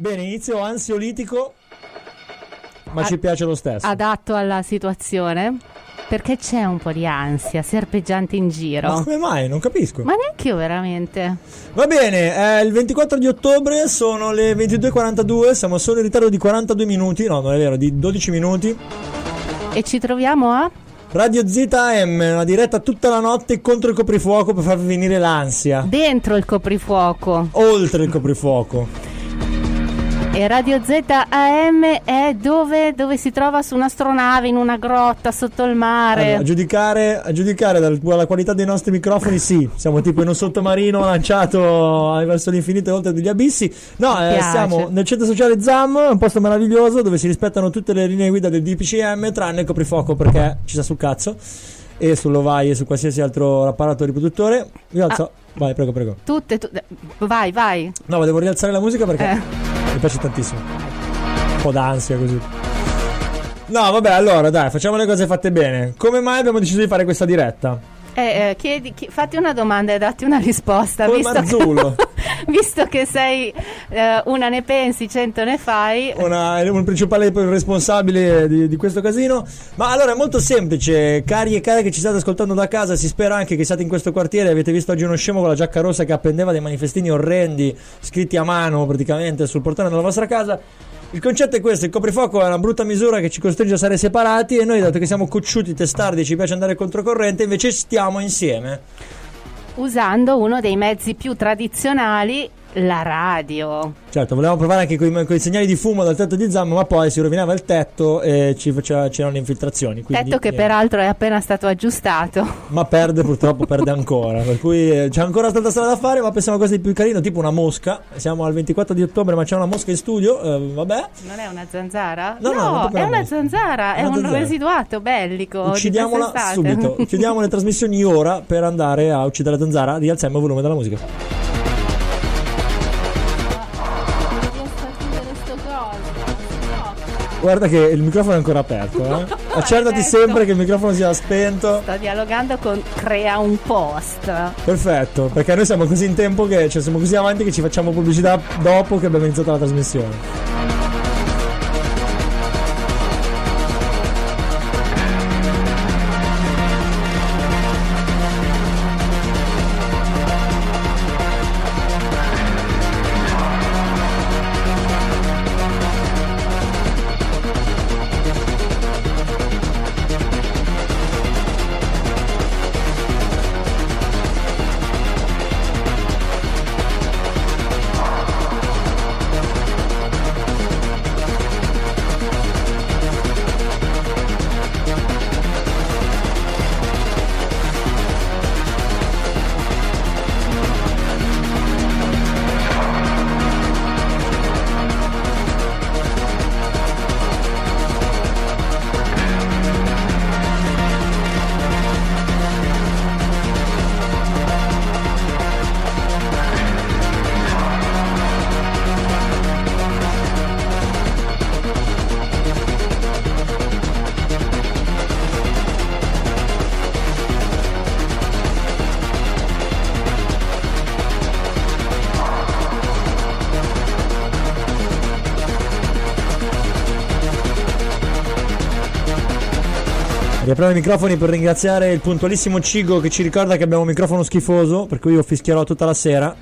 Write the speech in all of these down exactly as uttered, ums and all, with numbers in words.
Bene, inizio ansiolitico, ma A- ci piace lo stesso. Adatto alla situazione, perché c'è un po' di ansia serpeggiante in giro. Ma come mai? Non capisco. Ma neanche io veramente. Va bene, è il ventiquattro di ottobre, sono le ventidue e quarantadue, siamo solo in ritardo di quarantadue minuti, no, non è vero, di dodici minuti. E ci troviamo a... Radio Z M, una diretta tutta la notte contro il coprifuoco per farvi venire l'ansia. dentro il coprifuoco. Oltre il coprifuoco. E Radio Z A M è dove, dove si trova su un'astronave, in una grotta, sotto il mare. Allora, a giudicare, a giudicare dal- dalla qualità dei nostri microfoni, sì, siamo tipo in un sottomarino lanciato verso l'infinito e oltre degli abissi. No, Mi eh, piace. siamo nel centro sociale ZAM, un posto meraviglioso dove si rispettano tutte le linee guida del D P C M, tranne il coprifuoco perché ci sta sul cazzo, e sull'Ovai e su qualsiasi altro apparato riproduttore. Io alzo, vai, prego, prego. Tutte, tutte. Vai, vai. No, ma devo rialzare la musica perché Eh. mi piace tantissimo. Un po' d'ansia così. No, vabbè, allora dai, facciamo le cose fatte bene. Come mai abbiamo deciso di fare questa diretta? Eh, eh, chiedi, chi- fatti una domanda e datti una risposta. Come visto Marzullo. Che, visto che sei eh, una ne pensi, cento ne fai. Una, un principale responsabile di, di questo casino. Ma allora è molto semplice, cari e care che ci state ascoltando da casa, si spera anche che siate in questo quartiere. Avete visto oggi uno scemo con la giacca rossa che appendeva dei manifestini orrendi scritti a mano praticamente sul portone della vostra casa. Il concetto è questo: il coprifuoco è una brutta misura che ci costringe a stare separati, e noi, dato che siamo cocciuti, testardi, ci piace andare controcorrente, invece stiamo insieme. Usando uno dei mezzi più tradizionali, la radio. Certo, volevamo provare anche con i segnali di fumo dal tetto di ZAM, ma poi si rovinava il tetto e ci faceva, c'erano le infiltrazioni. Quindi, Tetto che niente. peraltro è appena stato aggiustato. Ma perde, purtroppo perde ancora. Per cui eh, c'è ancora tanta strada da fare, ma pensiamo a qualcosa di più carino, tipo una mosca. Siamo al ventiquattro di ottobre, ma c'è una mosca in studio. eh, vabbè. Non è una zanzara? No, no, non proprio è una una mosca. zanzara, è Una un zanzara. residuato bellico. di Uccidiamola quest'estate. subito. Chiudiamo le trasmissioni ora per andare a uccidere la zanzara. Rialziamo il volume della musica. Guarda che il microfono è ancora aperto, eh? Accertati detto. sempre che il microfono sia spento. Sto dialogando con Crea un post. Perfetto, perché noi siamo così in tempo che, cioè siamo così avanti che ci facciamo pubblicità dopo che abbiamo iniziato la trasmissione. Riapriamo i microfoni per ringraziare il puntualissimo Cigo che ci ricorda che abbiamo un microfono schifoso, per cui io fischierò tutta la sera.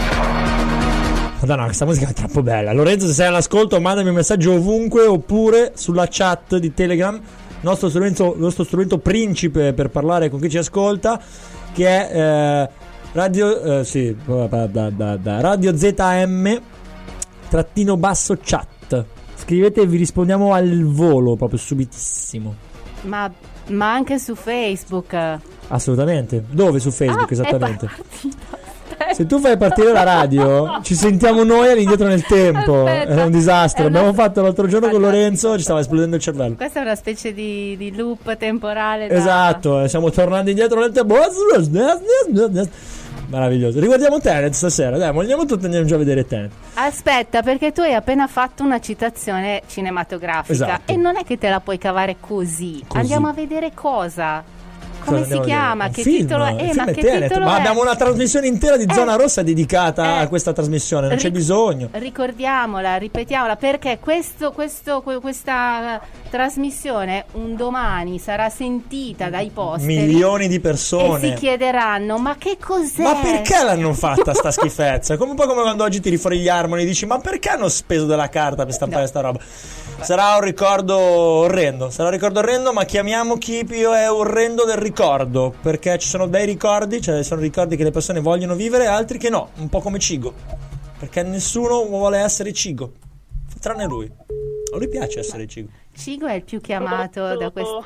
Madonna, questa musica è troppo bella. Lorenzo, se sei all'ascolto, mandami un messaggio ovunque, oppure sulla chat di Telegram, nostro strumento, nostro strumento principe per parlare con chi ci ascolta, che è eh, radio eh, sì, da, da, da, Radio Z M trattino basso chat. Scrivete e vi rispondiamo al volo, proprio subitissimo. Ma, ma anche su Facebook. Assolutamente. Dove su Facebook Ah, esattamente? è partito. Se tu fai partire la radio, ci sentiamo noi all'indietro nel tempo. Aspetta, è un disastro. è una- Abbiamo fatto l'altro giorno con Allora, Lorenzo, ci stava esplodendo il cervello. Questa è una specie di, di loop temporale. da- Esatto, eh, stiamo tornando indietro nel tempo. Meraviglioso. Riguardiamo Tenet stasera. Dai, vogliamo tutti, andiamo già a vedere Tenet. Aspetta, perché tu hai appena fatto una citazione cinematografica. Esatto. E non è che te la puoi cavare così. Così. Andiamo a vedere cosa. Come Cosa si andiamo a chiama? vedere? Che Un film, titolo è? il Eh, film ma è che Tenet, titolo ma è? abbiamo una trasmissione intera di Eh, Zona Rossa dedicata eh, a questa trasmissione, non c'è ri- bisogno. Ricordiamola, ripetiamola, perché questo, questo, que- questa trasmissione un domani sarà sentita dai posteri Milioni di e persone. si chiederanno: ma che cos'è? Ma perché l'hanno fatta sta schifezza? Come un po' come quando oggi tiri fuori gli Harmony e dici ma perché hanno speso della carta per stampare No. sta roba? Sarà un ricordo orrendo, sarà un ricordo orrendo, ma chiamiamo chi più è orrendo del ricordo, perché ci sono bei ricordi, cioè sono ricordi che le persone vogliono vivere, altri che no, un po' come Cigo, perché nessuno vuole essere Cigo, tranne lui. A lui piace essere Cigo. Cigo è il più chiamato da questo.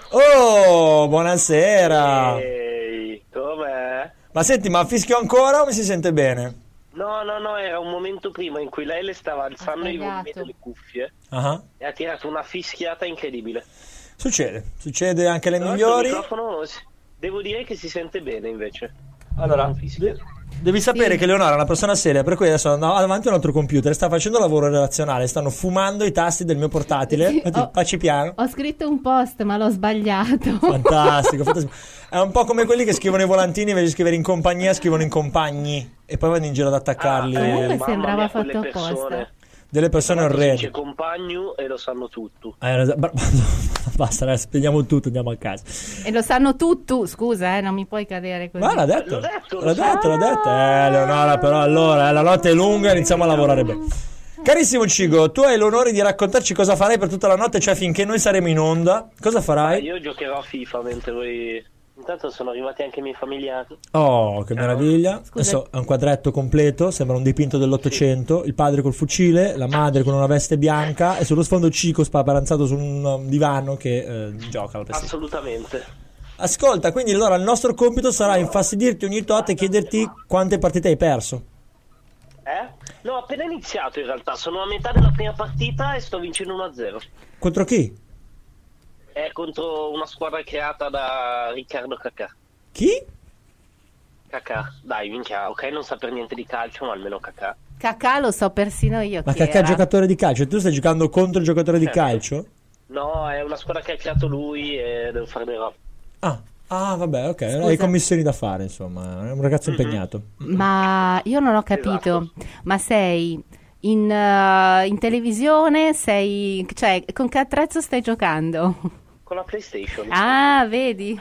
Oh, buonasera. Ehi, com'è? Ma senti, ma fischio ancora o mi si sente bene? No, no, no, era un momento prima in cui lei le stava alzando i sbagliato. volumi delle cuffie Ah. e ha tirato una fischiata incredibile. Succede, succede anche alle Però il migliori. microfono si- devo dire che si sente bene invece. Allora, Non fischia. de- devi sapere Sì. che Leonora è una persona seria, per cui adesso andavo avanti a un altro computer, sta facendo lavoro relazionale, stanno fumando i tasti del mio portatile. Sì, Infatti, ho- facci piano. Ho scritto un post, ma l'ho sbagliato. Fantastico, fantastico. È un po' come quelli che scrivono i volantini, invece di scrivere in compagnia, scrivono in compagni e poi vanno in giro ad attaccarli. Ah, Comunque mamma sembrava mia, quelle fatto apposta. persone. Delle persone Tanto si orrende. dice compagno e lo sanno tutto. Eh, bra- Basta, adesso spegniamo tutto, andiamo a casa. E lo sanno tutti, scusa, eh, non mi puoi cadere così. Ma l'ha detto, L'ho detto, l'ha lo detto, l'ha detto. Eh, Leonora, però allora, eh, la notte è lunga, iniziamo a lavorare bene. Carissimo Cigo, tu hai l'onore di raccontarci cosa farai per tutta la notte, cioè finché noi saremo in onda. Cosa farai? Io giocherò a FIFA mentre voi... Intanto sono arrivati anche i miei familiari. Oh, che meraviglia. Scusa. Adesso è un quadretto completo, sembra un dipinto dell'Ottocento. Il padre col fucile, la madre con una veste bianca e sullo sfondo Cico spaparanzato su un um, divano che eh, gioca alla PlayStation. Assolutamente. Ascolta, quindi allora il nostro compito sarà infastidirti ogni tot e chiederti quante partite hai perso. Eh? No, ho appena iniziato in realtà. Sono a metà della prima partita e sto vincendo uno a zero. Contro chi? È contro una squadra creata da Riccardo Cacà. Chi? Cacà, dai, minchia, ok, non sa per niente di calcio, ma almeno Cacà. Cacà lo so persino io. Ma chi Cacà è era. giocatore di calcio? E tu stai giocando contro il giocatore di Certo. calcio? No, è una squadra che ha creato lui e devo fare dei robe. Ah, ah, vabbè, ok. Scusa. Hai commissioni da fare, insomma. È un ragazzo impegnato. Ma io non ho capito, Esatto. ma sei in, eh, in televisione, sei, cioè, con che attrezzo stai giocando? Con la PlayStation. Ah, vedi?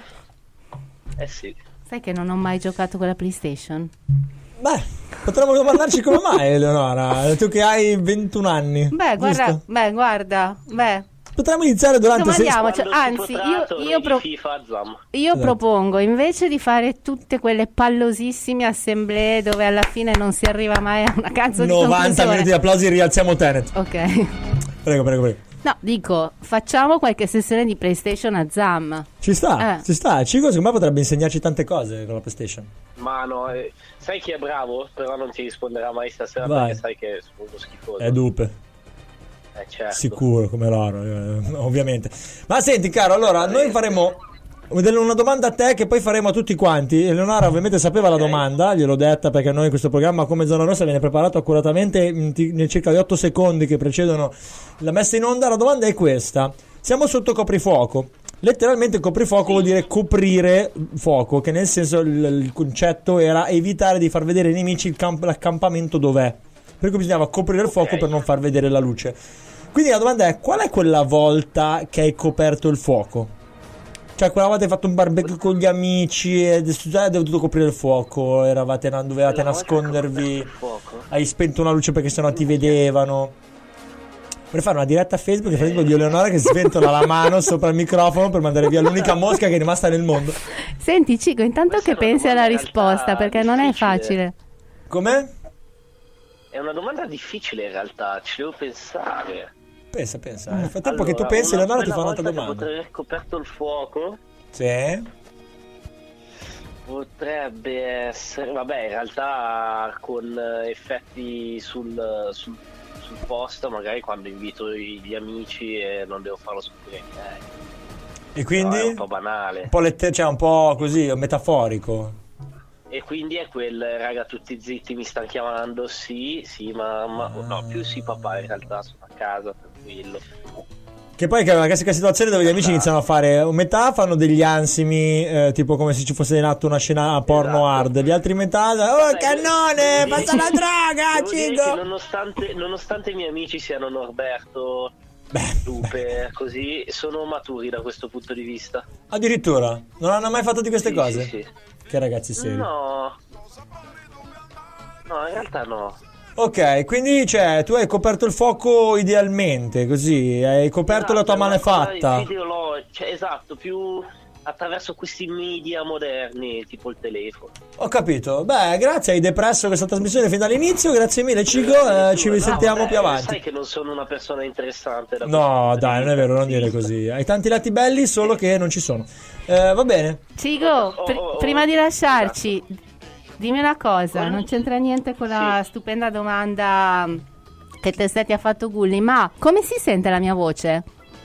Eh sì. Sai che non ho mai giocato con la PlayStation? Beh, potremmo domandarci come mai, Eleonora. Tu che hai ventuno anni. Beh, guarda, giusto? beh, guarda, beh, Potremmo iniziare durante se- domandiamo, cioè, Quando si anzi, potrà, io, torno io di pro- FIFA a Zam. io Esatto. propongo, invece di fare tutte quelle pallosissime assemblee dove alla fine non si arriva mai a una cazzo di novanta conclusione. minuti di applausi, rialziamo Tenet. Ok. Prego, prego, prego. No, dico, facciamo qualche sessione di PlayStation a Zam. Ci sta, Eh. ci sta. Cico secondo me potrebbe insegnarci tante cose con la PlayStation. Ma no, eh, sai chi è bravo? Però non ti risponderà mai stasera Vai. perché sai che sono uno schifoso. È dupe. Eh, certo. Sicuro, come loro, eh, ovviamente. Ma senti, caro, allora, noi faremo una domanda a te che poi faremo a tutti quanti. Eleonora ovviamente sapeva la Ok. domanda, gliel'ho detta perché noi questo programma come Zona Rossa viene preparato accuratamente in ti- nei circa gli otto secondi che precedono la messa in onda. La domanda è questa: siamo sotto coprifuoco. Letteralmente coprifuoco vuol dire coprire fuoco, che nel senso il, il concetto era evitare di far vedere ai nemici il camp- l'accampamento dov'è. Per cui bisognava coprire il fuoco Ok. per non far vedere la luce. Quindi la domanda è: qual è quella volta che hai coperto il fuoco? Cioè quella volta hai fatto un barbecue con gli amici e hai dovuto coprire il fuoco, eravate, dovevate Quella volta che ho nascondervi, coperto il fuoco. hai spento una luce perché sennò ti vedevano. Per fare una diretta a Facebook e Facebook di Eleonora che sventola la mano sopra il microfono per mandare via l'unica mosca che è rimasta nel mondo. Senti, Cico, intanto Questa che è una pensi alla domanda in risposta, realtà perché non è difficile. facile. Com'è? È una domanda difficile in realtà, ci devo pensare. Pensa, pensa. Nel frattempo Allora, che tu pensi, una Eleonora ti bella fa un'altra volta che domanda. potrei aver coperto il fuoco Sì. potrebbe essere, vabbè, in realtà con eh, effetti sul, sul, sul post, magari quando invito i- gli amici e non devo farlo scoprire ai miei. E quindi? No, è un po' banale. Un po' lette- cioè un po' così, metaforico. E quindi è quel, raga, tutti zitti, mi stanno chiamando, sì, sì, ma, ma no, più sì papà, in realtà sono a casa, tranquillo. Che poi è una classica situazione dove gli amici iniziano a fare, metà fanno degli ansimi, eh, tipo come se ci fosse in atto una scena porno Esatto. hard, gli altri metà, oh Vabbè, cannone, devo passa dire- la droga, devo dire Cigo! che nonostante, nonostante i miei amici siano Norberto, Beh, Lupe, così, sono maturi da questo punto di vista. addirittura, non hanno mai fatto di queste Sì, cose? sì, sì. Che ragazzi seri. No, no, in realtà no. Ok, quindi cioè, tu hai coperto il fuoco idealmente, così, hai coperto la tua Esatto, è una cosa malefatta. ideolo- cioè, esatto, più attraverso questi media moderni, tipo il telefono. Ho capito. Beh, grazie, hai depresso questa trasmissione fin dall'inizio. Grazie mille, Cigo. Eh, ci No, risentiamo vabbè, più avanti. Sai che non sono una persona interessante da No, questo dai, non è vero, non dire punto di così. Hai tanti lati belli, solo che non ci sono. Eh, va bene. Cigo, pri- oh, oh, prima di lasciarci, esatto. dimmi una cosa, Con- non c'entra niente con la Sì. stupenda domanda che Tessè ti ha fatto Gulli, ma come si sente la mia voce?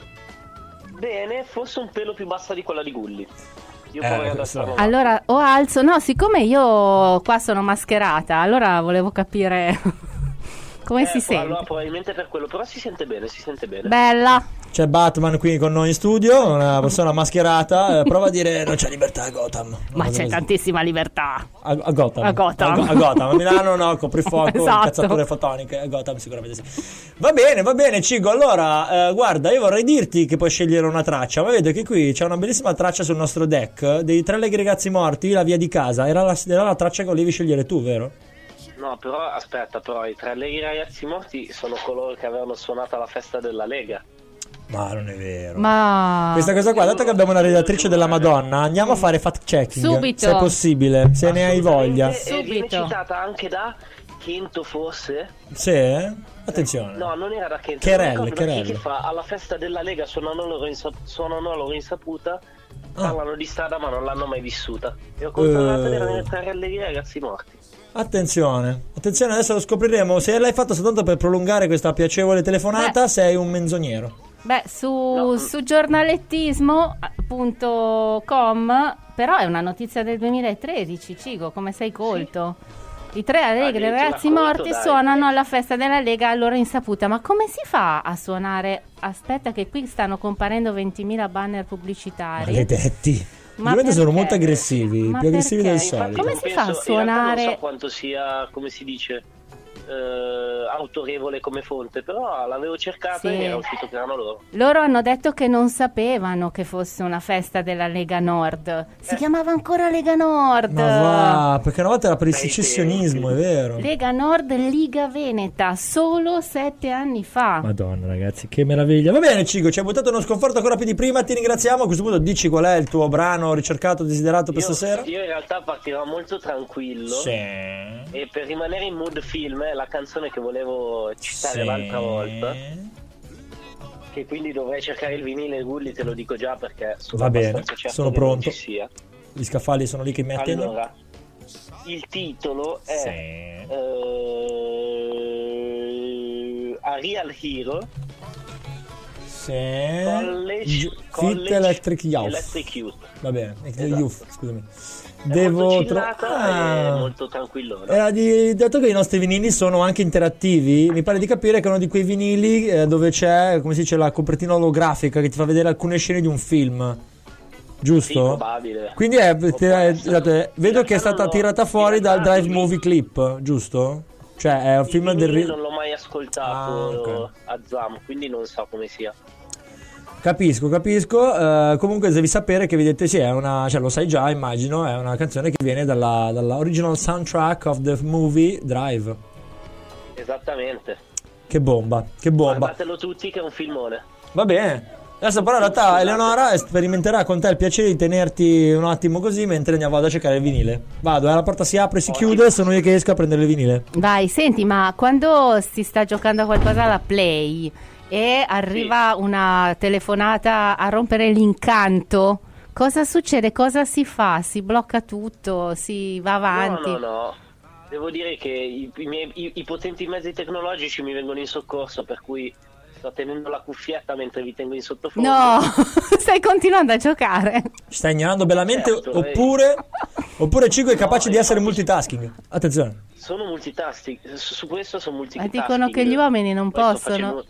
Bene, forse un pelo più bassa di quella di Gulli. Io Eh, poi adesso questo- non- Allora, o alzo, no, siccome io qua sono mascherata, allora volevo capire come Eh, si pro- sente. Allora, probabilmente per quello, però si sente bene, si sente bene. Bella. C'è Batman qui con noi in studio, una persona mascherata. Eh, prova a dire non c'è libertà a Gotham. Una Ma cosa c'è così. tantissima libertà. A, a Gotham. A Gotham. A, Go- a Gotham. A Milano no, coprifuoco, Esatto. cazzature fotoniche. A Gotham sicuramente sì. Va bene, va bene, Cigo. Allora, eh, guarda, io vorrei dirti che puoi scegliere una traccia. Ma vedo che qui c'è una bellissima traccia sul nostro deck dei Tre Allegri Ragazzi Morti, La via di casa. Era la, era la traccia che volevi scegliere tu, vero? No, però aspetta, però i tre Allegri Ragazzi Morti sono coloro che avevano suonato alla festa della Lega. Ma non è vero. Ma Questa cosa qua, dato che abbiamo una redattrice della Madonna, andiamo a fare fact checking. Subito. Se è possibile, se ne hai voglia. E viene Subito. citata anche da Kento, forse? Sì? Attenzione. No, non era da Kento. Querelle, non ricordo da chi querelle. che fa alla festa della Lega suonano loro, insap- suonano loro insaputa, Ah. parlano di strada ma non l'hanno mai vissuta. E ho controllato Eh. ed erano i tre Allegri Ragazzi Morti. Attenzione, attenone, adesso lo scopriremo. Se l'hai fatto soltanto per prolungare questa piacevole telefonata, Beh. sei un menzognero. beh, su, No. su giornalettismo punto com però è una notizia del duemilatredici, Cigo, come sei colto. I tre Allegri Addirittura Ragazzi colto, Morti dai. suonano alla festa della Lega a loro insaputa. Ma come si fa a suonare? Aspetta che qui stanno comparendo ventimila banner pubblicitari. Maledetti. Ma Ultimamente sono perché? molto aggressivi, Ma più aggressivi perché? del Infatti solito. Come non si fa a penso- in realtà suonare- Non so quanto sia, come si dice, eh, autorevole come fonte, però l'avevo cercato Sì. e mi era uscito che erano loro. Loro hanno detto che non sapevano che fosse una festa della Lega Nord. Si chiamava ancora Lega Nord. Ma va, perché una volta era per il Bei secessionismo, è tempi. vero. Lega Nord, Liga Veneta, solo sette anni fa. Madonna ragazzi, che meraviglia. Va bene Cigo, ci hai buttato uno sconforto ancora più di prima, ti ringraziamo. A questo punto dici qual è il tuo brano ricercato, desiderato per Io, stasera? io in realtà partirò molto tranquillo Sì. e per rimanere in mood film è la canzone che volevo citare Sì. l'altra volta, che quindi dovrei cercare il vinile Gulli, te lo dico già perché sono Va bene, abbastanza certo sono che non pronto. ci sia. Gli scaffali sono lì che mi attendono. Allora, il titolo è Sì. eh, A Real Hero Sì. College, Gi- College Fit Electric Youth. Electric Youth. Va bene, Electric Esatto. Youth, scusami. È Devo molto trovare. chillata e molto tranquillona. Era di, dato che i nostri vinili sono anche interattivi, mi pare di capire che è uno di quei vinili eh, dove c'è, come si dice, la copertina olografica che ti fa vedere alcune scene di un film. Sì, Giusto? probabile. Quindi è, Può ti- è- essere. scusate, vedo In che è realtà stata non l'ho- tirata fuori in dal realtà Drive il- Movie Clip, giusto? Cioè è un Il film del vinile ri- non l'ho mai ascoltato Ah, ok. a Zam, quindi non so come sia. Capisco, capisco. Eh, comunque devi sapere che vedete, sì, è una, cioè lo sai già, immagino, è una canzone che viene dalla, dalla original soundtrack of the movie Drive. Esattamente. Che bomba, che bomba. Guardatelo tutti che è un filmone. Va bene. Adesso però in realtà Eleonora sperimenterà con te il piacere di tenerti un attimo così mentre andiamo a cercare il vinile. Vado, eh, la porta si apre e si chiude, sono io che esco a prendere il vinile. Vai, senti, ma quando si sta giocando a qualcosa alla Play e arriva una telefonata a rompere l'incanto, cosa succede? Cosa si fa? Si blocca tutto? Si va avanti? No, no, no. Devo dire che i, i miei, i, i potenti mezzi tecnologici mi vengono in soccorso, per cui sto tenendo la cuffietta mentre vi tengo in sottofondo. No, stai continuando a giocare. Ci stai ignorando bellamente Certo, oppure oppure Cico è capace No, di essere infatti- multitasking. Attenzione. Sono multitasking, su su questo sono Ma multitasking. dicono che gli uomini non Poi sto possono. facendo-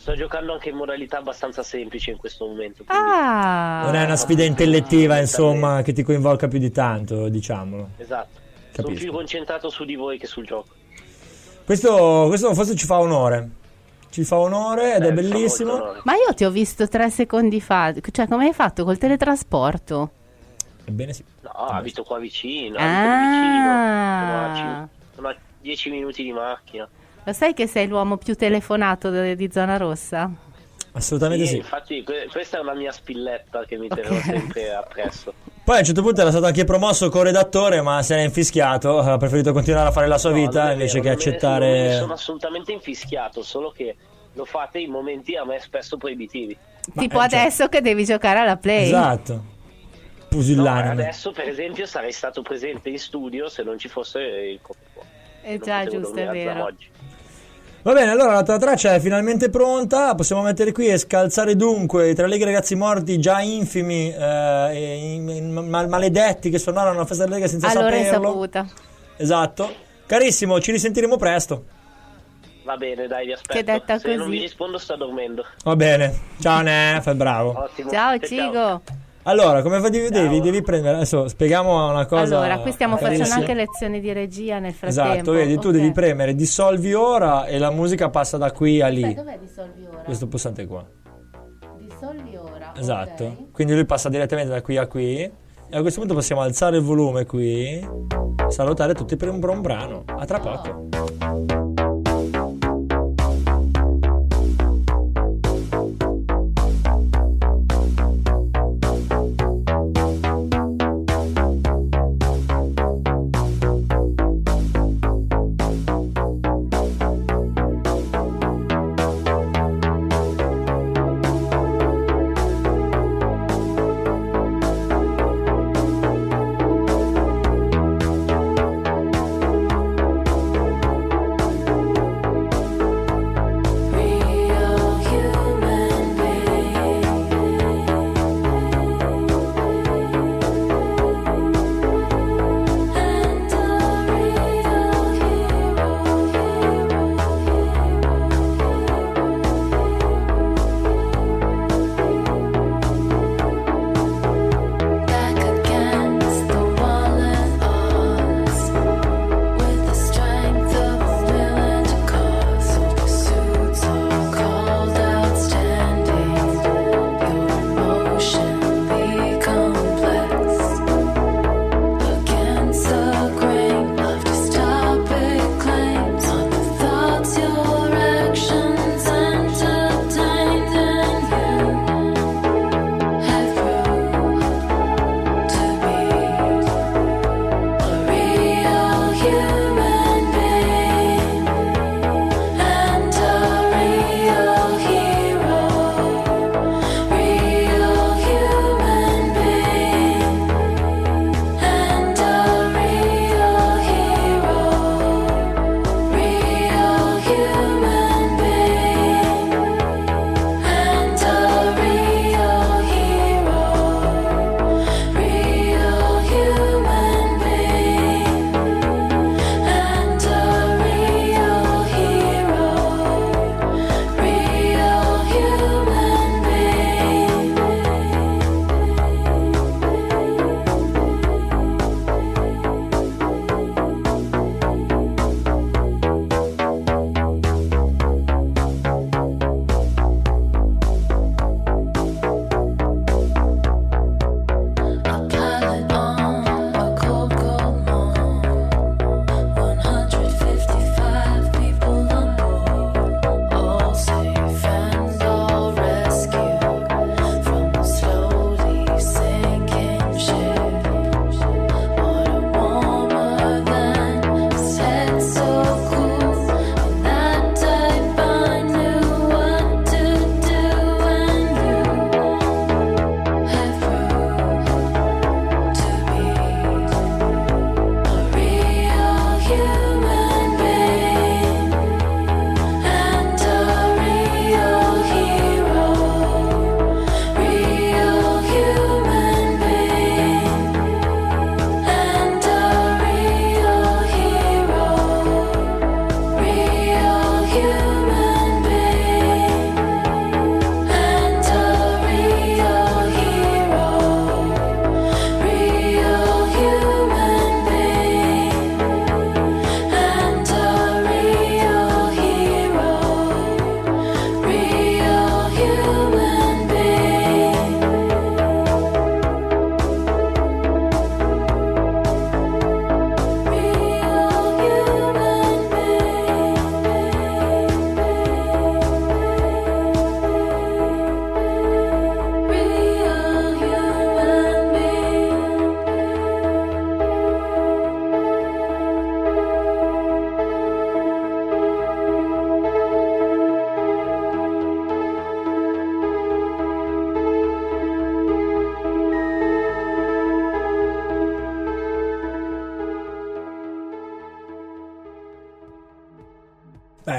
sto giocando anche in modalità abbastanza semplice in questo momento. quindi- Ah, Non è una sfida intellettiva, insomma, che ti coinvolga più di tanto, diciamolo. Esatto. Sono Capisco. più concentrato su di voi che sul gioco. Questo, questo forse ci fa onore. Ci fa onore ed Eh, è mi fa molto bellissimo. onore. ma io ti ho visto tre secondi fa, cioè come hai fatto col teletrasporto? Ebbene sì. No, abito qua vicino. Ah. Abito vicino. Sono a, cin- sono a dieci minuti di macchina. Lo sai che sei l'uomo più telefonato de- di Zona Rossa? Assolutamente Sì, sì. infatti que- questa è una mia spilletta che mi terrò Ok. sempre appresso. Poi a un certo punto era stato anche promosso co-redattore, ma se n'è infischiato. Ha preferito continuare a fare la sua No, vita non è invece vero, che non me ne- accettare. non me ne sono assolutamente infischiato, solo che lo fate in momenti a me spesso proibitivi. Ma, tipo eh, cioè- adesso che devi giocare alla Play. Esatto. No, Pusillanime. adesso per esempio sarei stato presente in studio se non ci fosse il coprifuoco. Eh Non già, potevo giusto, è dormire a vero. oggi. Va bene, allora la tua traccia è finalmente pronta. Possiamo mettere qui e scalzare dunque i tre Allegri ragazzi morti, già infimi eh, e in- in- mal- maledetti che suonarono alla festa della Lega senza Allora è saperlo. saputa. Esatto. Carissimo, ci risentiremo presto. Va bene, dai, vi aspetto. Che detta se non così. vi rispondo sto dormendo. Va bene. Ciao Nef, bravo. Ottimo. Ciao Ciao, Cigo. Allora, come fa- devi, devi, Ciao. devi prendere adesso spieghiamo una cosa. Allora, qui stiamo facendo carissima. anche lezioni di regia nel frattempo. Esatto, vedi, tu Ok. devi premere dissolvi ora e la musica passa da qui a lì. Aspetta, dov'è dissolvi ora? Questo pulsante qua. Dissolvi ora. Esatto. ok. Quindi lui passa direttamente da qui a qui. E a questo punto possiamo alzare il volume qui. Salutare tutti per un buon brano. A tra poco.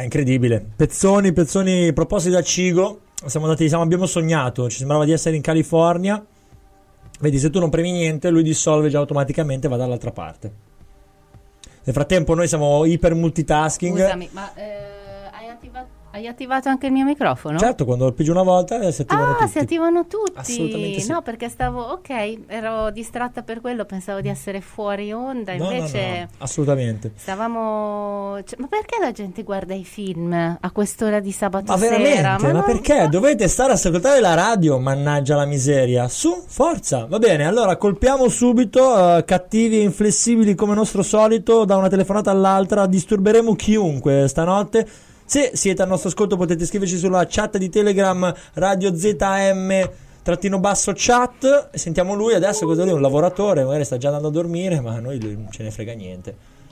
incredibile. Pezzoni, pezzoni proposti da Cigo. Siamo andati, siamo, abbiamo sognato, ci sembrava di essere in California. Vedi, se tu non premi niente, lui dissolve già automaticamente e va dall'altra parte. Nel frattempo noi siamo iper multitasking. Scusami, ma eh, hai attivato Hai attivato anche il mio microfono? Certo, quando lo pigi una volta si attivano ah, tutti. Ah, si attivano tutti. Assolutamente sì. No, perché stavo, ok, ero distratta per quello, pensavo di essere fuori onda, no, invece... No, no, no, assolutamente. Stavamo... Cioè, ma perché la gente guarda i film a quest'ora di sabato ma sera? Veramente? Ma, ma non... perché? Dovete stare a ascoltare la radio, mannaggia la miseria. Su, forza. Va bene, allora colpiamo subito, uh, cattivi e inflessibili come nostro solito, da una telefonata all'altra, disturberemo chiunque stanotte. Se siete al nostro ascolto potete scriverci sulla chat di Telegram Radio Z M trattino basso chat e sentiamo lui adesso, cosa lui è un lavoratore, magari sta già andando a dormire, ma a noi lui non ce ne frega niente.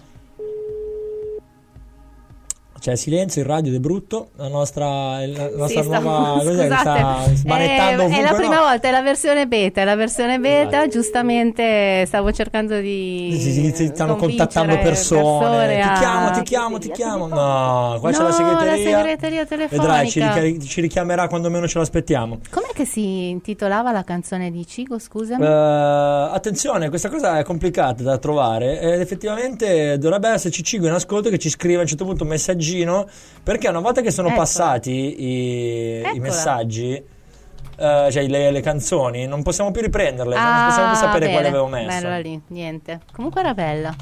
C'è silenzio in radio ed è brutto. La nostra, la nostra sì, nuova stavo, cos'è, sta smanettando eh, ovunque, è la prima no? volta, è la versione beta, è la versione beta, esatto. Giustamente stavo cercando di si, si, si stanno contattando persone, persone ti chiamo, ti chiamo, ti chiamo. No, qua no, c'è la segreteria. La segreteria telefonica. Vedrai, ci, richiam- ci richiamerà quando meno ce l'aspettiamo. Com'è che si intitolava la canzone di Cigo, scusami? Uh, attenzione, questa cosa è complicata da trovare ed effettivamente dovrebbe esserci Cigo in ascolto che ci scrive a un certo punto un messaggino, perché una volta che sono Eccola. passati i, i messaggi, uh, cioè le, le canzoni, non possiamo più riprenderle, ah, non possiamo più sapere bene, quale avevo messo. Bella lì, niente. Comunque era bella.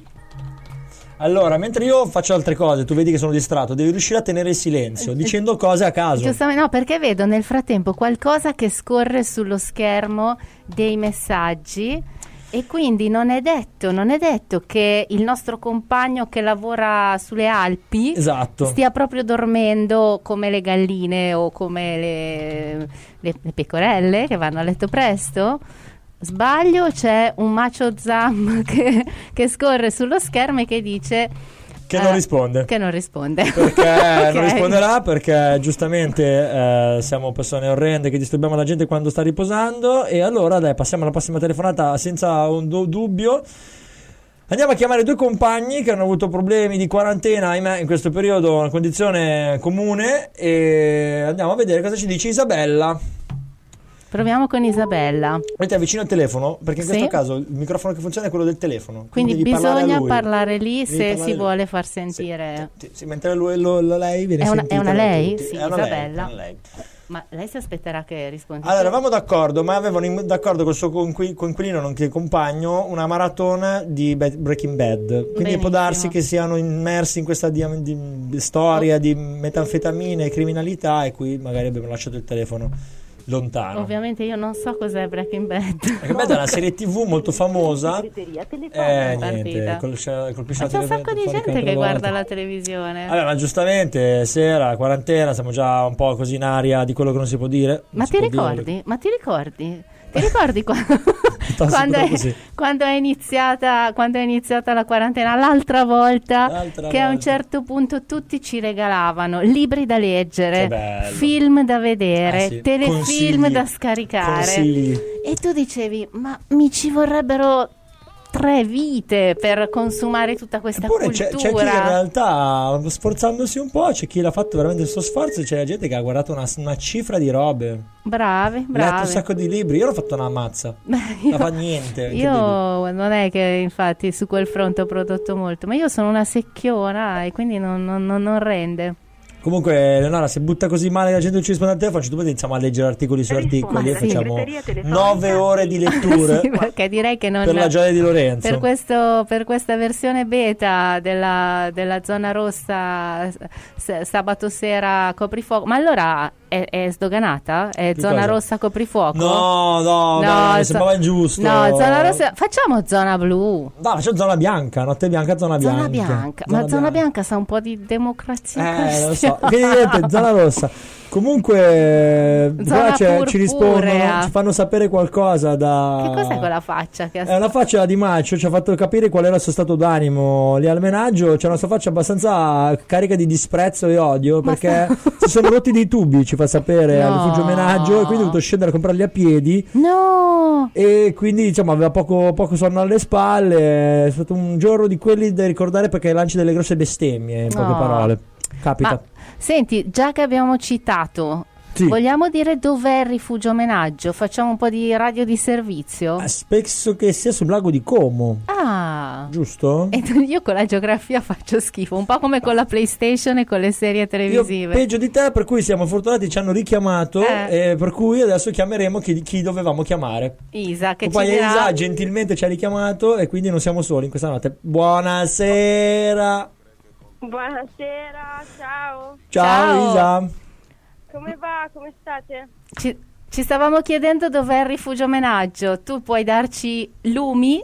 Allora, mentre io faccio altre cose, tu vedi che sono distratto, devi riuscire a tenere il silenzio, dicendo cose a caso. Giustamente, no, perché vedo nel frattempo qualcosa che scorre sullo schermo dei messaggi e quindi non è detto, non è detto che il nostro compagno che lavora sulle Alpi esatto. stia proprio dormendo come le galline o come le, le, le pecorelle che vanno a letto presto. Sbaglio, c'è un macho zam che, che scorre sullo schermo e che dice che non uh, risponde che non risponde perché okay. non risponderà perché giustamente eh, siamo persone orrende che disturbiamo la gente quando sta riposando. E allora dai, passiamo alla prossima telefonata senza un du- dubbio. Andiamo a chiamare due compagni che hanno avuto problemi di quarantena, ahimè, in questo periodo, una condizione comune, e andiamo a vedere cosa ci dice Isabella. Proviamo con Isabella. Metti vicino al telefono, perché in sì. questo caso il microfono che funziona è quello del telefono. Quindi, quindi bisogna parlare, parlare lì devi se parlare si lui. vuole far sentire. Sì, sì, sì, mentre lui, lo, lo, lei viene è una, sentita. È una lei? Sì, Sì, è una Isabella. lei, è una lei. Ma lei si aspetterà che rispondi? Allora, eravamo d'accordo, ma avevano in, d'accordo col suo conqui, coinquilino, nonché compagno, una maratona di Breaking Bad. Quindi benissimo. Può darsi che siano immersi in questa di, di, di storia oh. di metanfetamine e criminalità, e qui magari abbiamo lasciato il telefono lontano. Ovviamente io non so cos'è Breaking Bad. Breaking Bad è una serie tv molto famosa. Eh, niente, col, colpisce ma c'è un sacco di gente che guarda la televisione. Allora, ma giustamente, sera, quarantena, siamo già un po' così in aria di quello che non si può dire. Ma ti ricordi? Dire. Ma ti ricordi? Ti ricordi quando, quando, è, quando, è iniziata, quando è iniziata la quarantena l'altra volta, l'altra che volta. A un certo punto tutti ci regalavano libri da leggere, film da vedere, ah, sì. telefilm Consigli. da scaricare. Consigli. E tu dicevi, ma mi ci vorrebbero tre vite per consumare tutta questa Eppure cultura. C'è, c'è chi in realtà, sforzandosi un po', c'è chi l'ha fatto veramente il suo sforzo, c'è la gente che ha guardato una, una cifra di robe. Bravi, bravi. Ha letto un sacco di libri, io l'ho fatto una mazza. Beh, io, non fa niente. Io non è che infatti su quel fronte ho prodotto molto, ma io sono una secchiona e quindi non, non, non, non rende. Comunque, Leonora, se butta così male la gente non ci risponde al telefono, dopo iniziamo a leggere articoli su articoli e sì. facciamo nove ore di letture. Sì, perché direi che non per la gioia di Lorenzo. Per, questo, per questa versione beta della, della zona rossa s- sabato sera coprifuoco. Ma allora è, è sdoganata? È che zona cosa? rossa coprifuoco? No, no, no, mi sembrava ingiusto. No, zona rossa. Facciamo zona blu. No, facciamo zona bianca, notte bianca, zona bianca. Zona bianca. Zona Ma zona bianca. bianca sa un po' di democrazia. Eh, lo so. Che niente, zona rossa. Comunque zona c'è, ci rispondono, ci fanno sapere qualcosa da... Che cos'è quella faccia? Che È una faccia di Macio, ci ha fatto capire qual era il suo stato d'animo lì al menaggio. C'è una sua faccia abbastanza carica di disprezzo e odio, ma perché sta... si sono rotti dei tubi, ci fa sapere, no. al rifugio menaggio, e quindi ho dovuto scendere a comprarli a piedi. No! E quindi diciamo aveva poco, poco sonno alle spalle. È stato un giorno di quelli da ricordare, perché lanci delle grosse bestemmie, in poche no. parole. capita. Ma, senti, già che abbiamo citato, sì. vogliamo dire dov'è il rifugio omenaggio? Facciamo un po' di radio di servizio? Ah, penso che sia sul lago di Como. Ah, giusto? E io con la geografia faccio schifo, un po' come con la PlayStation e con le serie televisive. Io peggio di te, per cui siamo fortunati, ci hanno richiamato, eh. e per cui adesso chiameremo chi, chi dovevamo chiamare. Isa, che e poi ci dirà... Isa gentilmente ci ha richiamato e quindi non siamo soli in questa notte. Buonasera. Buonasera, ciao. Ciao, Ciao. Isa. Come va? Come state? Ci, ci stavamo chiedendo dov'è il rifugio omenaggio. Tu puoi darci lumi?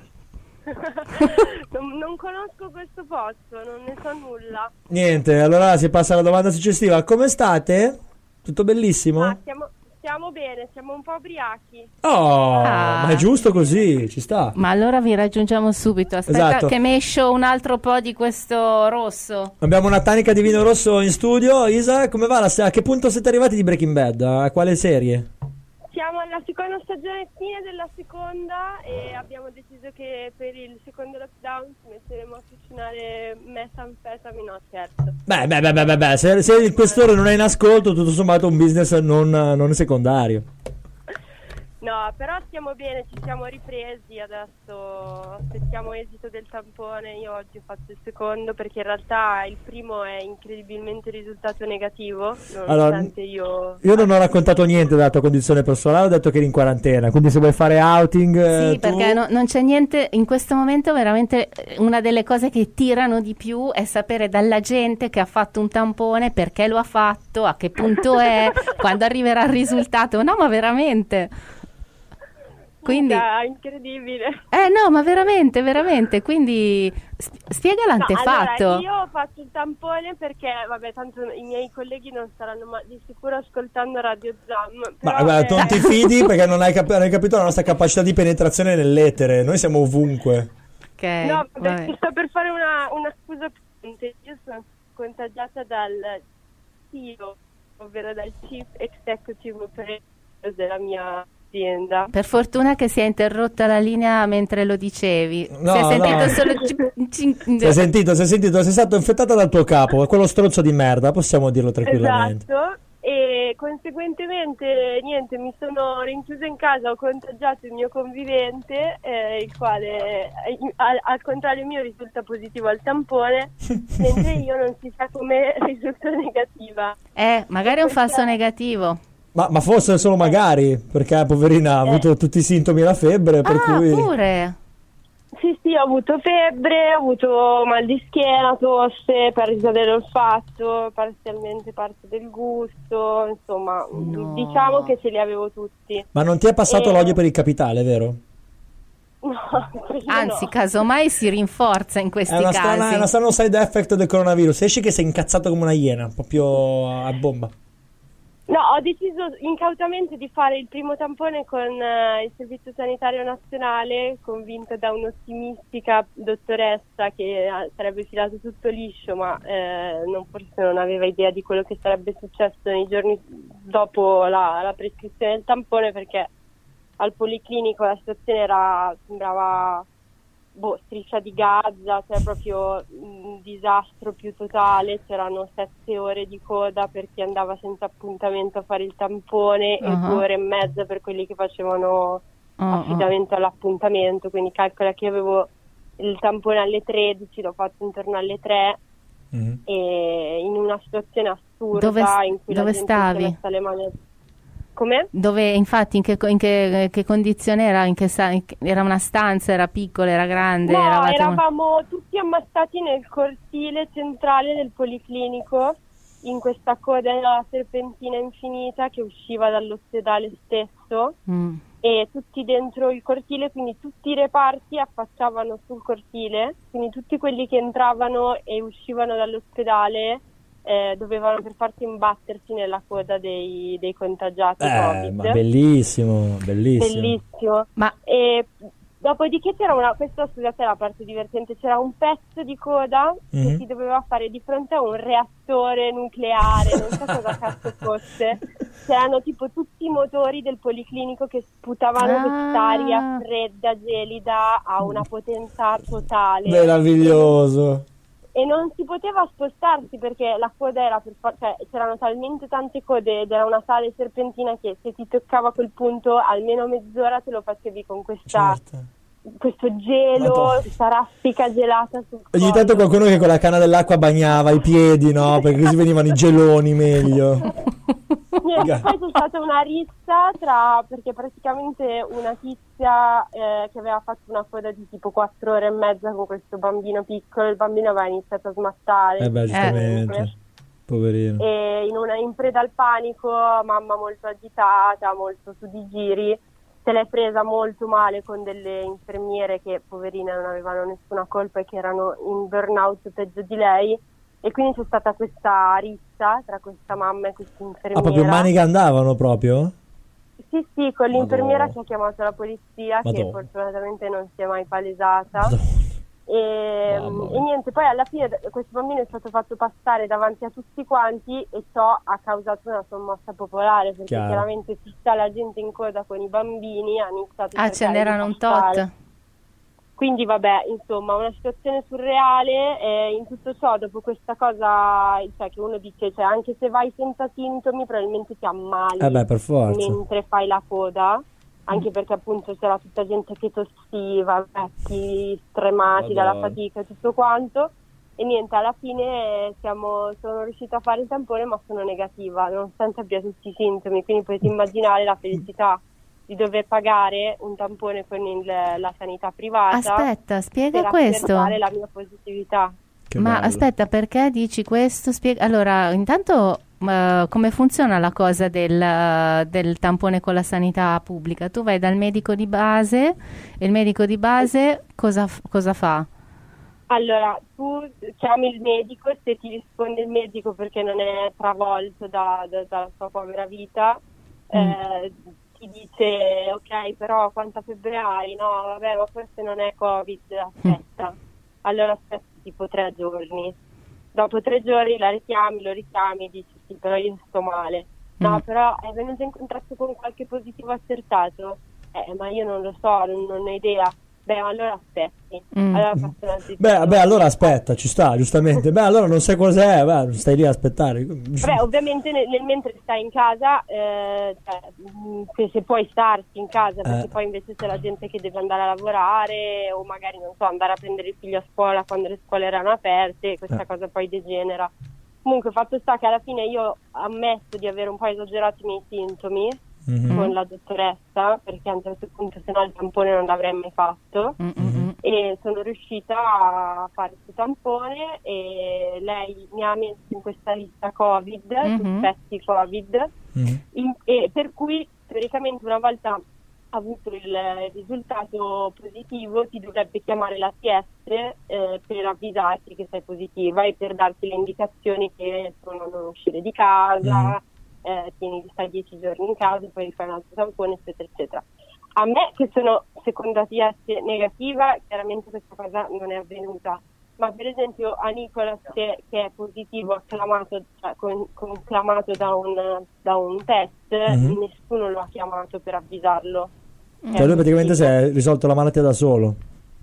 non, non conosco questo posto, non ne so nulla. Niente, allora si passa alla domanda successiva. Come state? Tutto bellissimo? Ah, stiamo, stiamo bene, siamo un po' ubriachi. Oh, Ah. ma è giusto così, ci sta. Ma allora vi raggiungiamo subito. Aspetta Esatto. che mescio un altro po' di questo rosso. Abbiamo una tanica di vino rosso in studio. Isa, come va? La, a che punto siete arrivati di Breaking Bad? A quale serie? Siamo alla seconda stagione, fine della seconda, e abbiamo deciso che per il secondo lockdown ci metteremo a cucinare methamphetamine, no scherzo. Beh, beh, beh, beh, beh. Se, se il questore non è in ascolto, tutto sommato un business non, non secondario. No, però stiamo bene, ci siamo ripresi, adesso aspettiamo esito del tampone. Io oggi ho fatto il secondo perché in realtà il primo è incredibilmente risultato negativo, nonostante allora, io... Io non ho raccontato niente della tua condizione personale, ho detto che eri in quarantena, quindi se vuoi fare outing... Sì, eh, perché tu... no, non c'è niente, in questo momento veramente una delle cose che tirano di più è sapere dalla gente che ha fatto un tampone, perché lo ha fatto, a che punto è, quando arriverà il risultato. No, ma veramente... Quindi, ah, incredibile. Eh no, ma veramente, veramente. Quindi spiega l'antefatto. No, allora, io ho fatto il tampone perché, vabbè, tanto i miei colleghi non staranno ma- di sicuro ascoltando Radio Zam. Ma però, guarda, eh... tu non ti fidi perché non hai, cap- non hai capito la nostra capacità di penetrazione nell'etere. Noi siamo ovunque. Ok. No, vabbè. perché sto per fare una, una scusa. Io sono contagiata dal C E O, ovvero dal Chief Executive Operator della mia azienda. Per fortuna che si è interrotta la linea mentre lo dicevi. No, si è sentito no. solo cin- cin- Si è sentito, si è sentito, sei stato infettata dal tuo capo, quello stronzo di merda, possiamo dirlo tranquillamente. Esatto, e conseguentemente niente, mi sono rinchiusa in casa, ho contagiato il mio convivente, eh, il quale eh, al, al contrario mio risulta positivo al tampone, mentre io non si sa come risulta negativa. Eh, magari è un Perché- falso negativo. Ma, ma forse solo magari, perché poverina ha avuto tutti i sintomi e la febbre, per Ah, cui... pure. Sì, sì, ho avuto febbre, ho avuto mal di schiena, tosse, perdita dell'olfatto, parzialmente parte del gusto, insomma, No. diciamo che ce li avevo tutti. Ma non ti è passato Eh. l'odio per il capitale, vero? No, quello Anzi, no. casomai si rinforza in questi È una, casi. strana, è una strano side effect del coronavirus. Esci che sei incazzato come una iena, proprio a bomba. No, ho deciso incautamente di fare il primo tampone con eh, il Servizio Sanitario Nazionale, convinta da un'ottimistica dottoressa che eh, sarebbe filato tutto liscio, ma eh, non, forse non aveva idea di quello che sarebbe successo nei giorni dopo la, la prescrizione del tampone, perché al Policlinico la situazione era, sembrava boh, striscia di Gaza, cioè proprio un disastro più totale. C'erano sette ore di coda per chi andava senza appuntamento a fare il tampone e Uh-huh. due ore e mezza per quelli che facevano Oh, oh. affidamento all'appuntamento, quindi calcola che io avevo il tampone alle tredici, l'ho fatto intorno alle tre Mhm. e in una situazione assurda Dove s- in cui dove la gente stavi? si è messa le mani. Come? Dove, infatti, in che, in che, che condizione era? In che sta- in che- era una stanza, era piccola, era grande? No, eravate- eravamo tutti ammassati nel cortile centrale del Policlinico, in questa coda serpentina infinita che usciva dall'ospedale stesso, Mm. e tutti dentro il cortile, quindi tutti i reparti affacciavano sul cortile, quindi tutti quelli che entravano e uscivano dall'ospedale eh, dovevano per forza imbattersi nella coda dei, dei contagiati Eh, Covid. ma bellissimo, bellissimo. Bellissimo. Ma E dopodiché c'era una, questa scusate è la parte divertente, c'era un pezzo di coda Mhm. che si doveva fare di fronte a un reattore nucleare, non so cosa cazzo fosse. C'erano tipo tutti i motori del Policlinico che sputavano Ah. quest'aria fredda, gelida, a una potenza totale. Meraviglioso. e non si poteva spostarsi perché la coda era per for- cioè c'erano talmente tante code ed era una sale serpentina che se ti toccava quel punto almeno mezz'ora te lo facevi con questa Certo. questo gelo, Madonna. questa raffica gelata sul Ogni collo. tanto qualcuno che con la canna dell'acqua bagnava i piedi, no? Perché così venivano i geloni meglio. Niente, poi c'è stata una rissa tra, perché praticamente una tizia eh, che aveva fatto una coda di tipo quattro ore e mezza con questo bambino piccolo, il bambino aveva iniziato a smattare. Eh beh, giustamente. Poverino. E in, una, in preda al panico, mamma molto agitata, molto su di giri, se l'è presa molto male con delle infermiere che poverine non avevano nessuna colpa e che erano in burnout peggio di lei, e quindi c'è stata questa rissa tra questa mamma e questa infermiera. Ah, proprio mani che andavano proprio? Sì, sì, con l'infermiera Madonna. che ha chiamato la polizia, che Madonna. fortunatamente non si è mai palesata. Madonna. E, Mamma mia. e niente, poi alla fine questo bambino è stato fatto passare davanti a tutti quanti e ciò ha causato una sommossa popolare, perché Chiaro. chiaramente tutta la gente in coda con i bambini ha iniziato a Ah, ce cercare n'erano di un passare. tot. Quindi vabbè, insomma, una situazione surreale, e in tutto ciò dopo questa cosa, cioè che uno dice, cioè anche se vai senza sintomi probabilmente ti ammali Eh beh, per forza. mentre fai la coda, anche perché appunto c'era tutta gente che tossiva, vecchi stremati Madonna. dalla fatica e tutto quanto, e niente, alla fine siamo, sono riuscita a fare il tampone ma sono negativa, nonostante abbia tutti i sintomi, quindi potete immaginare la felicità di dover pagare un tampone con il- la sanità privata. Aspetta, spiega per questo. accertare la mia positività. Che Ma bello. aspetta, perché dici questo? Spiega. Allora, intanto eh, come funziona la cosa del, del tampone con la sanità pubblica? Tu vai dal medico di base e il medico di base cosa, f- cosa fa? Allora, tu chiami il medico, se ti risponde il medico perché non è travolto da- da- dalla sua povera vita, eh, ti dice ok, però quanta febbre hai? No, vabbè, ma forse non è Covid, aspetta. Allora aspetta tipo tre giorni. Dopo tre giorni la richiami, lo richiami, dici sì, però io sto male. No, Mm. però è venuto in contatto con qualche positivo accertato? Eh, ma io non lo so, non, non ho idea. Beh, allora aspetti. Mm. Allora passo un'altra Beh, beh, allora aspetta, ci sta, giustamente. Beh, allora non sai cos'è, beh, stai lì a aspettare. Vabbè, ovviamente nel, nel mentre stai in casa, eh, cioè, mh, se, se puoi starti in casa, perché Eh. poi invece c'è la gente che deve andare a lavorare o magari, non so, andare a prendere il figlio a scuola quando le scuole erano aperte, questa Eh. cosa poi degenera. Comunque, fatto sta che alla fine io ammetto di avere un po' esagerato i miei sintomi Mhm. con la dottoressa, perché a un certo punto se no il tampone non l'avrei mai fatto. Mm, mm, mm. E sono riuscita a fare questo tampone e lei mi ha messo in questa lista Covid, Mhm. sospetti Covid, Mhm. in- e per cui teoricamente una volta avuto il risultato positivo ti dovrebbe chiamare l'A T S eh, per avvisarti che sei positiva e per darti le indicazioni che sono non uscire di casa, eh, tieni, stai dieci giorni in casa, poi fai un altro tampone, eccetera, eccetera. A me che sono seconda T S negativa, chiaramente questa cosa non è avvenuta, ma per esempio a Nicolas che, che è positivo, acclamato, cioè, con- conclamato da un, da un test, Mhm. nessuno lo ha chiamato per avvisarlo. Cioè lui praticamente si è risolto la malattia da solo.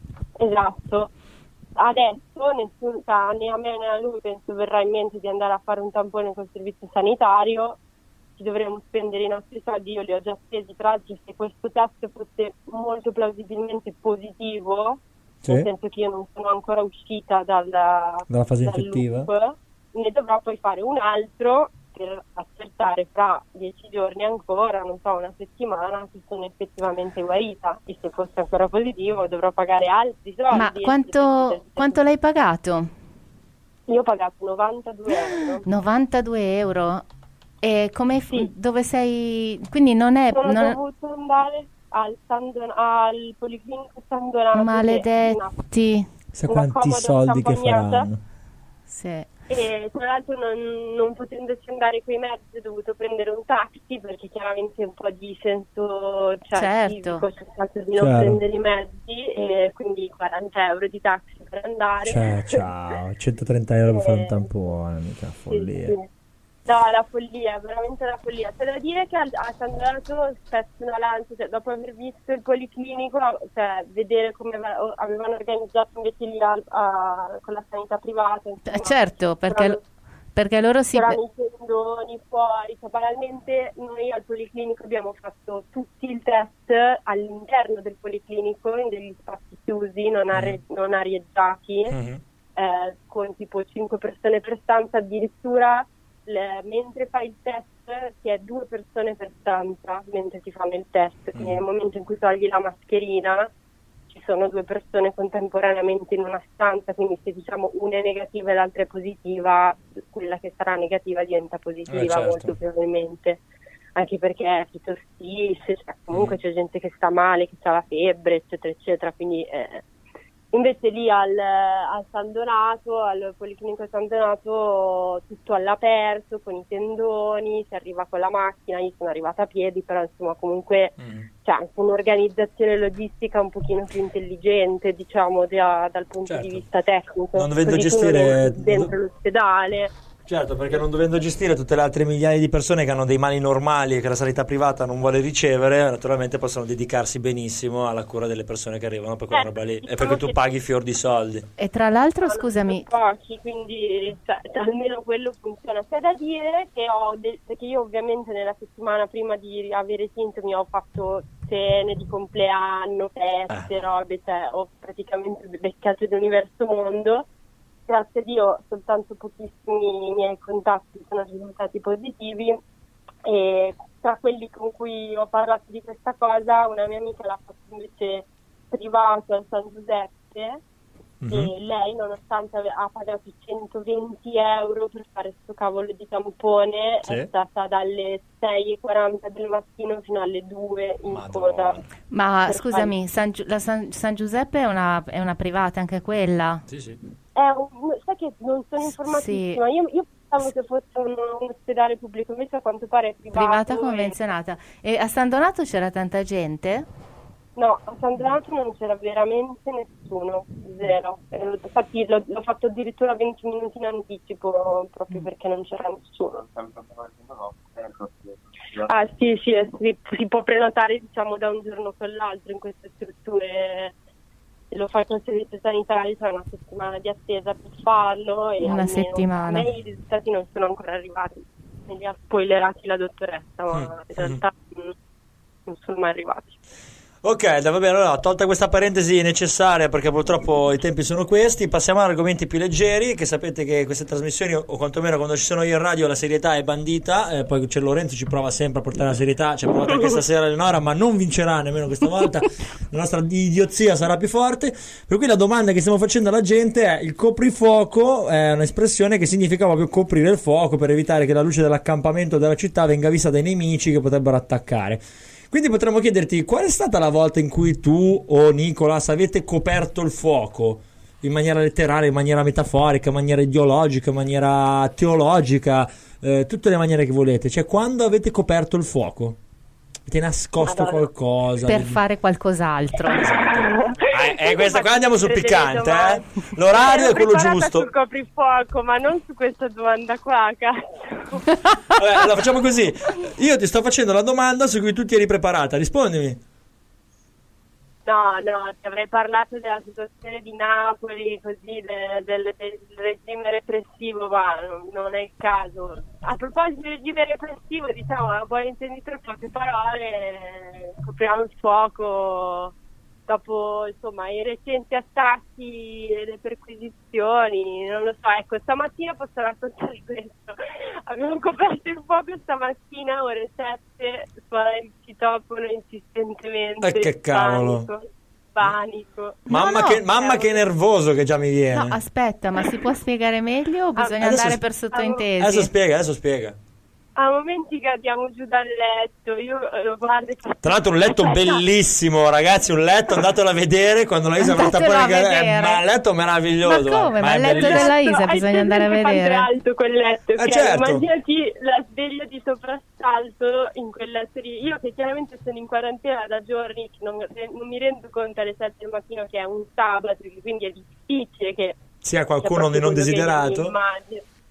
Esatto. Adesso nessuno, cioè, né a me né a lui penso verrà in mente di andare a fare un tampone col servizio sanitario. Ci dovremmo spendere i nostri soldi, io li ho già spesi, tra l'altro se questo test fosse molto plausibilmente positivo, Sì. nel senso che io non sono ancora uscita dalla, Dalla fase dal infettiva? loop, ne dovrò poi fare un altro per accertare fra dieci giorni ancora, non so, una settimana, se sono effettivamente guarita, e se fosse ancora positivo dovrò pagare altri soldi. Ma quanto, quanto l'hai pagato? Io ho pagato novantadue euro. novantadue euro. E come f- Sì. dove sei? Quindi non è Sono non- dovuto andare al, San Don- al Policlinico San Donato. maledetti. Sa Una quanti comoda soldi che campagnata. faranno. Sì. E tra l'altro non, non potendoci andare coi mezzi ho dovuto prendere un taxi perché chiaramente un po' di senso, cioè, Certo. civico, ho cercato di non Chiaro. prendere i mezzi e quindi quaranta euro di taxi per andare. Cioè, ciao, centotrenta euro per fare un Eh, tampone, mica Sì, follia. sì. No, la follia, veramente la follia. C'è da dire che a, a San Donato spezzo una lancia, cioè, dopo aver visto il policlinico, cioè vedere come ave- avevano organizzato invece lì a, a, con la sanità privata. Insomma, Eh, certo, perché, c'erano- perché loro si... c'erano i tendoni fuori, cioè banalmente noi al policlinico abbiamo fatto tutti il test all'interno del policlinico, in degli spazi chiusi, non, are- non arieggiati, Mm-hmm. eh, con tipo cinque persone per stanza, addirittura le- mentre fai il test si è due persone per stanza mentre ti fanno il test, quindi nel momento in cui togli la mascherina ci sono due persone contemporaneamente in una stanza, quindi se diciamo una è negativa e l'altra è positiva, quella che sarà negativa diventa positiva, Eh, certo. molto probabilmente, anche perché si tossisce, cioè, comunque c'è gente che sta male, che ha la febbre, eccetera eccetera, quindi eh, invece lì al, al San Donato, al Policlinico San Donato, tutto all'aperto, con i tendoni, si arriva con la macchina, io sono arrivata a piedi, però insomma comunque Mm. c'è anche un'organizzazione logistica un pochino più intelligente, diciamo, da- dal punto Certo. di vista tecnico. Non dovendo Così tu gestire- non entri dentro l'ospedale. Certo, perché non dovendo gestire tutte le altre migliaia di persone che hanno dei mali normali e che la sanità privata non vuole ricevere, naturalmente possono dedicarsi benissimo alla cura delle persone che arrivano per quella Eh, roba lì. E diciamo perché tu che- paghi fior di soldi. E tra l'altro, Sono scusami, pochi, quindi cioè, almeno quello funziona. C'è da dire che ho de- perché io ovviamente nella settimana prima di avere sintomi ho fatto cene di compleanno, feste, Eh. robe, cioè ho praticamente beccato l'universo mondo. Grazie a Dio soltanto pochissimi miei contatti sono risultati positivi, e tra quelli con cui ho parlato di questa cosa una mia amica l'ha fatto invece privato al San Giuseppe. Mhm. E lei, nonostante ave- ha pagato centoventi euro per fare sto cavolo di tampone, Sì. è stata dalle sei e quaranta del mattino fino alle due in Madonna. coda. ma Per scusami, San, Giu- la San, San Giuseppe è una, è una privata anche quella? Sì, sì. È un- sai che non sono informatissima, io, io pensavo che fosse un, un ospedale pubblico, invece a quanto pare è privato. Privata e- convenzionata. E a San Donato c'era tanta gente? No, a San Donato non c'era veramente nessuno, zero. Eh, Infatti l'ho, l'ho fatto addirittura venti minuti in anticipo proprio perché non c'era nessuno. Ah sì, sì, eh, si, si può prenotare diciamo da un giorno con l'altro in queste strutture. Se lo fai col servizio sanitario c'è una settimana di attesa per farlo. E Una almeno settimana. A me i risultati non sono ancora arrivati, me li ha spoilerati la dottoressa, ma Mm. in realtà mm, non sono mai arrivati. Ok, dai, va bene, allora tolta questa parentesi necessaria perché purtroppo i tempi sono questi, passiamo ad argomenti più leggeri, che sapete che queste trasmissioni, o quantomeno quando ci sono io in radio, la serietà è bandita, eh, poi c'è Lorenzo, ci prova sempre a portare la serietà, ci ha provato anche stasera Eleonora, ma non vincerà nemmeno questa volta, la nostra idiozia sarà più forte, per cui la domanda che stiamo facendo alla gente è: il coprifuoco è un'espressione che significa proprio coprire il fuoco per evitare che la luce dell'accampamento della città venga vista dai nemici che potrebbero attaccare. Quindi potremmo chiederti qual è stata la volta in cui tu o Nicolas avete coperto il fuoco in maniera letterale, in maniera metaforica, in maniera ideologica, in maniera teologica, eh, tutte le maniere che volete. Cioè, quando avete coperto il fuoco? Avete nascosto Madonna. qualcosa? Per fare qualcos'altro. Eh, eh, questa qua andiamo sul Delle piccante, domande. eh? L'orario Ero è quello preparata giusto. sul coprifuoco, ma non su questa domanda qua, cazzo. Vabbè, allora facciamo così. Io ti sto facendo la domanda su cui tu ti eri preparata. Rispondimi. No, no, ti avrei parlato della situazione di Napoli, così, de- del, del regime repressivo, ma non, non è il caso. A proposito del regime repressivo, diciamo, a buon intenditore, poche parole, copriamo il fuoco dopo, insomma, i recenti attacchi e le perquisizioni, non lo so, ecco, stamattina posso raccontare questo. Abbiamo coperto il fuoco stamattina, ore sette, suona- ci topono insistentemente. Eh, che cavolo. Panico, panico. Mamma, no, che, mamma che nervoso che già mi viene. No, aspetta, ma si può spiegare meglio o bisogna adesso- andare per sottintesi? Adesso spiega, adesso spiega. A momenti cadiamo giù dal letto, io eh, guardo... Tra l'altro un letto bellissimo, ragazzi, un letto, andatelo a vedere quando la Isa è venuta Andatelo fuori, a che- eh, vedere. ma il letto meraviglioso. Ma come? eh, Ma è il letto bellissimo. della Isa Hai bisogna andare a presente quanto vedere. è alto quel letto, ok? Eh, certo. Immaginati la sveglia di soprassalto in quel letto lì. Io che chiaramente sono in quarantena da giorni, che non, non mi rendo conto alle sette del mattino che è un sabato, che quindi è difficile che Sia sia qualcuno di proprio non quello che io mi desiderato. immagino.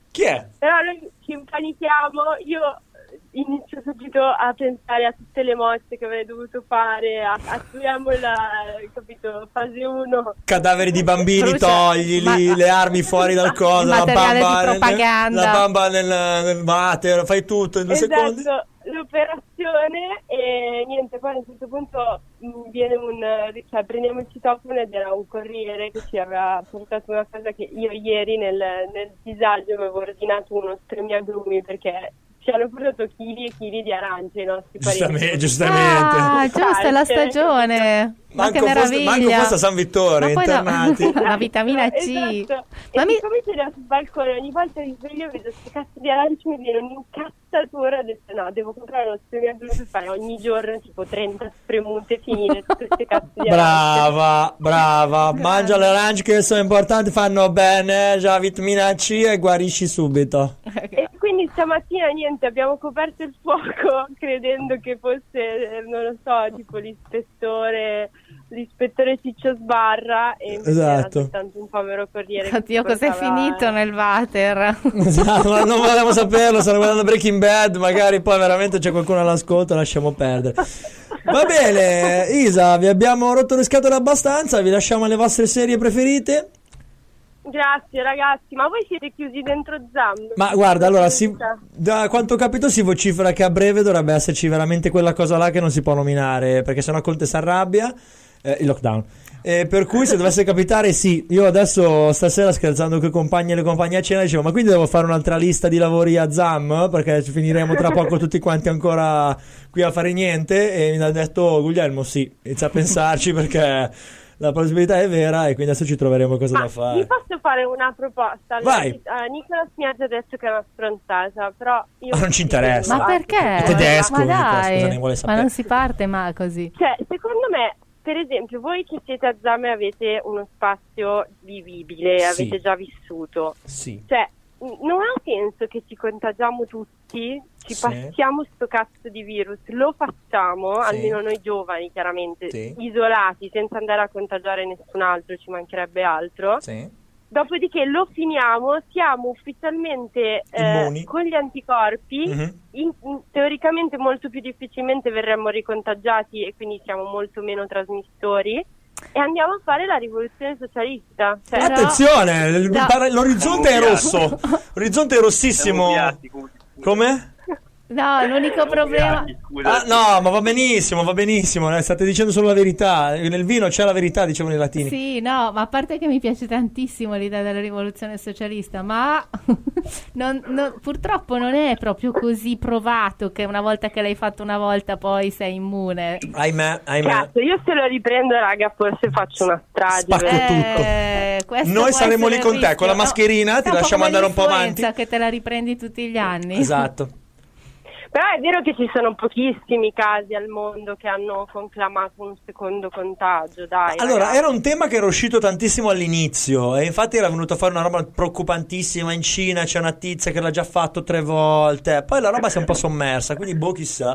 Chi è? Però noi ci impanichiamo, io inizio subito a pensare a tutte le mosse che avrei dovuto fare, a- attuiamo la, capito, fase uno. Cadaveri di bambini, Brucia- togli ma- le armi fuori dal coso, Il la materiale bamba, di nel- propaganda. la bamba nel, nel water, fai tutto in due secondi. Esatto, l'operazione e niente, poi a un certo punto mh, viene un, cioè prendiamo il citofono ed era un corriere che ci aveva portato una cosa che io ieri nel, nel disagio avevo ordinato uno spremiagrumi perché ci hanno portato chili e chili di arance i nostri Giustamente, parenti. giustamente. Ah, giusto, è la stagione. Ma che Manco fosse, meraviglia. manco fosse a San Vittore, Ma poi no, internati. la vitamina C. Esatto. Ma e mi- siccome ce l'ho sul balcone, ogni volta che sveglio vedo queste cazzo di arance, mi viene un'incazzatura, ho detto no, devo comprare uno spremiagrumi per fare ogni giorno tipo trenta spremute, finire tutte queste cazzo di arance. Brava, brava, mangia le arance che sono importanti, fanno bene, già vitamina C e guarisci subito. E quindi stamattina niente, abbiamo coperto il fuoco credendo che fosse, eh, non lo so, tipo l'ispettore, l'ispettore Ciccio Sbarra e invece Esatto. era soltanto un povero corriere. che Oddio, si cos'è portava- finito nel water? Esatto, ma non volevamo saperlo, stanno guardando Breaking Bad, magari poi veramente c'è qualcuno all'ascolto, lasciamo perdere. Va bene, Isa, vi abbiamo rotto le scatole abbastanza, vi lasciamo alle vostre serie preferite. Grazie ragazzi, ma voi siete chiusi dentro Zam? Ma guarda, allora, si, da quanto ho capito si vocifera che a breve dovrebbe esserci veramente quella cosa là che non si può nominare, perché sennò Conte si arrabbia, eh, il lockdown. Eh, per cui se dovesse capitare, sì, io adesso stasera scherzando con i compagni e le compagne a cena dicevo, ma quindi devo fare un'altra lista di lavori a Zam, perché ci finiremo tra poco tutti quanti ancora qui a fare niente, e mi ha detto oh, Guglielmo sì, inizia a pensarci perché la possibilità è vera e quindi adesso ci troveremo cosa Ma da vi fare. posso fare una proposta? Vai. Uh, Nicolas mi ha già detto che è una stronzata, però io... Ma non ci interessa. Ma perché? È tedesco, Ma Nicolas, dai, cosa ne vuole ma sapere? non si parte mai così. Cioè, secondo me, per esempio, voi che siete a Zam e avete uno spazio vivibile, Sì. avete già vissuto, Sì. cioè, n- non ha senso che ci contagiamo tutti, ci Sì. passiamo sto cazzo di virus, lo facciamo, Sì. almeno noi giovani chiaramente, Sì. isolati, senza andare a contagiare nessun altro, ci mancherebbe altro. Sì. Dopodiché lo finiamo, siamo ufficialmente eh, Immuni. con gli anticorpi, Mhm. in- in- teoricamente molto più difficilmente verremmo ricontagiati e quindi siamo molto meno trasmissori e andiamo a fare la rivoluzione socialista. Cioè, Però- Attenzione, il- No. para- l'orizzonte è rosso, l'orizzonte è rossissimo. Come? No, l'unico problema... Ah, no, ma va benissimo, va benissimo, eh, state dicendo solo la verità. Nel vino c'è la verità, dicevano i latini. Sì, no, ma a parte che mi piace tantissimo l'idea della rivoluzione socialista, ma non- non- purtroppo non è proprio così provato che una volta che l'hai fatto una volta poi sei immune. Ahimè, ahimè. cazzo, io se lo riprendo, raga, forse faccio una strage. Spacco veramente. Eh, questo Noi può saremo essere lì con il te, rischio. con la mascherina, No, ti è un lasciamo come andare un po' l'influenza avanti. che te la riprendi tutti gli anni. Esatto. Però è vero che ci sono pochissimi casi al mondo che hanno conclamato un secondo contagio, dai. Allora, ragazzi. era un tema che era uscito tantissimo all'inizio e infatti era venuto a fare una roba preoccupantissima in Cina, c'è una tizia che l'ha già fatto tre volte, poi la roba si è un po' sommersa, quindi boh, chissà.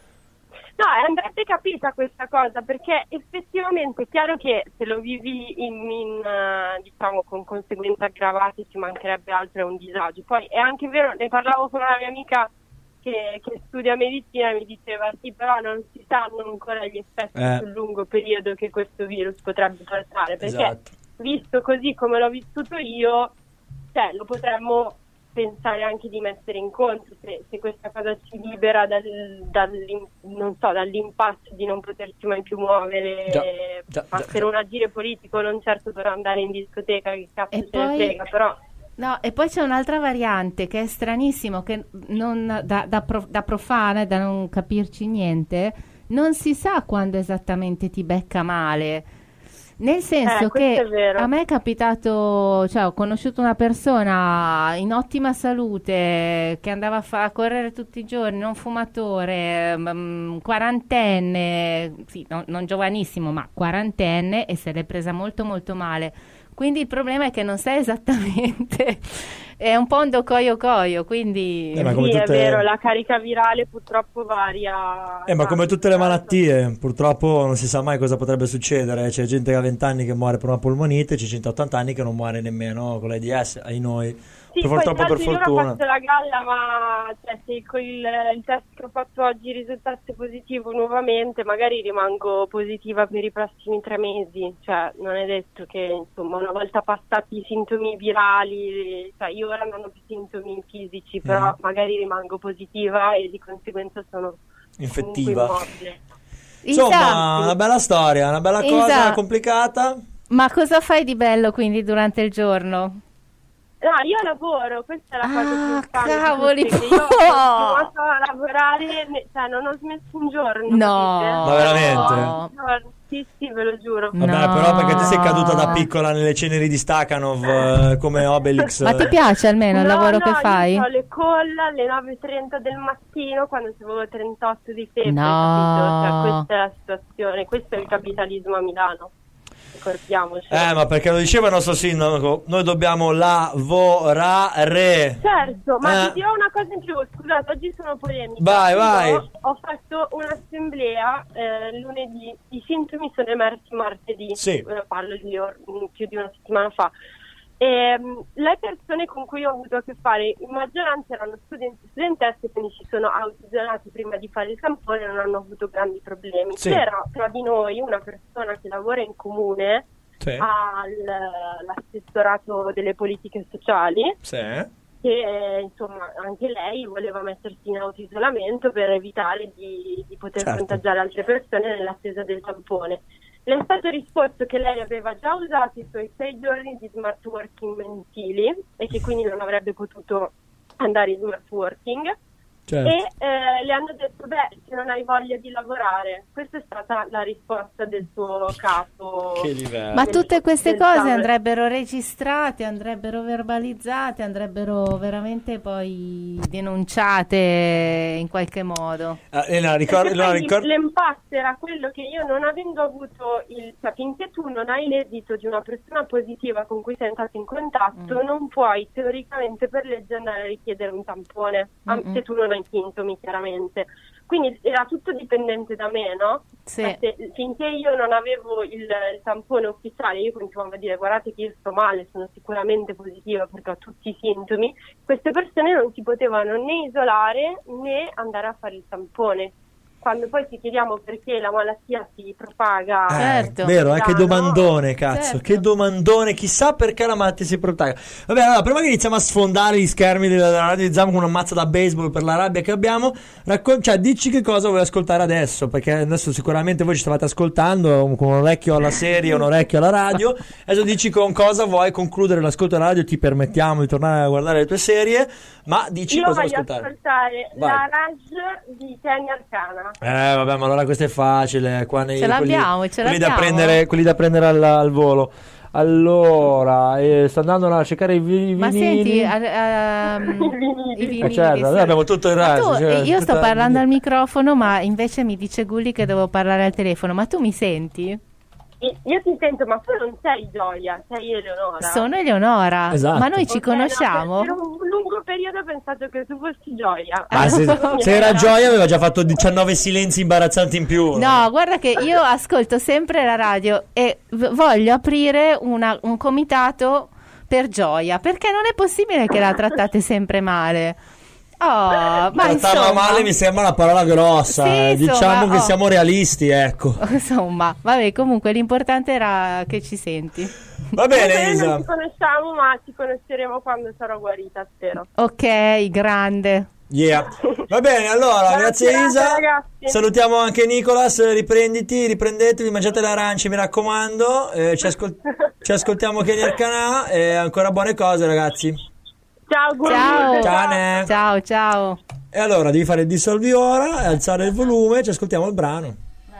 No, andrebbe capita questa cosa perché effettivamente è chiaro che se lo vivi in, in, eh, diciamo con conseguenze aggravate ci mancherebbe altro, è un disagio. Poi è anche vero, ne parlavo con una mia amica che, che studia medicina e mi diceva sì, però non si sanno ancora gli effetti Eh. sul lungo periodo che questo virus potrebbe portare, perché Esatto. visto così come l'ho vissuto io, cioè lo potremmo pensare anche di mettere in conto se, se questa cosa ci libera dal, dall'im- non so, dall'impasse di non potersi mai più muovere, Già, già, ma già. per un agire politico non certo per andare in discoteca, che cazzo E ce ne poi- frega, però No, e poi c'è un'altra variante che è stranissimo, che non, da, da, pro- da profana e da non capirci niente, non si sa quando esattamente ti becca male. Nel senso Eh, questo che è vero. a me è capitato, cioè ho conosciuto una persona in ottima salute che andava a, fa- a correre tutti i giorni, non fumatore, mm, quarantenne, sì, no- non giovanissimo, ma quarantenne, e se l'è presa molto molto male. Quindi il problema è che non sai esattamente, è un po' un docoio coio, quindi... Eh, ma come sì, tutte- è vero, la carica virale purtroppo varia. Eh, ma come tanto, tutte le tanto. malattie, purtroppo non si sa mai cosa potrebbe succedere. C'è gente che ha venti anni che muore per una polmonite, c'è centottanta anni che non muore nemmeno con l'AIDS, ai noi. Sì, per poi troppo tra per l'altro io fortuna. ho fatto la galla, ma cioè, se con il, il test che ho fatto oggi risultasse positivo nuovamente, magari rimango positiva per i prossimi tre mesi. Cioè, non è detto che, insomma, una volta passati i sintomi virali, cioè io ora non ho più sintomi fisici, però Mm. magari rimango positiva e di conseguenza sono Infettiva. comunque immobile. Insomma, Esatto. una bella storia, una bella cosa Esatto. complicata. Ma cosa fai di bello quindi durante il giorno? No, io lavoro, questa è la cosa Ah, più infame di cavoli, tutte, che io ho po'. continuato a lavorare, ne- cioè non ho smesso un giorno. No. capite? Ma veramente? No. Sì, sì, ve lo giuro. Vabbè, No. però perché te sei caduta da piccola nelle ceneri di Stakhanov eh, come Obelix. Ma ti piace almeno il No, lavoro no, che fai? Io ho le call alle nove e trenta del mattino quando avevo trentotto di febbre, No. capito? Cioè, questa è la situazione, questo è il capitalismo a Milano. Ricordiamoci. Eh, ma perché lo diceva il nostro sindaco, noi dobbiamo lavorare. Certo, ma Eh. ti dirò una cosa in più, scusate, oggi sono polemica. Vai, Io vai. Ho fatto un'assemblea eh, lunedì, i sintomi sono emersi martedì, Sì. eh, parlo di or- più di una settimana fa. E, mh, le persone con cui ho avuto a che fare, in maggioranza erano studenti studentesse, quindi si sono autoisolati prima di fare il tampone e non hanno avuto grandi problemi. Sì. C'era tra di noi una persona che lavora in comune Sì. all'assessorato delle politiche sociali, Sì. che eh, insomma anche lei voleva mettersi in autoisolamento per evitare di, di poter Certo. contagiare altre persone nell'attesa del tampone. Le è stato risposto che lei aveva già usato i suoi sei giorni di smart working mensili e che quindi non avrebbe potuto andare in smart working. Certo. E eh, le hanno detto, beh, se non hai voglia di lavorare. Questa è stata la risposta del suo capo. Che livello. Ma tutte queste del cose tavolo. andrebbero registrate, andrebbero verbalizzate, andrebbero veramente poi denunciate in qualche modo. Ah, Elena, ricordo, Perché no, poi ricordo- l'impasse era quello che io non avendo avuto il, cioè finché tu non hai l'esito di una persona positiva con cui sei entrato in contatto, Mm. non puoi teoricamente per legge andare a richiedere un tampone, am- Mm-mm. se tu non hai sintomi chiaramente. Quindi era tutto dipendente da me, no? Sì. Ma se- finché io non avevo il, il tampone ufficiale, io continuavo a dire guardate che io sto male, sono sicuramente positiva perché ho tutti i sintomi, queste persone non si potevano né isolare né andare a fare il tampone. Quando poi ci chiediamo perché la malattia si propaga, Eh, Certo. vero, eh, che no? domandone, cazzo, Certo. che domandone, chissà perché la malattia si propaga. Vabbè, allora, prima che iniziamo a sfondare gli schermi della radio di Zam con una mazza da baseball per la rabbia che abbiamo, raccon- cioè, dici che cosa vuoi ascoltare adesso, perché adesso sicuramente voi ci stavate ascoltando con un orecchio alla serie, un orecchio alla radio, adesso dici con cosa vuoi concludere l'ascolto alla radio, ti permettiamo di tornare a guardare le tue serie, ma dici io cosa vuoi voglio ascoltare. ascoltare Vai. la Raj di Kenny Arcana. Eh vabbè, ma allora questo è facile, qua nei, Ce l'abbiamo, quelli, ce quelli da l'abbiamo. prendere, quelli da prendere al, al volo. Allora, eh, sto andando a cercare i vi- Ma vinili. senti, a- ehm, I vinili. i vinili, Eh, certo, sì. noi abbiamo tutto il Ma resto. tu- cioè, io sto tutta- parlando al microfono, ma invece mi dice Gulli che devo parlare al telefono. Ma tu mi senti? Io ti sento, ma tu non sei Gioia, sei Eleonora. Sono Eleonora. Esatto. Ma noi ci Ok, no, conosciamo? per un lungo periodo ho pensato che tu fossi Gioia. Ah, se, Non se era era. Gioia aveva già fatto diciannove silenzi imbarazzanti in più. No, guarda che io ascolto sempre la radio e v- voglio aprire una- un comitato per Gioia, perché non è possibile che la trattate sempre male. Oh, ma Trattarla insomma, male mi sembra una parola grossa. Sì, eh. insomma, Diciamo che oh. siamo realisti, ecco. insomma, vabbè, comunque l'importante era che ci senti. Va Comunque bene, noi Isa. non ci conosciamo, ma ci conosceremo quando sarò guarita, spero. Ok, grande. Yeah. Va bene, allora, Buona grazie serata, Isa. ragazzi. Salutiamo anche Nicolas, riprenditi, riprendetevi, mangiate le arance, mi raccomando. Eh, ci, ascol- ci ascoltiamo Kenny Arcana e ancora buone cose, ragazzi. Ciao, Gulli. Ciao. Ciao, Ne. Ciao, ciò. E allora devi fare il dissolvi ora e alzare il volume, ci ascoltiamo il brano.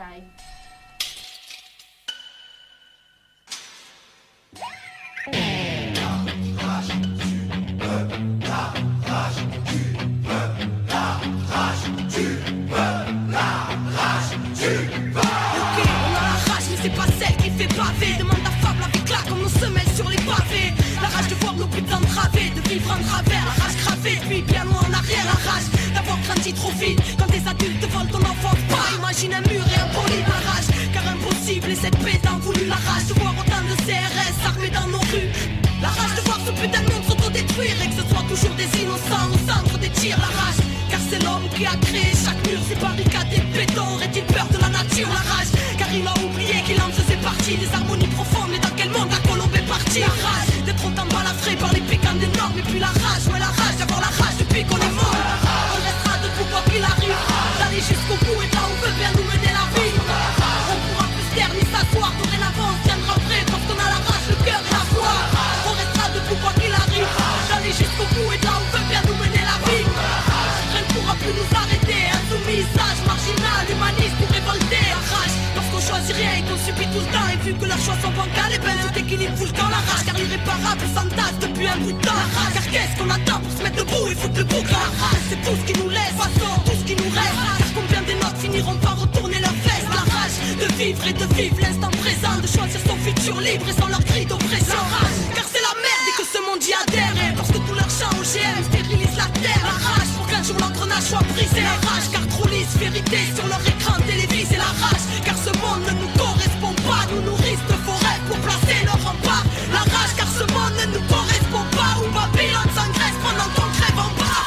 Ok, on a la rage, mais c'est pas celle qui fait baver. Demande à Fab, la vie claque comme nos semelles sur les pavés. La rage de voir nos putains través, de vivre en travers. La rage gravée, puis bien loin en arrière. La rage d'avoir grandi trop vite. Quand des adultes te volent ton enfance, pas imagine un mur et un poli. La rage, car impossible, et cette paix t'en voulu. La rage de voir autant de C R S armés dans nos rues. La rage de voir ce putain de monde s'autodétruire et que ce soit toujours des innocents au centre des tirs. La rage, car c'est l'homme qui a créé chaque mur. Ces barricades et béton, aurait-il peur de la nature? La rage, car il a oublié qu'il en faisait partie. Des harmonies profondes, mais dans quel monde la colombe est partie? La rage, d'être autant balafré par les piquants des normes. Et puis la rage, ouais la rage, d'avoir la rage depuis qu'on est mort. On restera debout quoi qu'il arrive, d'aller jusqu'au bout et là on veut bien nous mener la vie. On pourra plus se taire ni s'asseoir, dorénavant on tiendra prêt parce qu'on a la rage, le cœur et la foi. On restera debout quoi qu'il arrive, d'aller jusqu'au bout et là on veut bien nous mener la vie. Rien ne pourra plus nous arrêter, insoumis, sage, marginal, humaniste ou révolté. La rage, lorsqu'on choisit rien et qu'on subit tout le temps. Et vu que leurs choix sont bancals, et ben tout équilibre tout le temps. La rage, car irréparable, s'entasse depuis un bout de temps. La rage, car qu'est-ce qu'on attend pour se mettre debout et foutre le bouc? La rage, c'est tout ce qui nous laisse, façon, tout ce qui nous reste. Car combien des nôtres finiront par retourner leur veste? La rage, de vivre et de vivre l'instant présent, de choisir son futur libre et sans leur cri d'oppression. La rage, car c'est la merde et que ce monde y adhère. Et parce que tous leurs champs O G M stérilisent la terre. La rage, pour qu'un jour l'engrenage soit brisé. La rage, car trop lisse, vérité sur leur écran télévisé. La rage, car ce monde ne nous correspond pas. Nous nourrissent de forêts pour placer leur rempart. La rage, car ce monde ne nous correspond pas. Où Babylone s'engraisse pendant qu'on crève en bas.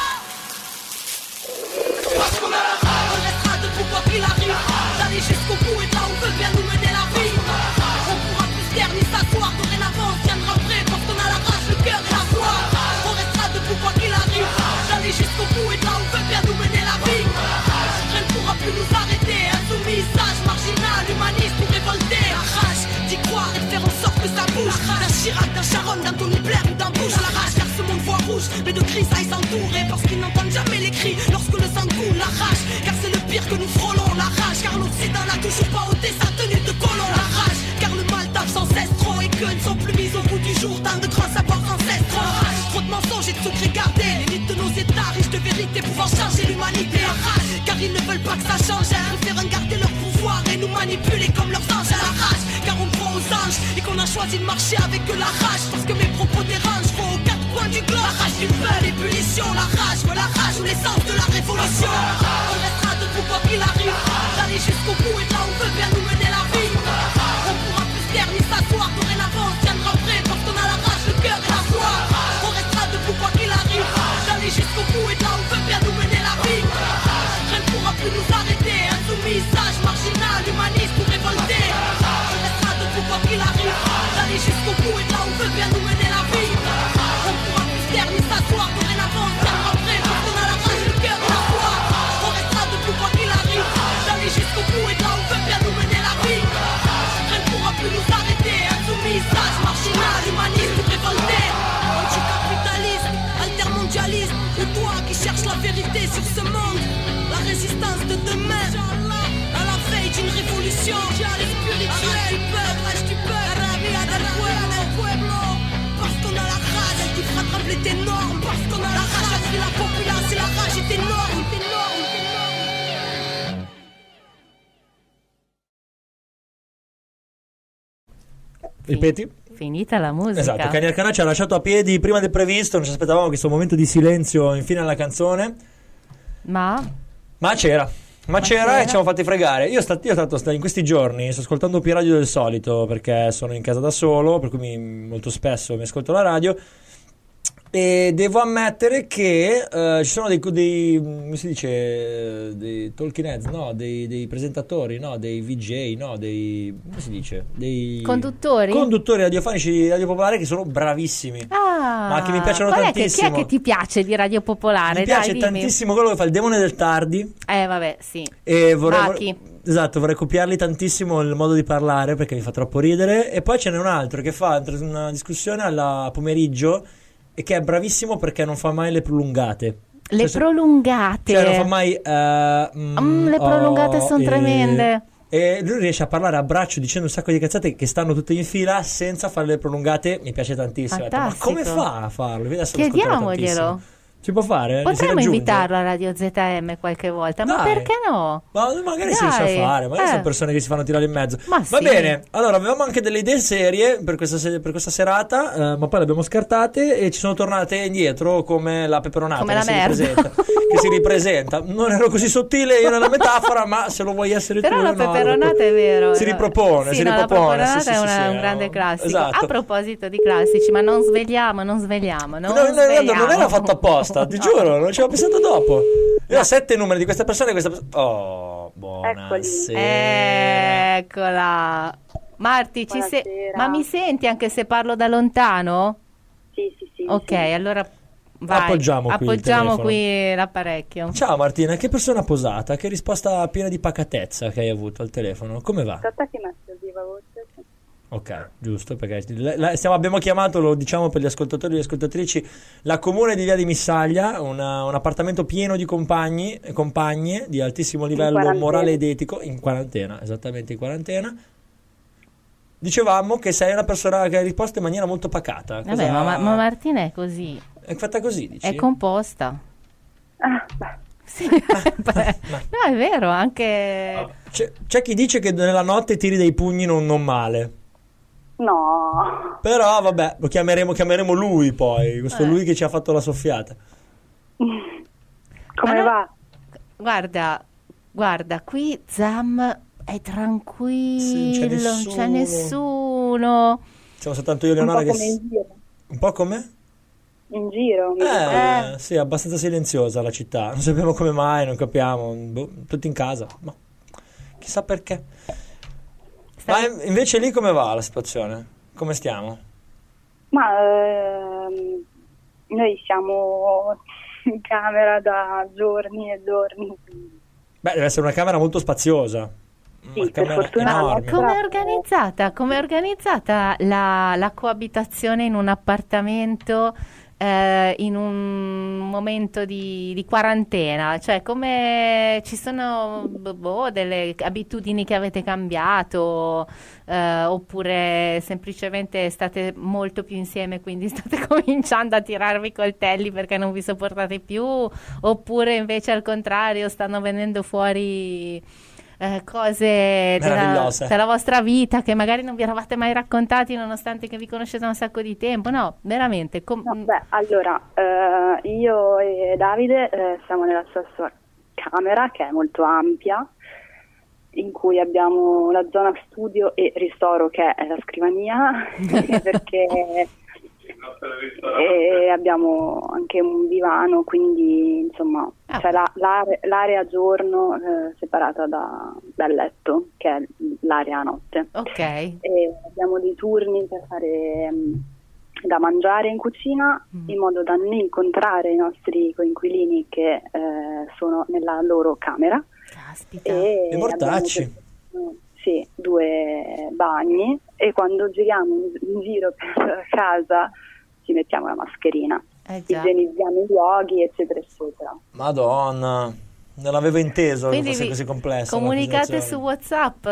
Parce qu'on a la rage, on restera debout quoi qu'il arrive, d'aller jusqu'au bout et là on veut bien nous mener la vie. On pourra plus se taire ni s'asseoir, dorénavant on tiendra prêt parce qu'on a la rage, le cœur et la foi. On restera debout quoi qu'il arrive, d'aller jusqu'au bout et là on veut bien nous mener la vie. Rien ne pourra plus nous arrêter, insoumis, sage, marginal, humaniste ou révolté. La rage, d'y croire et de faire en sorte que ça bouge. D'un Chirac, d'un Sharon, d'un Tony Blair ou d'un Bush. La rage, car ce monde voit rouge, mais de cris aille s'entourer parce qu'ils n'entendent jamais les cris lorsque le sang coule. La rage, car c'est le pire que nous frôlons. La rage, car l'Occident n'a toujours pas ôté sa tenue de colon. La rage, car le mal tape sans cesse trop et que ne sont plus mis au bout du jour tant de grands savoirs ancestraux. La rage, trop de mensonges et de secrets gardés, l'élite de nos états riches de vérité pouvant changer l'humanité. La rage, car ils ne veulent pas que ça change, ils préfèrent garder leur pouvoir et nous manipuler comme leurs anges. La rage, car on croit aux anges et qu'on a choisi de marcher avec la rage parce que mes propos dérangent, faut aux quatre coins du globe. La rage du peur, l'ébullition, la rage, veut la rage ou l'essence de la révolution. On restera debout quoi qu'il arrive, d'aller jusqu'au bout et là on veut bien nous mener la vie. On pourra plus se taire ni s'asseoir, dorénavant on tiendra prêt parce qu'on a la rage, le cœur et la foi. On restera debout quoi qu'il arrive, d'aller jusqu'au bout et là on veut bien nous mener la vie. Rien ne pourra plus nous arrêter, insoumis, sage, marginal, humaniste ou révolté. On restera debout quoi qu'il arrive, d'aller jusqu'au bout et là on veut bien nous mener la vie. On pourra plus se taire ni s'asseoir, dorénavant on tiendra prêt parce qu'on a la rage, le cœur et la foi. On restera debout quoi qu'il arrive, d'aller jusqu'au bout et là on veut bien nous mener la vie. Rien ne pourra plus nous arrêter, insoumis, sage, marginal, humaniste ou révolté. Anticapitaliste, altermondialiste, ou toi qui cherches la vérité sur ce monde. La résistance de demain, à la veille d'une révolution spirituelle du peuple, rage du peuple, la rabia del pueblo. Parce qu'on a la rage, elle qui fera trembler tes normes. Parce qu'on a la rage, elle fait la populace et la rage est énorme, énorme. Ripeti? Finita la musica. Esatto, Cani Arcana ci ha lasciato a piedi prima del previsto, non ci aspettavamo questo momento di silenzio infine alla canzone. Ma? Ma c'era. Ma, Ma c'era, c'era e ci siamo fatti fregare. Io, sta, io tanto sta, in questi giorni sto ascoltando più radio del solito perché sono in casa da solo, per cui mi, molto spesso mi ascolto la radio. E devo ammettere che uh, ci sono dei, dei come si dice, dei talking heads, no, dei, dei presentatori, no, dei V J, no, dei, come si dice, dei conduttori conduttori radiofonici di Radio Popolare che sono bravissimi. Ah, ma che mi piacciono qual è tantissimo. Che, chi è che ti piace di Radio Popolare? Mi piace Dai, tantissimo quello che fa il Demone del Tardi. Eh vabbè, sì. E vorrei, Machi. esatto, vorrei copiarli tantissimo il modo di parlare perché mi fa troppo ridere. E poi ce n'è un altro che fa una discussione alla pomeriggio e che è bravissimo perché non fa mai le prolungate. Le cioè, prolungate. Cioè non fa mai uh, mm, mm, le prolungate oh, sono e, tremende. E lui riesce a parlare a braccio dicendo un sacco di cazzate che stanno tutte in fila senza fare le prolungate. Mi piace tantissimo. Detto, ma come fa a farlo? Adesso chiediamoglielo. Si può fare? Potremmo Si raggiunge? invitarlo a Radio Z M qualche volta, ma Dai. perché no? Ma magari si Dai. riesce a fare, magari Eh. sono persone che si fanno tirare in mezzo. Ma Va sì. bene, allora avevamo anche delle idee serie per questa, se- per questa serata, eh, ma poi le abbiamo scartate e ci sono tornate indietro come la peperonata Come che, la si merda. ripresenta, che si ripresenta. Non ero così sottile io nella metafora, ma se lo vuoi essere Però tu, la no, peperonata è vero. Si no? ripropone, Sì, si no, ripropone. La peperonata sì, sì, è sì, una- sì, un è grande un- classico. Esatto. A proposito di classici, ma non svegliamo, non svegliamo. Non, No, no, no, svegliamo. non era fatto apposta, ti No. giuro, non ci avevo pensato dopo. Io No. ho sette numeri di questa persona e questa persona. Oh, buonasera. Eccola. Marti, ci se- Buonasera. ma mi senti anche se parlo da lontano? Sì, sì, sì. Ok, sì. allora vai. Appoggiamo qui il Appoggiamo telefono. qui l'apparecchio. Ciao Martina, che persona posata, che risposta piena di pacatezza che hai avuto al telefono, come va? Aspetta che metto il viva voce. Ok, giusto, perché la- la- stiamo- abbiamo chiamato, lo diciamo per gli ascoltatori e le ascoltatrici, la comune di Via di Missaglia, una- un appartamento pieno di compagni e compagne di altissimo livello quarantena. morale ed etico, in quarantena, esattamente in quarantena. Dicevamo che sei una persona che ha risposto in maniera molto pacata. Vabbè, Cosa- ma, ma Martina è così, È fatta così, dici? è composta. Ah, beh. Sì. Beh, no, è vero, anche... C'è, c'è chi dice che nella notte tiri dei pugni non, non male. No. Però vabbè, lo chiameremo, chiameremo lui poi, questo Eh. lui che ci ha fatto la soffiata. Come Ma no- va? Guarda, guarda, qui Zam è tranquillo, Sì, non c'è c'è nessuno. nessuno. Siamo soltanto io e Un Leonora po' che... come in giro. Un po' come? In giro. mi dico. Eh, sì, abbastanza silenziosa la città. Non sappiamo come mai, non capiamo. Boh, tutti in casa. Ma chissà perché. Ma Stai- in- invece lì come va la situazione? Come stiamo? Ma ehm, noi siamo in camera da giorni e giorni. Beh, deve essere una camera molto spaziosa. Sì, Una per camera fortuna enorme. no. Come è organizzata? Come è organizzata la, la coabitazione in un appartamento eh, in un momento di, di quarantena? Cioè, come ci sono boh, delle abitudini che avete cambiato eh, oppure semplicemente state molto più insieme, quindi state cominciando a tirarvi i coltelli perché non vi sopportate più, oppure invece al contrario stanno venendo fuori eh, cose della, Meravigliose. della vostra vita che magari non vi eravate mai raccontati nonostante che vi conoscete da un sacco di tempo. No, veramente. com- No, beh, allora, eh, io e Davide eh, siamo nella stessa camera che è molto ampia, in cui abbiamo la zona studio e ristoro che è la scrivania, perché e abbiamo anche un divano, quindi insomma Ah. c'è la- l'are- l'area giorno eh, separata da- dal letto, che è l'area notte. ok. E abbiamo dei turni per fare mm, da mangiare in cucina, Mm. in modo da non incontrare i nostri coinquilini che eh, sono nella loro camera. Caspita. E I mortacci. abbiamo, sì, due bagni, e quando giriamo in, in giro per casa ci mettiamo la mascherina, Eh già. igienizziamo i luoghi, eccetera, eccetera. Madonna, non l'avevo inteso che Quindi fosse vi così complessa. la comunicate su situazione. WhatsApp.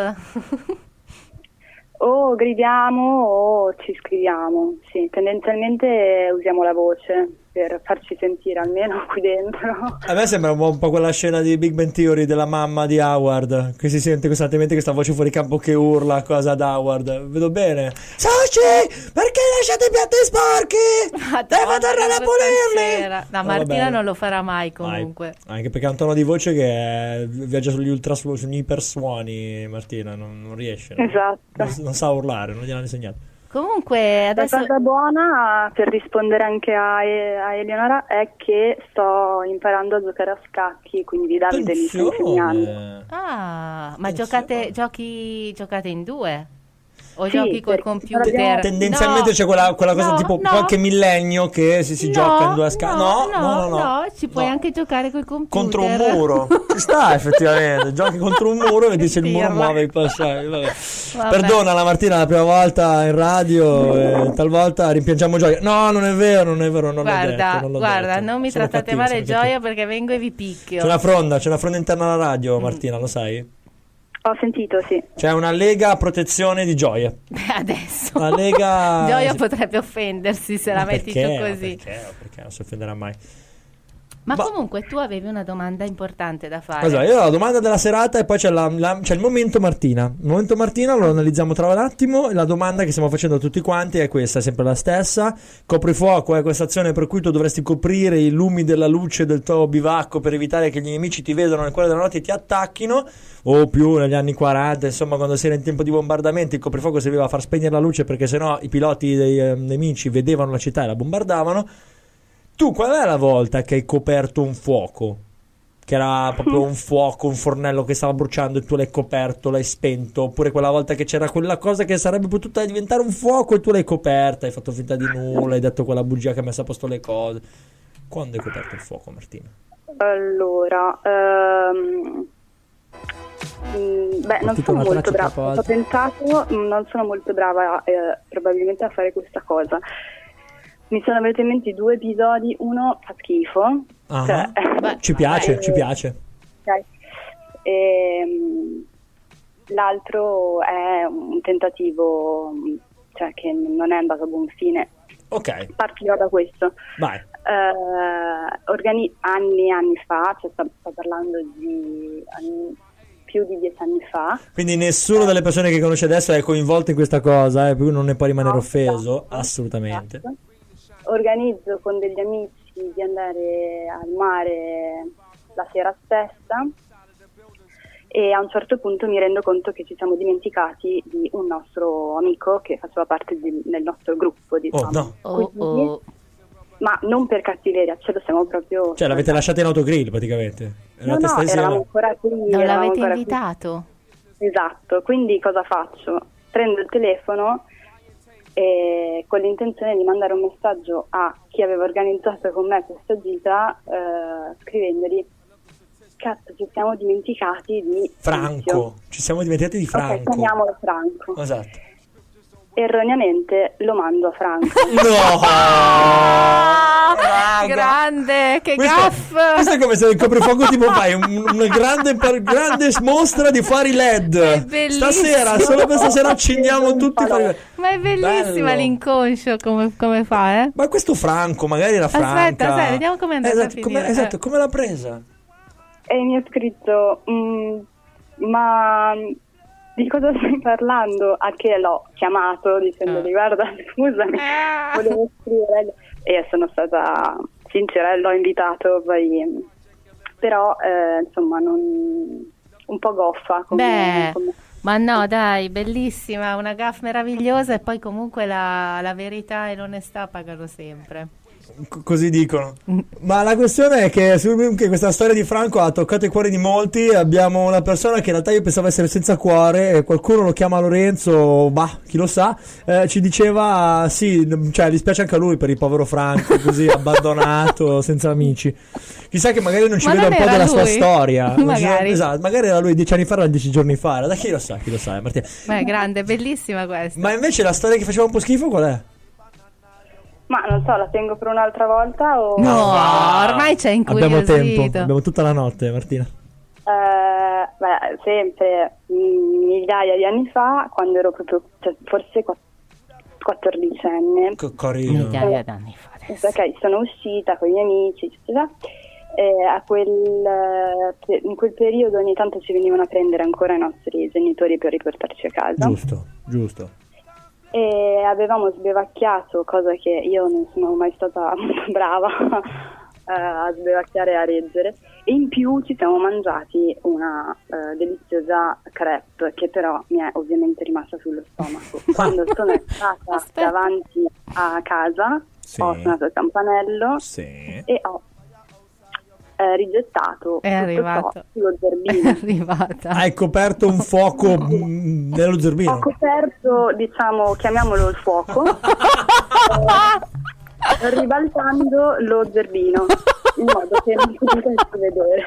O gridiamo o ci scriviamo, sì, tendenzialmente usiamo la voce per farci sentire almeno qui dentro. A me sembra un po', un po' quella scena di Big Bang Theory della mamma di Howard, che si sente costantemente questa voce fuori campo che urla cosa ad Howard. Vedo bene. Soci, perché lasciate i piatti sporchi? Devo Madonna, tornare a che pulirli. sera. No, Oh, Martina vabbè. non lo farà mai Mai. comunque. Anche perché ha un tono di voce che è- viaggia sugli ultrasuoni, sugli ipersuoni. Martina non, non riesce. no? Esatto. Non, non sa urlare, non gliel'hanno insegnato. Comunque La adesso cosa buona, per rispondere anche a, a Eleonora, è che sto imparando a giocare a scacchi, quindi Davide mi sta insegnando. Attenzione. Ah, ma Attenzione. giocate giochi giocate in due? O Sì, giochi col perché computer? abbiamo- Tendenzialmente No, c'è quella, quella cosa no, tipo no. qualche millennio che si, si No, gioca in due a scala. No, No, no, no, no, ci puoi No. anche giocare col computer. Contro un muro. Ci sta effettivamente. Giochi contro un muro e vedi se il muro Pirla. muove i passaggi. Vabbè. Vabbè. Perdona la Martina, la prima volta in radio, e talvolta rimpiangiamo Gioia. No, non è vero, non è vero, non l'ho Guarda, detto, non l'ho guarda, detto. non mi Sono trattate cattivo, male sono Gioia cattivo. perché vengo e vi picchio. C'è una fronda, c'è una fronda interna alla radio, Mm. Martina, lo sai? Ho sentito, sì. C'è una lega a protezione di Gioia. Beh, adesso La Lega Gioia sì. potrebbe offendersi se la Ma metti perché? giù così. Perché? Perché non si offenderà mai. Ma, Ma- comunque tu avevi una domanda importante da fare. Esatto, io ho la domanda della serata e poi c'è, la- la- c'è il momento Martina. Il momento Martina lo analizziamo tra un attimo. La domanda che stiamo facendo a tutti quanti è questa, è sempre la stessa. Coprifuoco è questa azione per cui tu dovresti coprire i lumi della luce del tuo bivacco per evitare che gli nemici ti vedano nel cuore della notte e ti attacchino, o più negli anni quaranta, insomma, quando si era in tempo di bombardamenti, il coprifuoco serviva a far spegnere la luce perché sennò i piloti dei eh, nemici vedevano la città e la bombardavano. Tu qual è la volta che hai coperto un fuoco? Che era proprio un fuoco, un fornello che stava bruciando e tu l'hai coperto, l'hai spento? Oppure quella volta che c'era quella cosa che sarebbe potuta diventare un fuoco e tu l'hai coperta, hai fatto finta di nulla, hai detto quella bugia che ha messo a posto le cose? Quando hai coperto il fuoco, Martina? Allora, ehm, mm, beh, non Tutta sono una molto traccia brava. troppo Ho pensato, mm, non sono molto brava eh, probabilmente a fare questa cosa. Mi sono venuti in mente due episodi, uno fa schifo. Ah, cioè, Beh, ci piace, eh, ci piace. ok. Ehm, l'altro è un tentativo, cioè che non è andato a buon fine. Ok, Partirò da questo. vai. Eh, organi- anni e anni fa, cioè sto, sto parlando di anni- più di dieci anni fa. Quindi nessuno delle persone che conosce adesso è coinvolto in questa cosa, eh, per cui non ne può rimanere No, offeso, esatto, assolutamente. esatto. Organizzo con degli amici di andare al mare la sera stessa e a un certo punto mi rendo conto che ci siamo dimenticati di un nostro amico che faceva parte di- del nostro gruppo, diciamo. Oh, no. Oh, Quindi- oh. ma non per cattiveria, ce lo siamo proprio... Cioè l'avete lasciato in autogrill praticamente? No, Eravate no, stessi eravamo là? ancora qui. Non eravamo l'avete ancora qui. invitato? Esatto, quindi cosa faccio? Prendo il telefono e con l'intenzione di mandare un messaggio a chi aveva organizzato con me questa gita, eh, scrivendogli: cazzo, ci siamo dimenticati di Tizio." Franco, ci siamo dimenticati di Ok, Franco. chiamiamolo Franco. Esatto. Erroneamente lo mando a Franco. No! Ah, Raga. grande, che Questo, gaff! questo è come se nel coprifuoco tipo fai un- una grande, per- grande mostra di fari L E D. È bellissimo. Stasera, solo questa sera accendiamo tutti i fari L E D. Ma è bellissima Bello. l'inconscio come, come fa, eh? Ma questo Franco, magari era Franca. Aspetta, aspetta, vediamo com'è andata a esatto, come, finire. esatto, Eh. come l'ha presa? E mi ha scritto: "Mm, ma di cosa stai parlando?" A che l'ho chiamato dicendogli: guarda, scusami, Ah. volevo scrivere. E sono stata sincera, l'ho invitato, poi però eh, insomma non, un po' goffa come, Beh, come- ma no, dai, bellissima, una gaff meravigliosa e poi comunque la, la verità e l'onestà pagano sempre. C- così dicono. Ma la questione è che, su- che questa storia di Franco ha toccato i cuori di molti. Abbiamo una persona che in realtà io pensavo essere senza cuore, e qualcuno lo chiama Lorenzo, bah, chi lo sa, eh, ci diceva sì, n- cioè gli spiace anche a lui per il povero Franco, così abbandonato, senza amici. Chissà che magari non ci Ma vede non un po' era della sua lui? storia. Non ci- Magari. esatto, magari era lui dieci anni fa, era dieci giorni fa, da chi lo sa, chi lo sa, eh, Martina. Beh, grande, bellissima questa. Ma invece la storia che faceva un po' schifo qual è? ma non so, la tengo per un'altra volta o No, Ah, ormai c'è Abbiamo tempo, incuriosito. abbiamo tutta la notte, Martina. Eh, beh, sempre mm, migliaia di anni fa, quando ero proprio, cioè, forse quatt- quattordicenne. Che carino. Migliaia d'anni fa adesso. Ok, sono uscita con i miei amici, eccetera. E a quel, eh, in quel periodo ogni tanto ci venivano a prendere ancora i nostri genitori per riportarci a casa. Giusto, giusto. E avevamo sbevacchiato, cosa che io non sono mai stata brava eh, a sbevacchiare e a reggere, e in più ci siamo mangiati una eh, deliziosa crepe che però mi è ovviamente rimasta sullo stomaco. Quando sono entrata Aspetta. davanti a casa Sì. ho suonato il campanello Sì. e ho eh, rigettato È tutto arrivato. ciò sullo È zerbino. arrivata. Hai coperto un fuoco mm, nello Ho zerbino. coperto, diciamo, chiamiamolo il fuoco, eh, ribaltando lo zerbino in modo che non si potesse vedere.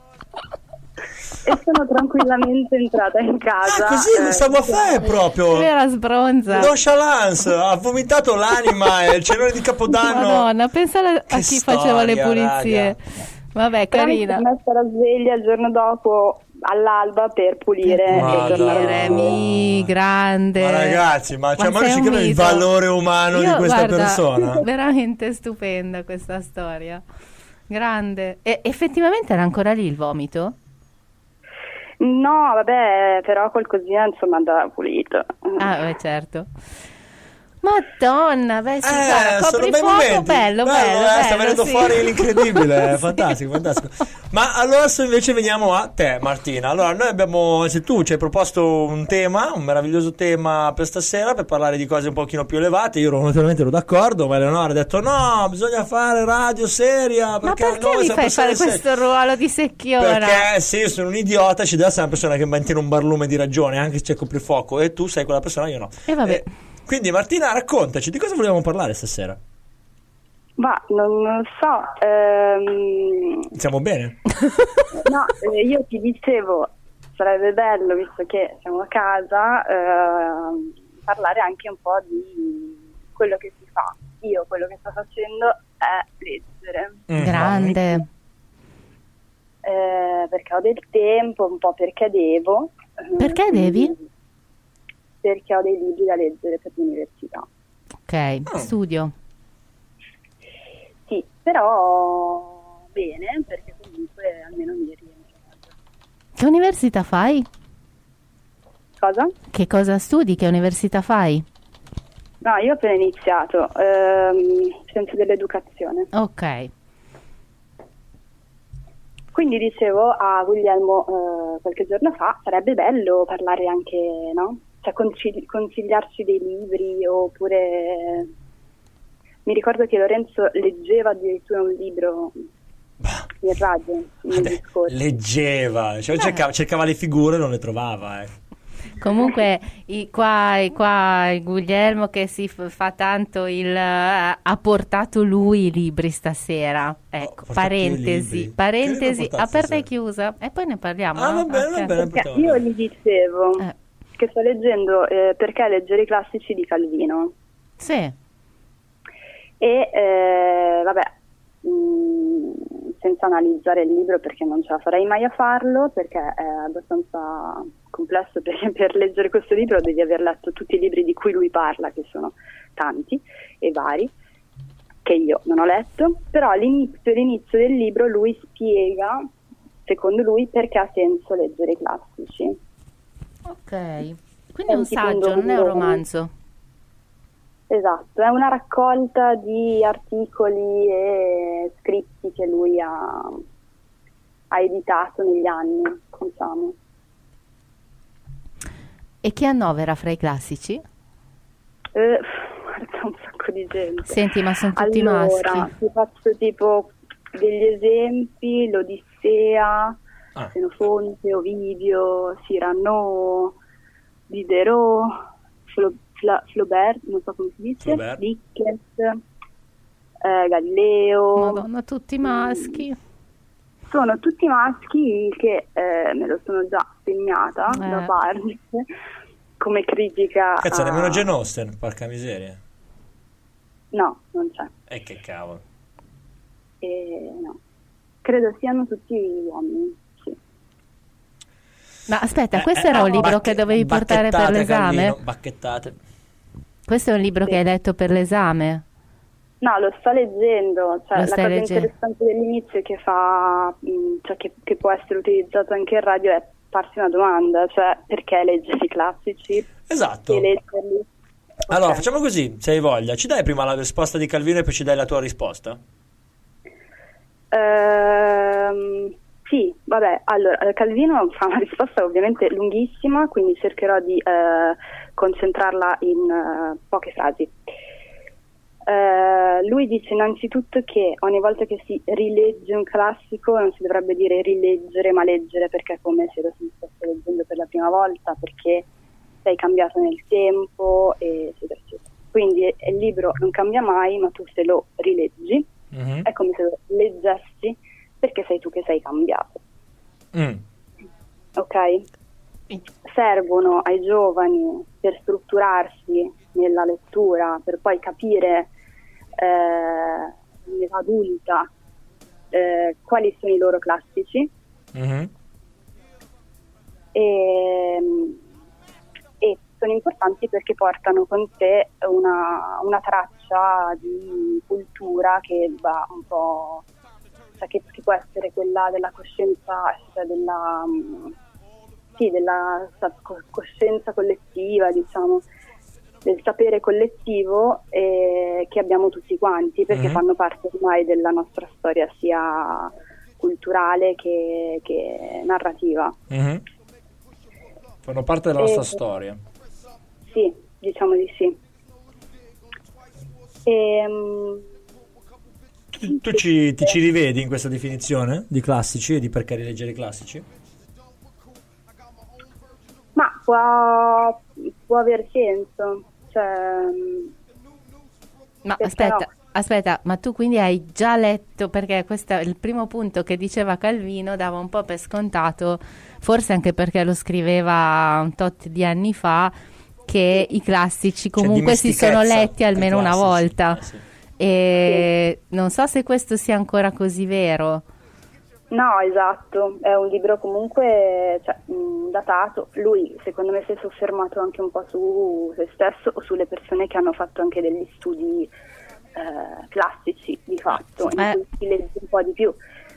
E sono tranquillamente entrata in casa. Ah, così eh, stavo a fare proprio. Vera sbronza. Nonchalance, ha vomitato l'anima e il cenone di Capodanno. Madonna, pensa a Che chi faceva le storia, pulizie. raga. Vabbè, però mi carina. sono messa la sveglia il giorno dopo all'alba per pulire Madonna. e tornare a Remi, grande. Ma ragazzi, ma, cioè, ma sei non si un capisce il mito. valore umano Io, di questa guarda, persona. veramente stupenda questa storia. Grande. E effettivamente era ancora lì il vomito? No, vabbè, però qualcosina insomma andava pulito. Ah, beh, certo. Madonna, beh, sì, Eh, guarda, sono bei coprifuoco, momenti. bello, bello, bello, eh, bello, sta venendo sì. fuori l'incredibile, fantastico, fantastico. Ma allora adesso invece veniamo a te, Martina. Allora, noi abbiamo, se tu ci hai proposto un tema, un meraviglioso tema per stasera, per parlare di cose un pochino più elevate, io naturalmente ero d'accordo, ma Eleonora ha detto no, bisogna fare radio seria. Ma Perché, perché noi mi siamo fai fare persone questo serie. ruolo di secchiona? Perché sì, io sono un idiota, ci deve essere una persona che mantiene un barlume di ragione, anche se c'è coprifuoco, e tu sei quella persona, io no. E vabbè. Eh, quindi Martina, raccontaci, di cosa vogliamo parlare stasera? Ma non, non so, ehm, Siamo bene? no, eh, io ti dicevo, sarebbe bello, visto che siamo a casa, ehm, parlare anche un po' di quello che si fa. Io quello che sto facendo è leggere. Mm. Grande. Eh, perché ho del tempo, un po' perché devo. Perché eh, devi? Perché ho dei libri da leggere per l'università. Ok, Oh. studio. Sì, però bene, perché comunque almeno mi rientro. Che università fai? Cosa? Che cosa studi? Che università fai? No, io ho appena iniziato, ehm, scienze dell'educazione. Ok. Quindi dicevo a Guglielmo eh, qualche giorno fa, sarebbe bello parlare anche, no? Cioè consigli- consigliarci dei libri, oppure mi ricordo che Lorenzo leggeva addirittura un libro in radio negli Vabbè, scorsi. leggeva, cioè, cercava, cercava le figure e non le trovava. Eh. Comunque i, qua, i, qua il Guglielmo che si f- fa tanto il uh, ha portato lui i libri stasera, ecco, portato parentesi, io i libri? parentesi, Che ne ho portato aperta e stasera? chiusa e poi ne parliamo. Ah, no? va bene, Ok. va bene. Perché io gli dicevo Eh, che sto leggendo eh, Perché leggere i classici di Calvino. sì, E eh, vabbè, mh, senza analizzare il libro, perché non ce la farei mai a farlo, perché è abbastanza complesso, perché per leggere questo libro devi aver letto tutti i libri di cui lui parla, che sono tanti e vari, che io non ho letto, però all'inizio, all'inizio del libro lui spiega, secondo lui, perché ha senso leggere i classici. ok, quindi è un È tipo un saggio, non è un documento. romanzo. Esatto, è una raccolta di articoli e scritti che lui ha, ha editato negli anni, diciamo. E chi annovera fra i classici? Eh, guarda, un sacco di gente. Senti, ma sono tutti allora, maschi? ti faccio tipo degli esempi: l'Odissea, Ah. Xenofonte, Ovidio, Cyrano, Diderot, Flo- Fla- Flaubert, non so come si dice, Flaubert. Dickens, eh, Galileo. Madonna, tutti maschi. Sono tutti maschi che eh, me lo sono già segnata Eh. da parte come critica. Cazzo, a- nemmeno Jane Austen, porca miseria. No, non c'è. E che cavolo. E, no. Credo siano tutti uomini. Sì. Ma aspetta, Eh, questo eh, era un no, libro bacche- che dovevi portare per bacchettate, l'esame? Calvino, bacchettate. Questo è un libro Sì. che hai letto per l'esame? No, lo sto leggendo. Cioè, Lo la stai cosa leggendo. interessante dell'inizio che fa, mh, cioè che, che può essere utilizzato anche in radio, è farsi una domanda, cioè perché leggere i classici Esatto. e leggerli. Allora, Ok. facciamo così, se hai voglia. Ci dai prima la risposta di Calvino e poi ci dai la tua risposta? Ehm, sì, vabbè, allora Calvino fa una risposta ovviamente lunghissima, quindi cercherò di eh, concentrarla in eh, poche frasi. Eh, lui dice innanzitutto che ogni volta che si rilegge un classico non si dovrebbe dire rileggere ma leggere, perché è come se lo si stesse leggendo per la prima volta, perché sei cambiato nel tempo, eccetera, eccetera. Quindi il libro non cambia mai, ma tu se lo rileggi Mhm. è come se lo leggessi, perché sei tu che sei cambiato, Mm. ok? Servono ai giovani per strutturarsi nella lettura, per poi capire eh, nell'età adulta eh, quali sono i loro classici Mhm. e, e sono importanti perché portano con sé una, una traccia di cultura che va un po' cioè che, che può essere quella della coscienza, cioè della, um, sì, della sa- coscienza collettiva, diciamo, del sapere collettivo eh, che abbiamo tutti quanti, perché mm-hmm. fanno parte ormai della nostra storia sia culturale che, che narrativa. Mm-hmm. Fanno parte della nostra e, storia. Sì, diciamo di sì. E, um, tu tu ci, ti ci rivedi in questa definizione di classici e di perché rileggere i classici? Ma può, può aver senso, cioè, ma aspetta, no? aspetta, ma tu quindi hai già letto, perché questo è il primo punto che diceva Calvino, dava un po' per scontato, forse anche perché lo scriveva un tot di anni fa, che i classici comunque si sono letti almeno una volta, eh sì. E sì. Non so se questo sia ancora così vero. No, esatto, è un libro comunque, cioè, mh, datato. Lui secondo me si è soffermato anche un po' su se stesso o sulle persone che hanno fatto anche degli studi eh, classici di fatto, in eh. cui si legge un po' di più,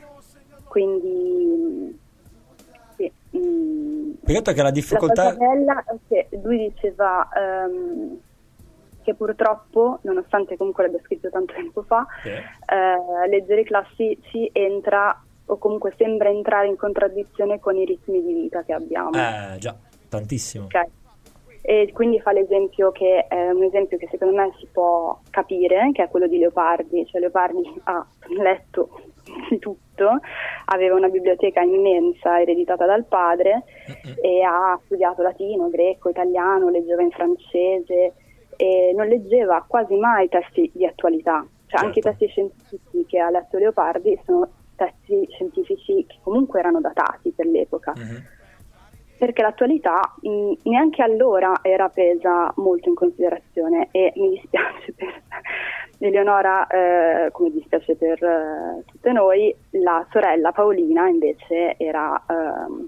quindi sì. Mh, Peccato che la difficoltà... La cosa bella è che lui diceva um, che purtroppo, nonostante comunque l'abbia scritto tanto tempo fa, sì. eh, leggere i classici entra o comunque sembra entrare in contraddizione con i ritmi di vita che abbiamo. Eh già, tantissimo. Okay. E quindi fa l'esempio che è un esempio che secondo me si può capire, che è quello di Leopardi. Cioè Leopardi ha letto di tutto, aveva una biblioteca immensa ereditata dal padre mm-hmm. e ha studiato latino, greco, italiano, leggeva in francese e non leggeva quasi mai testi di attualità. Cioè certo. Anche i testi scientifici che ha letto Leopardi sono testi scientifici che comunque erano datati per l'epoca, mm-hmm. perché l'attualità mh, neanche allora era presa molto in considerazione e mi dispiace per Eleonora, eh, come dispiace per eh, tutte noi, la sorella Paolina invece era eh,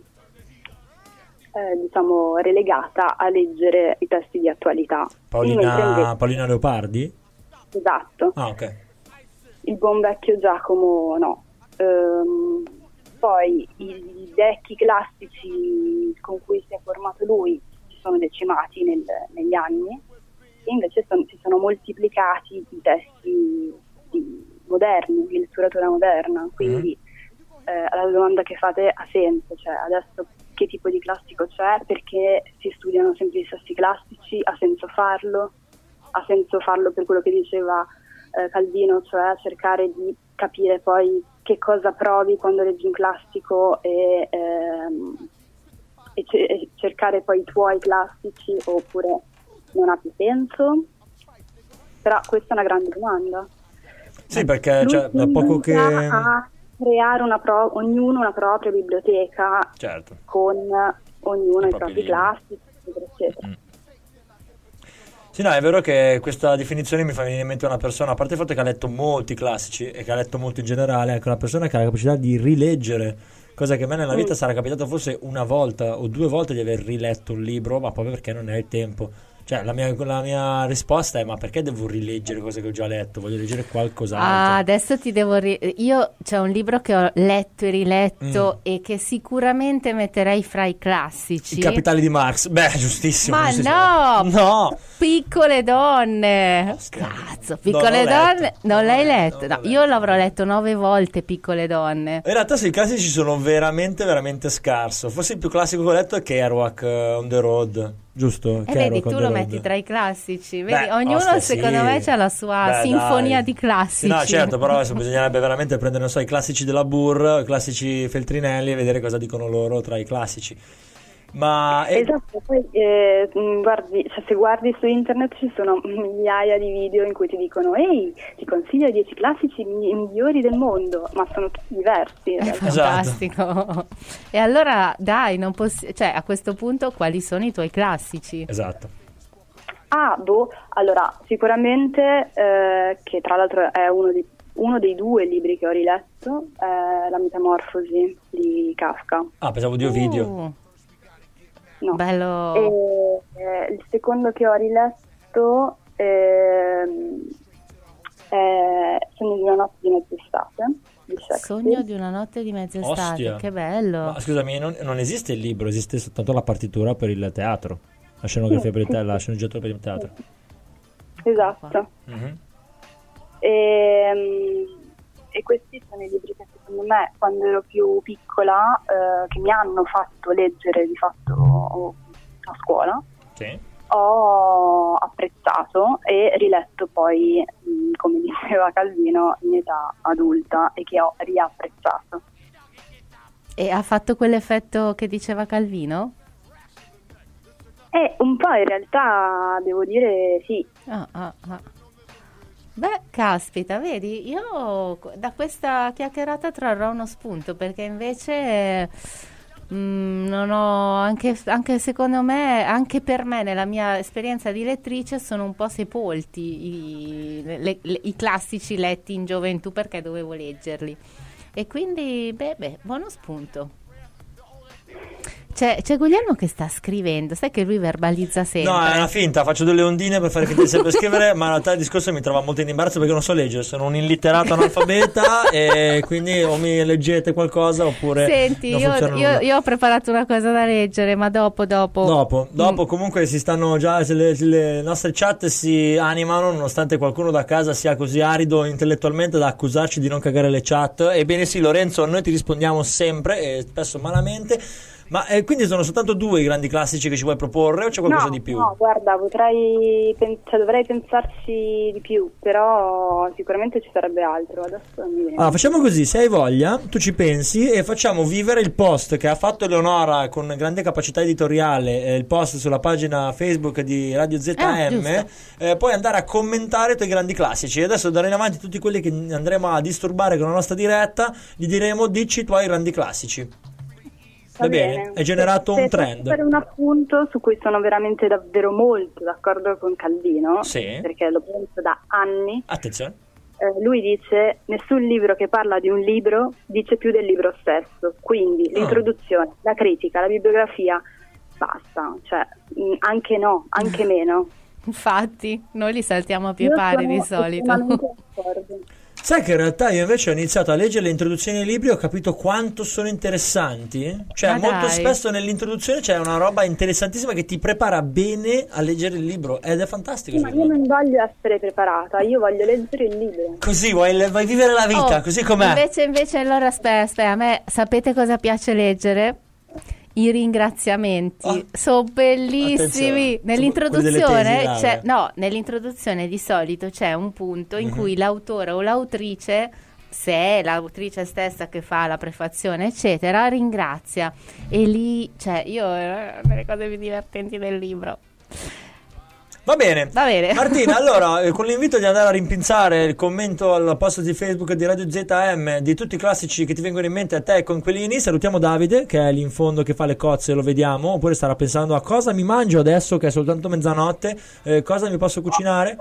eh, diciamo relegata a leggere i testi di attualità. Paolina, invece, Paolina Leopardi? Esatto. Ah, ok. Il buon vecchio Giacomo no. Um, poi i, i vecchi classici con cui si è formato lui si sono decimati nel, negli anni e invece son, si sono moltiplicati i testi di, moderni, di letteratura moderna, quindi mm. eh, la domanda che fate ha senso, cioè adesso che tipo di classico c'è, perché si studiano sempre gli stessi classici, ha senso farlo, ha senso farlo per quello che diceva eh, Calvino, cioè cercare di capire poi che cosa provi quando leggi un classico e, ehm, e, ce- e cercare poi i tuoi classici, oppure non ha più senso? Però questa è una grande domanda. Sì, perché cioè, da poco che... a creare una pro- ognuno una propria biblioteca, certo. con ognuno i, i propri libri. classici, eccetera, eccetera. Mm. Sì, no, è vero che questa definizione mi fa venire in mente una persona, a parte il fatto che ha letto molti classici e che ha letto molto in generale, anche una persona che ha la capacità di rileggere, cosa che a me nella vita mm. sarà capitato forse una volta o due volte di aver riletto un libro, ma proprio perché non ne hai tempo. Cioè la mia, la mia risposta è: ma perché devo rileggere cose che ho già letto? Voglio leggere qualcos'altro. Ah, adesso ti devo ri- io c'è un libro che ho letto e riletto mm. e che sicuramente metterei fra i classici. I Capitali di Marx. Beh, giustissimo. Ma giustissimo. no, no, Piccole donne. Cazzo, Piccole non donne. letto. Non, non l'hai letto? letto. No, Non io l'avrò letto nove volte. Piccole donne. In realtà sui classici sono veramente veramente scarso. Forse il più classico che ho letto è Kerouac, uh, On the Road. Giusto? E vedi, tu lo metti tra i classici. Vedi, Beh, ognuno ostia, secondo sì. me c'ha la sua Beh, sinfonia dai. di classici. Sì, no, certo, però adesso bisognerebbe veramente prendere, non so, i classici della Burr, i classici Feltrinelli e vedere cosa dicono loro tra i classici. Ma è... Esatto, poi eh, guardi, cioè, se guardi su internet ci sono migliaia di video in cui ti dicono: ehi, ti consiglio i dieci classici migliori del mondo, ma sono tutti diversi. È fantastico. Esatto. E allora dai, non poss- cioè a questo punto quali sono i tuoi classici? Esatto. Ah, boh, allora sicuramente eh, che tra l'altro è uno di uno dei due libri che ho riletto, è La Metamorfosi di Kafka. Ah, pensavo di Ovidio. Uh. No. Bello. E, eh, il secondo che ho riletto eh, è Sogni di una notte di mezz'estate. di Shakespeare. Sogno di una notte di mezz'estate, Ostia. che bello. Ma scusami, non, non esiste il libro, esiste soltanto la partitura per il teatro, la scenografia per il teatro, la sceneggiatura per il teatro. Esatto. Mhm. E, e questi sono i libri che secondo me quando ero più piccola eh, che mi hanno fatto leggere di fatto a scuola, Sì. ho apprezzato e riletto poi, mh, come diceva Calvino, in età adulta e che ho riapprezzato. E ha fatto quell'effetto che diceva Calvino? E un po' in realtà devo dire sì. Ah, ah, ah. Beh, caspita, vedi, io da questa chiacchierata trarrò uno spunto, perché invece mm, non ho, anche, anche secondo me, anche per me, nella mia esperienza di lettrice, sono un po' sepolti i, le- le- i classici letti in gioventù, perché dovevo leggerli. E quindi, beh, beh, buono spunto. C'è, c'è Guglielmo che sta scrivendo, sai che lui verbalizza sempre. No, è una finta, faccio delle ondine per fare finta di sempre scrivere, ma in realtà il discorso mi trova molto in imbarazzo perché non so leggere, sono un illitterato analfabeta e quindi o mi leggete qualcosa oppure Senti, non io, funziona io- nulla. io ho preparato una cosa da leggere, ma dopo, dopo. Dopo, dopo Mm. comunque si stanno già, se le, se le nostre chat si animano nonostante qualcuno da casa sia così arido intellettualmente da accusarci di non cagare le chat. Ebbene sì, Lorenzo, noi ti rispondiamo sempre e spesso malamente. Ma eh, quindi sono soltanto due i grandi classici che ci vuoi proporre o c'è qualcosa no, di più? no, guarda, potrei pen- cioè, dovrei pensarci di più, però sicuramente ci sarebbe altro. Adesso non mi viene. Allora, facciamo così, se hai voglia, tu ci pensi e facciamo vivere il post che ha fatto Eleonora con grande capacità editoriale, eh, il post sulla pagina Facebook di Radio Z Ah, M, giusto. eh, puoi andare a commentare i tuoi grandi classici. E adesso d'ora in avanti tutti quelli che andremo a disturbare con la nostra diretta, gli diremo dici i tuoi grandi classici. Va bene, è generato Se- un se posso trend. fare un appunto su cui sono veramente davvero molto d'accordo con Calvino, Sì. perché lo penso da anni. Attenzione. Eh, lui dice: nessun libro che parla di un libro dice più del libro stesso. Quindi Ah. l'introduzione, la critica, la bibliografia, basta. Cioè, mh, anche no, anche meno. Infatti, noi li saltiamo a pie Io pari sono di solito. estremamente d'accordo. Sai che in realtà io invece ho iniziato a leggere le introduzioni ai libri e ho capito quanto sono interessanti. Cioè, Ma molto dai. spesso nell'introduzione c'è una roba interessantissima che ti prepara bene a leggere il libro ed è fantastico. Sì, ma io secondo me. non voglio essere preparata, io voglio leggere il libro. Così vuoi, vuoi vivere la vita, Oh, così com'è. Invece, invece, allora, aspetta, aspetta, a me sapete cosa piace leggere? I ringraziamenti Ah. sono bellissimi. Attenzione. Quelli delle Nell'introduzione tesi, c'è, Laura. no, nell'introduzione di solito c'è un punto in Mhm. cui l'autore o l'autrice, se è l'autrice stessa che fa la prefazione, eccetera, ringrazia. E lì, cioè, io eh, delle cose più divertenti del libro. Va bene. Va bene. Martina, allora, eh, con l'invito di andare a rimpinzare il commento al post di Facebook di Radio Z M di tutti i classici che ti vengono in mente a te e conquilini, salutiamo Davide, che è lì in fondo che fa le cozze, lo vediamo, oppure starà pensando a cosa mi mangio adesso che è soltanto mezzanotte, eh, cosa mi posso cucinare?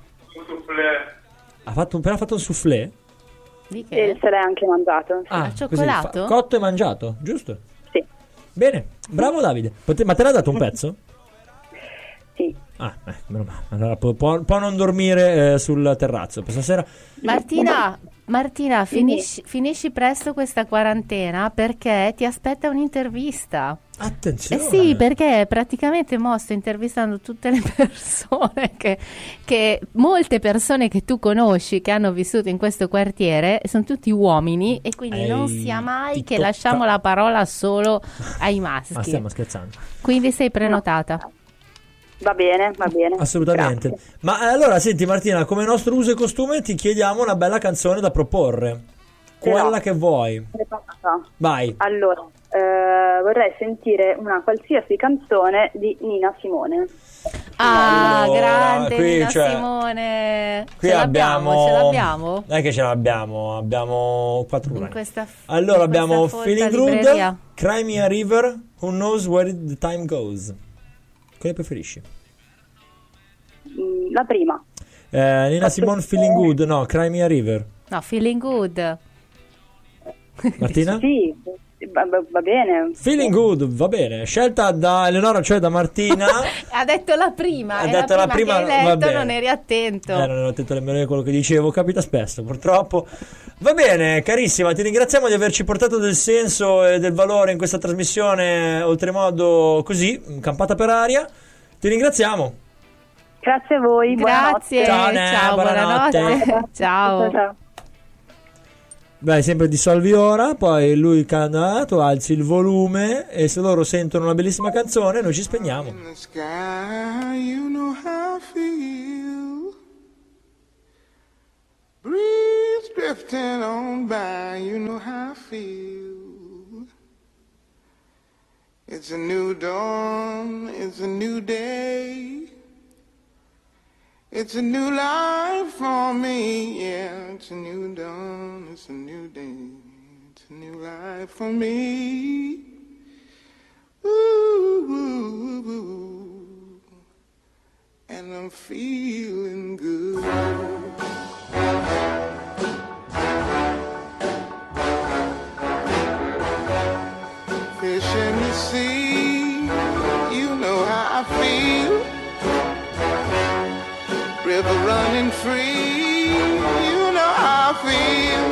Ha fatto, appena fatto un soufflé? Di E che? se l'hai anche mangiato. Ah, Al così, cioccolato? fa- cotto e mangiato, giusto? Sì, Bene, bravo Davide. Pote- ma te l'ha dato un pezzo? sì. Ah, eh, meno male. Allora può, può- può non dormire eh, sul terrazzo per stasera. Martina, Martina, finisci, finisci presto questa quarantena perché ti aspetta un'intervista. Eh Attenzione. sì, perché praticamente mo sto intervistando tutte le persone che, che molte persone che tu conosci che hanno vissuto in questo quartiere sono tutti uomini e quindi Ehi, non sia mai ti che tocca- lasciamo la parola solo ai maschi. Ma stiamo scherzando. Quindi sei prenotata. Va bene, va bene. Assolutamente. Grazie. Ma eh, allora, senti Martina, come nostro uso e costume ti chiediamo una bella canzone da proporre. Quella Però- che vuoi. Preparata. Vai. Allora, eh, vorrei sentire una qualsiasi canzone di Nina Simone. Ah, Allora, grande qui Nina c'è- Simone. Qui ce l'abbiamo, abbiamo ce l'abbiamo? Non è che ce l'abbiamo, abbiamo quattro In ore. questa, Allora in questa abbiamo folta Feeling libreria. Good, Cry Me a River, Who Knows Where the Time Goes. Quale preferisci? Mm, La prima. Eh, Nina Simone Feeling Good, no, Cry Me a River. No, Feeling Good. Martina? Sì, Va, va- va bene. Feeling good, va bene. Scelta da Eleonora, cioè da Martina. Ha detto la prima, Ha è detto la la prima, prima, che hai va letto, bene. non eri attento. Eh, non ero attento nemmeno a quello che dicevo, capita spesso, purtroppo. Va bene, carissima, ti ringraziamo di averci portato del senso e del valore in questa trasmissione, oltremodo così, campata per aria. Ti ringraziamo. Grazie a voi. Grazie, Ciao, Ne, ciao, buonanotte. buonanotte. Buonanotte. Ciao. Ciao, ciao. Beh, sempre dissolvi ora, poi lui canta, tu alzi il volume e se loro sentono una bellissima canzone noi ci spegniamo. In the sky, you know how I feel. Breeze drifting on by, you know how I feel. It's a new dawn, it's a new day. It's a new life for me, yeah. It's a new dawn, it's a new day. It's a new life for me. Ooh, ooh, ooh. And I'm feeling good. Fish in the sea, you know how I feel. River running free, you know how I feel.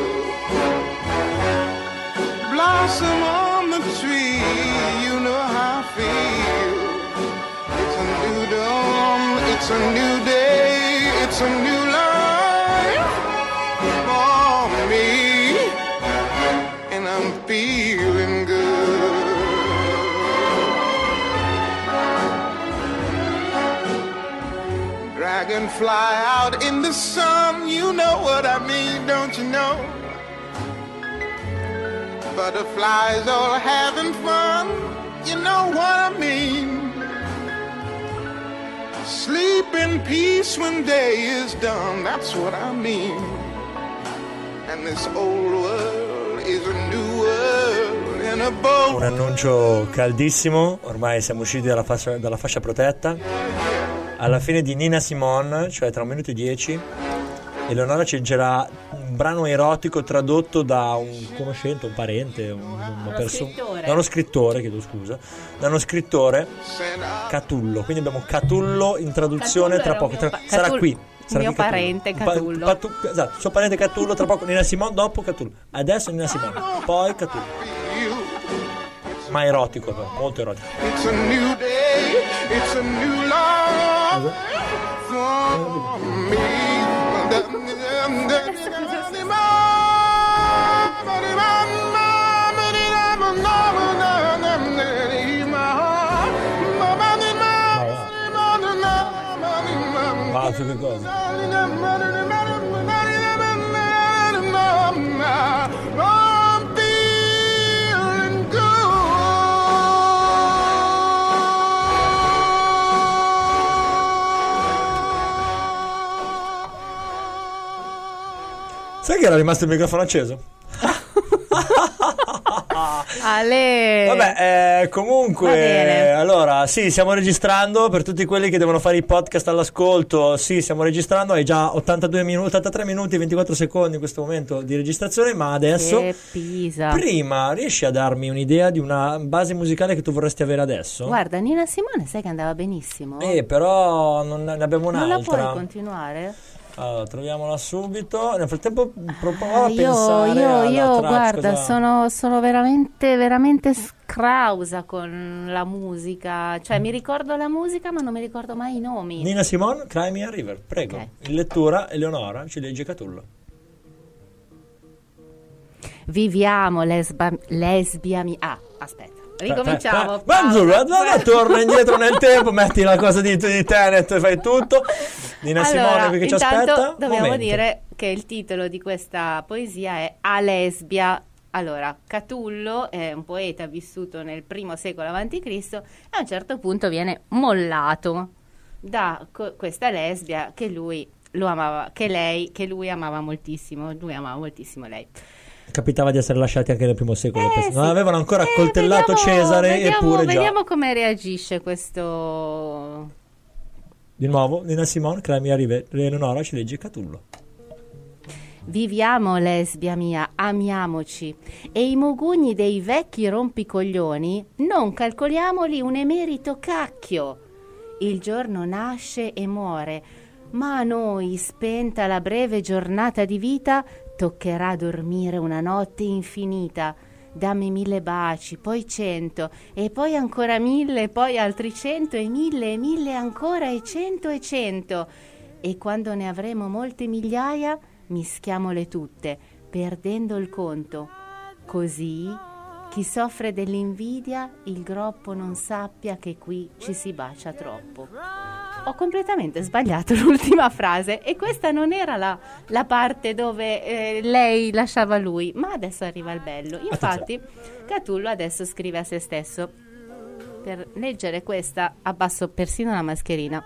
Blossom on the tree, you know how I feel. It's a new dawn, it's a new day, it's a new life for me, and I'm feeling good. Dragonfly out in the sun, you know what I mean, don't you know? Butterflies all having fun, you know what I mean. Sleep in peace when day is done, that's what I mean. And this old world is a new world in a boat. Un annuncio caldissimo, ormai siamo usciti dalla fascia, dalla fascia protetta. Alla fine di Nina Simone, cioè tra un minuto e dieci, Eleonora ci leggerà un brano erotico tradotto da un conoscente, un parente, un, una perso- scrittore. da uno scrittore, chiedo scusa, da uno scrittore, Catullo. Quindi abbiamo Catullo in traduzione Catullo tra era poco. un Tra- mio pa- sarà Catul- qui. Sarà mio qui parente Pa- Catullo. Patu- esatto, suo parente Catullo, tra poco Nina Simone, dopo Catullo. Adesso Nina Simone, poi Catullo. Ma erotico, però, molto erotico. It's a new day, it's a new life for me. Ma su che cosa? I'm feeling Sai che era rimasto il microfono acceso? Ale. Vabbè, eh, comunque, Va bene. allora, sì, stiamo registrando per tutti quelli che devono fare i podcast all'ascolto. Sì, stiamo registrando, hai già ottantadue minuti, ottantatré minuti e ventiquattro secondi in questo momento di registrazione, ma adesso Che pisa. prima riesci a darmi un'idea di una base musicale che tu vorresti avere adesso? Guarda, Nina Simone sai che andava benissimo. Eh, però non ne abbiamo non la un'altra. puoi continuare? Allora, troviamola subito. Nel frattempo proviamo a Ah, io, pensare io, alla io traccia, guarda, cosa- sono, sono veramente, veramente scrausa con la musica. Cioè, mi ricordo la musica, ma non mi ricordo mai i nomi. Nina Simone, Cry Me a River, prego. Ok. In lettura Eleonora ci legge Catullo. Viviamo lesba, lesbiami. Ah, aspetta, ricominciamo. Ma pausa. torna indietro nel tempo, metti la cosa di, di Tenet e fai tutto. Nina Simone Allora, qui che ci intanto aspetta. dobbiamo Momento. dire che il titolo di questa poesia è A lesbia. Allora, Catullo è un poeta vissuto nel primo secolo avanti Cristo e a un certo punto viene mollato da co- questa lesbia che lui lo amava, che lei, che lui amava moltissimo, lui amava moltissimo lei. Capitava di essere lasciati anche nel primo secolo. Eh, non sì. avevano ancora Eh, accoltellato vediamo- Cesare, vediamo, eppure già. Vediamo come reagisce questo. Di nuovo, Nina Simone, Cry Me a River, Eleonora ci legge Catullo. Viviamo, lesbia mia, amiamoci. E i mugugni dei vecchi rompicoglioni non calcoliamoli un emerito cacchio. Il giorno nasce e muore, ma a noi, spenta la breve giornata di vita, toccherà dormire una notte infinita. Dammi mille baci, poi cento, e poi ancora mille, poi altri cento, e mille, e mille ancora, e cento, e cento. E quando ne avremo molte migliaia, mischiamole tutte, perdendo il conto. Così chi soffre dell'invidia, il groppo non sappia che qui ci si bacia troppo. Ho completamente sbagliato l'ultima frase, e questa non era la, la parte dove eh, lei lasciava lui, ma adesso arriva il bello. Infatti Catullo adesso scrive a se stesso. Per leggere questa abbasso persino la mascherina.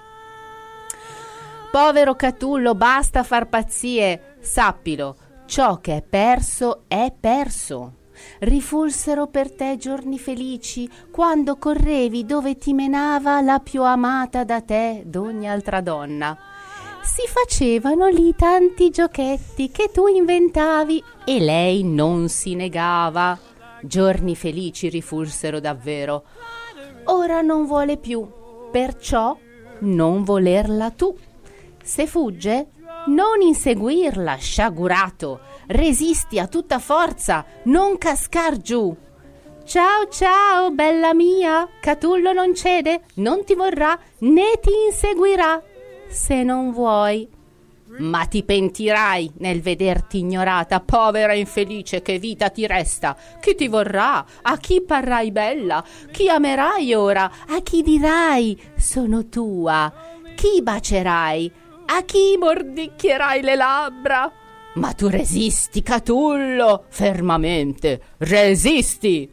Povero Catullo, basta far pazzie, sappilo, ciò che è perso è perso. Rifulsero per te giorni felici, quando correvi dove ti menava la più amata da te d'ogni altra donna. Si facevano lì tanti giochetti che tu inventavi e lei non si negava. Giorni felici rifulsero davvero. Ora non vuole più, perciò non volerla tu. Se fugge, non inseguirla, sciagurato. Resisti a tutta forza, non cascar giù. Ciao ciao, bella mia, Catullo non cede, non ti vorrà, né ti inseguirà, se non vuoi. Ma ti pentirai nel vederti ignorata, povera infelice, che vita ti resta? Chi ti vorrà? A chi parrai bella? Chi amerai ora? A chi dirai sono tua? Chi bacerai? A chi mordicchierai le labbra? Ma tu resisti, Catullo, fermamente, resisti!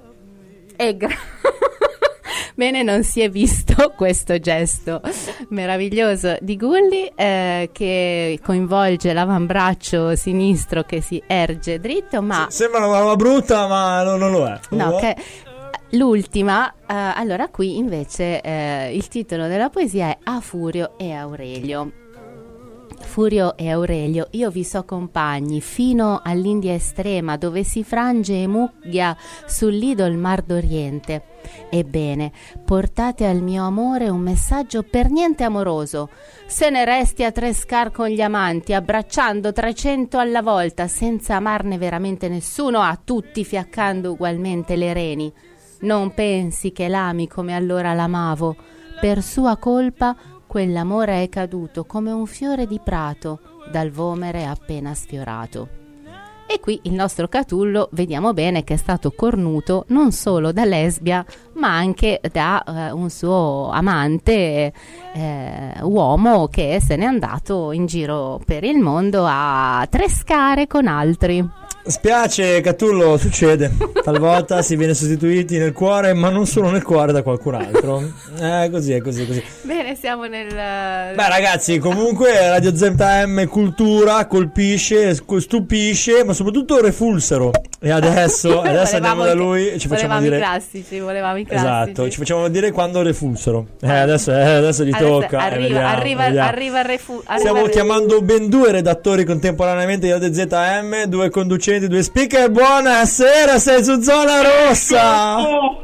E gra- Bene, non si è visto questo gesto meraviglioso di Gulli eh, che coinvolge l'avambraccio sinistro che si erge dritto, ma... S- sembra una roba brutta, ma non, non lo è. Non no, lo è. che... L'ultima, eh, allora qui invece eh, il titolo della poesia è A Furio e Aurelio. Furio e Aurelio, io vi so compagni fino all'India estrema, dove si frange e mucchia sul lido il mar d'Oriente. Ebbene, portate al mio amore un messaggio per niente amoroso. Se ne resti a trescar con gli amanti, abbracciando trecento alla volta, senza amarne veramente nessuno, a tutti fiaccando ugualmente le reni. Non pensi che l'ami come allora l'amavo. Per sua colpa quell'amore è caduto come un fiore di prato dal vomere appena sfiorato. E qui il nostro Catullo vediamo bene che è stato cornuto non solo da lesbia, ma anche da eh, un suo amante eh, uomo che se n'è andato in giro per il mondo a trescare con altri. Spiace, Catullo, succede. Talvolta si viene sostituiti nel cuore, ma non solo nel cuore, da qualcun altro. Eh, così è, così, così. Bene, siamo nel... Beh, ragazzi, comunque Radio Z M cultura, colpisce, stupisce, ma soprattutto refulsero. E adesso, adesso andiamo da lui e ci facciamo dire... i classici, volevamo i classici. Esatto, ci facciamo dire quando refulsero. Eh, adesso, eh, adesso gli adesso tocca. Arriva, eh, vediamo, arriva, vediamo. arriva il refu... Arriva Stiamo il chiamando ben due redattori contemporaneamente di Radio Z M, due conducenti, due speaker. Buonasera, sei su Zona Rossa.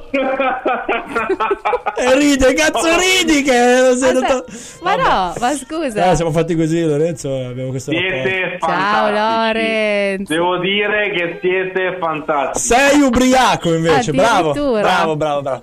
E ride, cazzo ridi che non sei Aspetta, tutto... ma no, ma scusa. Eh, siamo fatti così, Lorenzo, abbiamo questo Siete rapporto. Ciao fantastici. Lorenzo. Devo dire che siete fantastici. Sei ubriaco invece, bravo, Addirittura. bravo, bravo, bravo.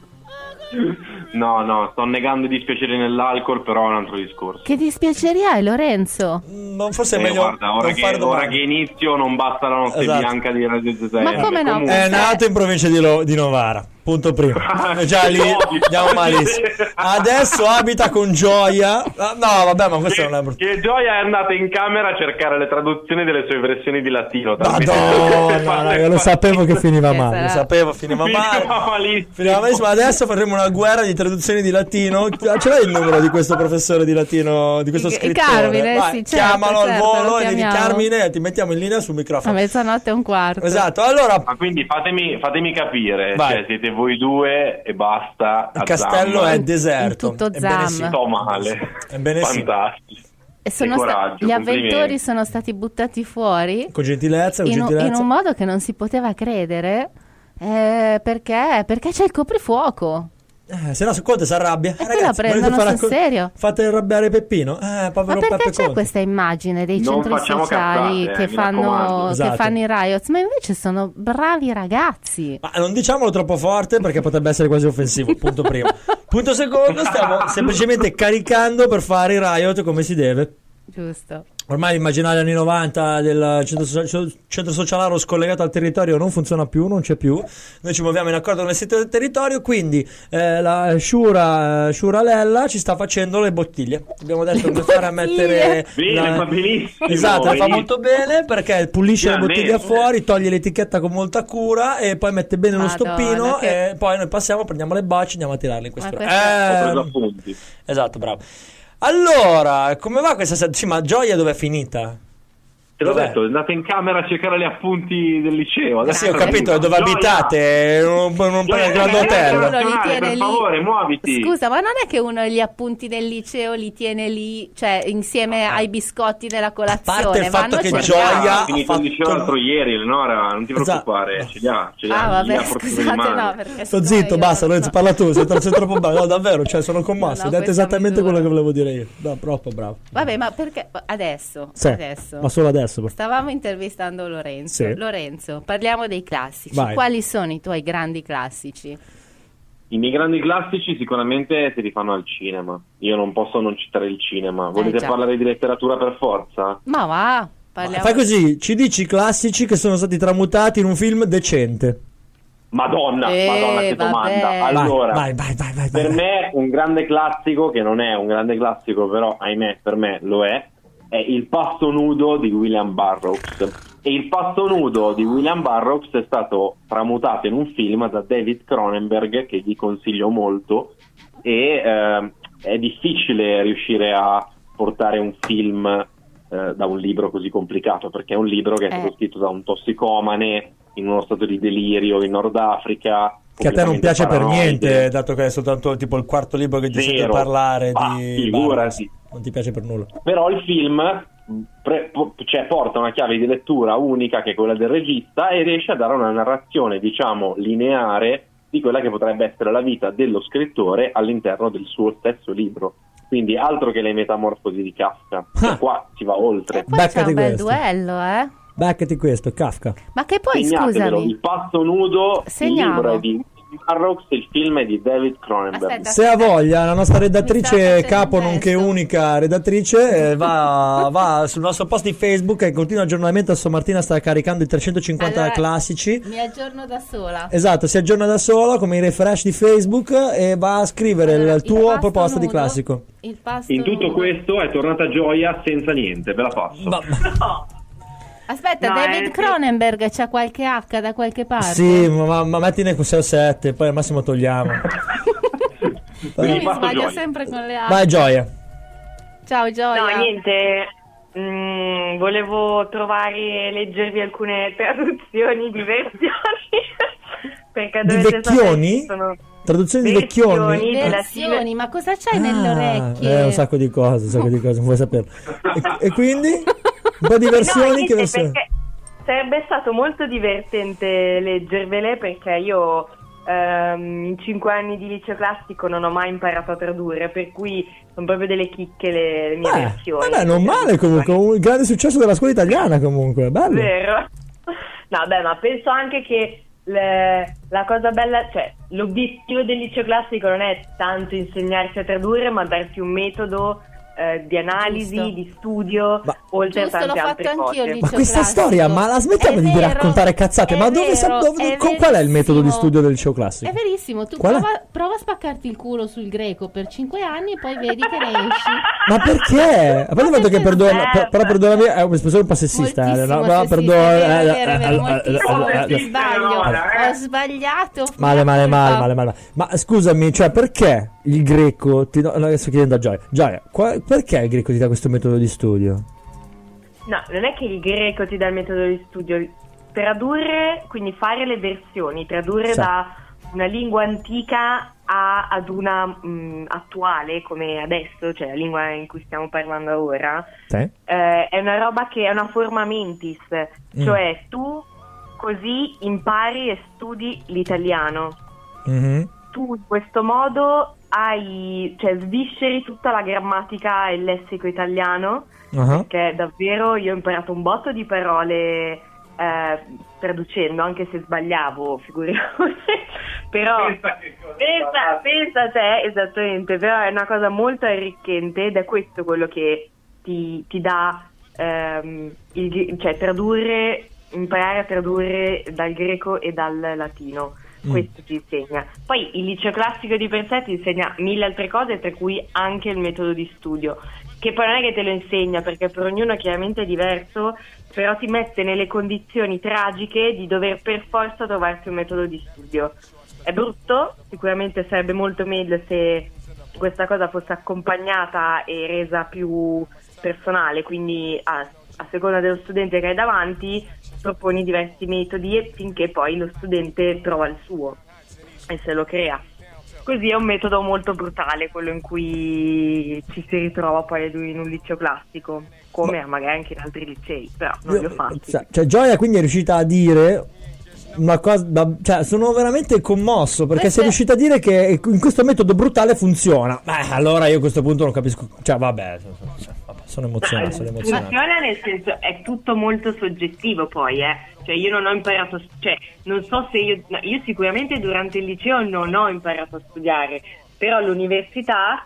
No, no, sto negando di dispiacere nell'alcol, però è un altro discorso. Che dispiaceri hai, Lorenzo? Non forse è Eh, meglio guarda, ora non che, fare ora domande. che inizio non basta la notte Esatto. bianca di Radio Z M. Ma come no? Comunque- È nato in provincia di, Lo- di Novara, punto primo. E già lì No, andiamo malissimo. Adesso abita con Gioia. Ah, no, vabbè, ma questo Che, non è brutto. che Gioia è andata in camera a cercare le traduzioni delle sue versioni di latino. talmente- Madonna, raga, lo sapevo che finiva Eh, male. sarà- Lo sapevo, finiva male. Finiva malissimo. Finiva malissimo. Adesso faremo una guerra di traduzioni di latino. Ce l'hai il numero di questo professore di latino, di questo Il- scrittore? Carmine, Vai, sì, certo, chiamalo al certo, volo lo e devi chiamiamo. Carmine, ti mettiamo in linea sul A microfono. mezzanotte e un quarto. Esatto, allora Ma quindi fatemi, fatemi capire, Vai. cioè siete voi due e basta. il a castello Zam. è deserto. In tutto Ebbene Zam. sì. Sto male. Ebbene sì. Fantastico. E sono e sta- coraggio, gli complimenti. avventori sono stati buttati fuori Con gentilezza, con in un, gentilezza. in un modo che non si poteva credere. Eh, perché? Perché c'è il coprifuoco. Eh, se no su Conte si arrabbia. E Eh, poi ragazzi, la prendono volete fare sul co- serio. Fate arrabbiare Peppino. Eh, Ma povero perché Peppe c'è Conte. questa immagine dei Non centri facciamo sociali cazzate, che, eh, mi raccomando. fanno, che Esatto. fanno i riots? Ma invece sono bravi ragazzi. Ma non diciamolo troppo forte perché potrebbe essere quasi offensivo. Punto primo. Punto secondo, stiamo semplicemente caricando per fare i riot come si deve. Giusto. Ormai l'immaginario anni novanta del centro, so- centro socialaro scollegato al territorio non funziona più, non c'è più. Noi ci muoviamo in accordo con il sito del territorio, quindi eh, la Shura, eh, Shura Lella ci sta facendo le bottiglie. Abbiamo detto Le che fare a bottiglie. mettere Bene, la- fa benissimo. Esatto, la fa benissimo. molto bene perché pulisce le Finalmente. bottiglie fuori, toglie l'etichetta con molta cura e poi mette bene lo Madonna, stoppino che- e poi noi passiamo, prendiamo le bocce e andiamo a tirarle in questo Ma Eh, questo- Ho preso appunti. esatto, bravo. Allora, come va questa sera? Sì, ma Gioia dov'è finita? Te l'ho Dov'è? detto, andate in camera a cercare gli appunti del liceo. Eh sì, ho Adesso- capito, dove Gioia! abitate? Non, non Gioia, il Grand Gioia, Hotel. Uno li Nazionale, tiene per lì. favore, muoviti. Scusa, ma non è che uno gli appunti del liceo li tiene lì, cioè insieme ai biscotti della colazione? parte il fatto vanno che cercati. Gioia- Ha finito ha il liceo fatto- l'altro ieri, Eleonora, non ti Esatto. preoccupare, ce li ha, ce li ha. Ah, li ha vabbè, portati in scusate, mano. no, perché Sto sennò zitto, io- basta, Lorenzo, no. parla tu, sei, tro- sei troppo bravo. No, davvero, cioè, sono commosso. No, Hai detto questa esattamente misura. quello che volevo dire io. No, troppo bravo. Vabbè, ma perché adesso? Sì, adesso. ma solo adesso. Stavamo intervistando Lorenzo. Sì. Lorenzo, parliamo dei classici. Vai. Quali sono i tuoi grandi classici? I miei grandi classici sicuramente si rifanno al cinema. Io non posso non citare il cinema. Volete Eh, già. parlare di letteratura per forza? Ma va, parliamo. Fai così, ci dici i classici che sono stati tramutati in un film decente. Madonna, Eh, madonna che vabbè. domanda. Vai, Allora, vai, vai, vai, vai, per vai. me un grande classico, che non è un grande classico, però ahimè per me lo è, è Il passo nudo di William Burroughs. E Il passo nudo di William Burroughs è stato tramutato in un film da David Cronenberg, che vi consiglio molto, e eh, è difficile riuscire a portare un film eh, da un libro così complicato, perché è un libro che è stato Eh. scritto da un tossicomane in uno stato di delirio in Nord Africa. Che a te non completamente piace per paranoide. niente, dato che è soltanto tipo il quarto libro che ti sente Zero. parlare Ah, di figurati. Burroughs. Non ti piace per nulla. Però il film pre- po- cioè, porta una chiave di lettura unica, che è quella del regista, e riesce a dare una narrazione, diciamo, lineare di quella che potrebbe essere la vita dello scrittore all'interno del suo stesso libro. Quindi altro che le metamorfosi di Kafka. Ah. E qua si va oltre. E poi c'è Beccati un bel questo. duello, eh? Beccati questo, Kafka. Ma che poi, Segnatevelo, scusami. Il passo nudo, Segniamo. il libro è di Burroughs, il film è di David Cronenberg. Aspetta. Se ha voglia, la nostra Mi sta redattrice facendo capo, un nonché gesto. unica redattrice, eh, va, va sul nostro post di Facebook e continua aggiornamento. Adesso Martina sta caricando i trecentocinquanta Allora, classici. Mi aggiorno da sola. Esatto, si aggiorna da sola come i refresh di Facebook e va a scrivere Allora, il tuo pasto proposta di nudo, classico. Il pasto In tutto nudo. questo è tornata Gioia senza niente, ve la passo. Ma- Aspetta, No, David eh, Cronenberg c'ha qualche H da qualche parte? sì, ma, ma mettine con sei o sette, poi al massimo togliamo. Io Quindi mi passo sbaglio Gioia. sempre con le A. Vai Gioia. Ciao Gioia. No, niente, mm, volevo trovare e leggervi alcune traduzioni di versioni. Perché Di dovete sapere vecchioni? che sono Traduzioni di versioni vecchioni? della Versioni, ma cosa c'hai Ah, nelle orecchie? eh, un sacco di cose, un sacco di cose, non vuoi saperlo. E, e quindi? Un po' di versioni, No, che niente, versioni? perché sarebbe stato molto divertente leggervele, perché io ehm, in cinque anni di liceo classico non ho mai imparato a tradurre, per cui sono proprio delle chicche le, le mie Beh, versioni. vabbè, non male comunque, un grande successo della scuola italiana comunque, bello. Vero? No, beh, ma penso anche che le- la cosa bella, cioè l'obiettivo del liceo classico non è tanto insegnarsi a tradurre, ma darsi un metodo eh, di analisi, Giusto. di studio, Ma- oltre Giusto, a l'ho tante fatto altre anch'io cose. al Ma liceo questa classico. storia, ma la smettiamo È di vero, raccontare cazzate? è Ma dove sa- vero, dove- è con- qual è il metodo di verissimo. studio del liceo classico? È verissimo, tu Qual è? prova, prova a spaccarti il culo sul greco per cinque anni e poi vedi che ne esci. Ma perché? A parte il fatto che perché perdona, non per- però perdonami, è un'espressione un po' sessista. eh, Moltissimo no? sessista, Perdona- è vero, eh, è vero, eh, è vero, eh, moltissimo. eh, eh, eh, Sbaglio, eh. ho sbagliato. Male, mia male, colpa. male, male, male. Ma scusami, cioè, perché il greco ti no, adesso chiedendo a Gioia. Gioia, qua- perché il greco ti dà questo metodo di studio? No, non è che il greco ti dà il metodo di studio. Tradurre, quindi fare le versioni, tradurre Sì. da una lingua antica a, ad una mh, attuale come adesso, cioè la lingua in cui stiamo parlando ora, sì. eh, è una roba che è una forma mentis, mm. cioè tu così impari e studi l'italiano. Mm-hmm. Tu in questo modo hai, cioè svisceri tutta la grammatica e il lessico italiano, uh-huh. perché davvero io ho imparato un botto di parole eh, traducendo, anche se sbagliavo, figuriamoci, però pensa, pensa te, esattamente, però è una cosa molto arricchente ed è questo quello che ti, ti dà, ehm, il, cioè tradurre, imparare a tradurre dal greco e dal latino. Questo ti insegna. Poi il liceo classico di per sé ti insegna mille altre cose, tra cui anche il metodo di studio, che poi non è che te lo insegna, perché per ognuno chiaramente è diverso, però ti mette nelle condizioni tragiche di dover per forza trovarsi un metodo di studio. È brutto, sicuramente sarebbe molto meglio se questa cosa fosse accompagnata e resa più personale, quindi a, a seconda dello studente che hai davanti proponi diversi metodi e finché poi lo studente trova il suo e se lo crea. Così è un metodo molto brutale quello in cui ci si ritrova poi in un liceo classico, come magari anche in altri licei, però non li ho fatti. Cioè Gioia quindi è riuscita a dire una cosa, cioè sono veramente commosso perché sei riuscita a dire che in questo metodo brutale funziona. Beh, allora io a questo punto non capisco, cioè vabbè, cioè, vabbè sono emozionato, sono emozionato. Funziona nel senso, è tutto molto soggettivo poi, eh. Cioè io non ho imparato, cioè non so se io, no, io sicuramente durante il liceo non ho imparato a studiare, però all'università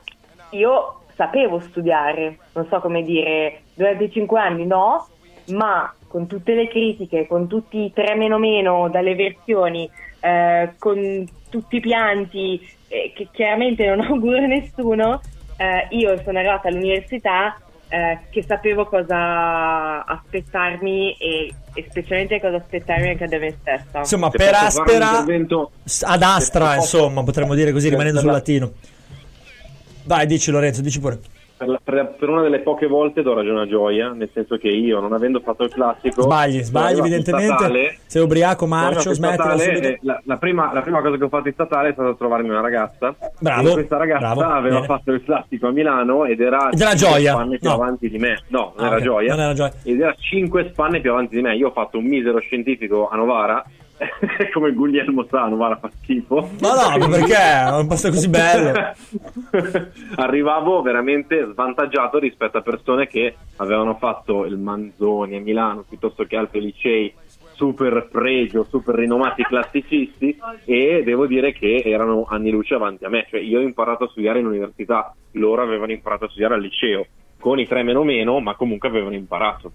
io sapevo studiare, non so come dire, durante i cinque anni no, ma con tutte le critiche, con tutti i tre meno meno dalle versioni, eh, con tutti i pianti eh, che chiaramente non auguro a nessuno, eh, io sono arrivata all'università eh, che sapevo cosa aspettarmi e, e specialmente cosa aspettarmi anche da me stessa. Insomma, se per aspera ad astra, insomma, potremmo dire così, rimanendo sul latino. Vai, dici Lorenzo, dici pure. Per, per, per una delle poche volte do ragione a Gioia, nel senso che io, non avendo fatto il classico, sbagli, sbagli evidentemente, statale, sei ubriaco, marcio, smettila subito. La, la, prima, la prima cosa che ho fatto in statale è stata trovarmi una ragazza. Bravo, e questa ragazza bravo, aveva bene. fatto il classico a Milano ed era ed era cinque Gioia. spanne più No. avanti di me. No, non, ah, era okay. Gioia, non era Gioia. Ed era cinque spanne più avanti di me. Io ho fatto un misero scientifico a Novara. Come Guglielmo sa, Novara fa schifo. Ma no, perché è un posto così bello. Arrivavo veramente svantaggiato rispetto a persone che avevano fatto il Manzoni a Milano piuttosto che altri licei super pregio, super rinomati classicisti, e devo dire che erano anni luce avanti a me. Cioè io ho imparato a studiare in università, loro avevano imparato a studiare al liceo con i tre meno meno, ma comunque avevano imparato.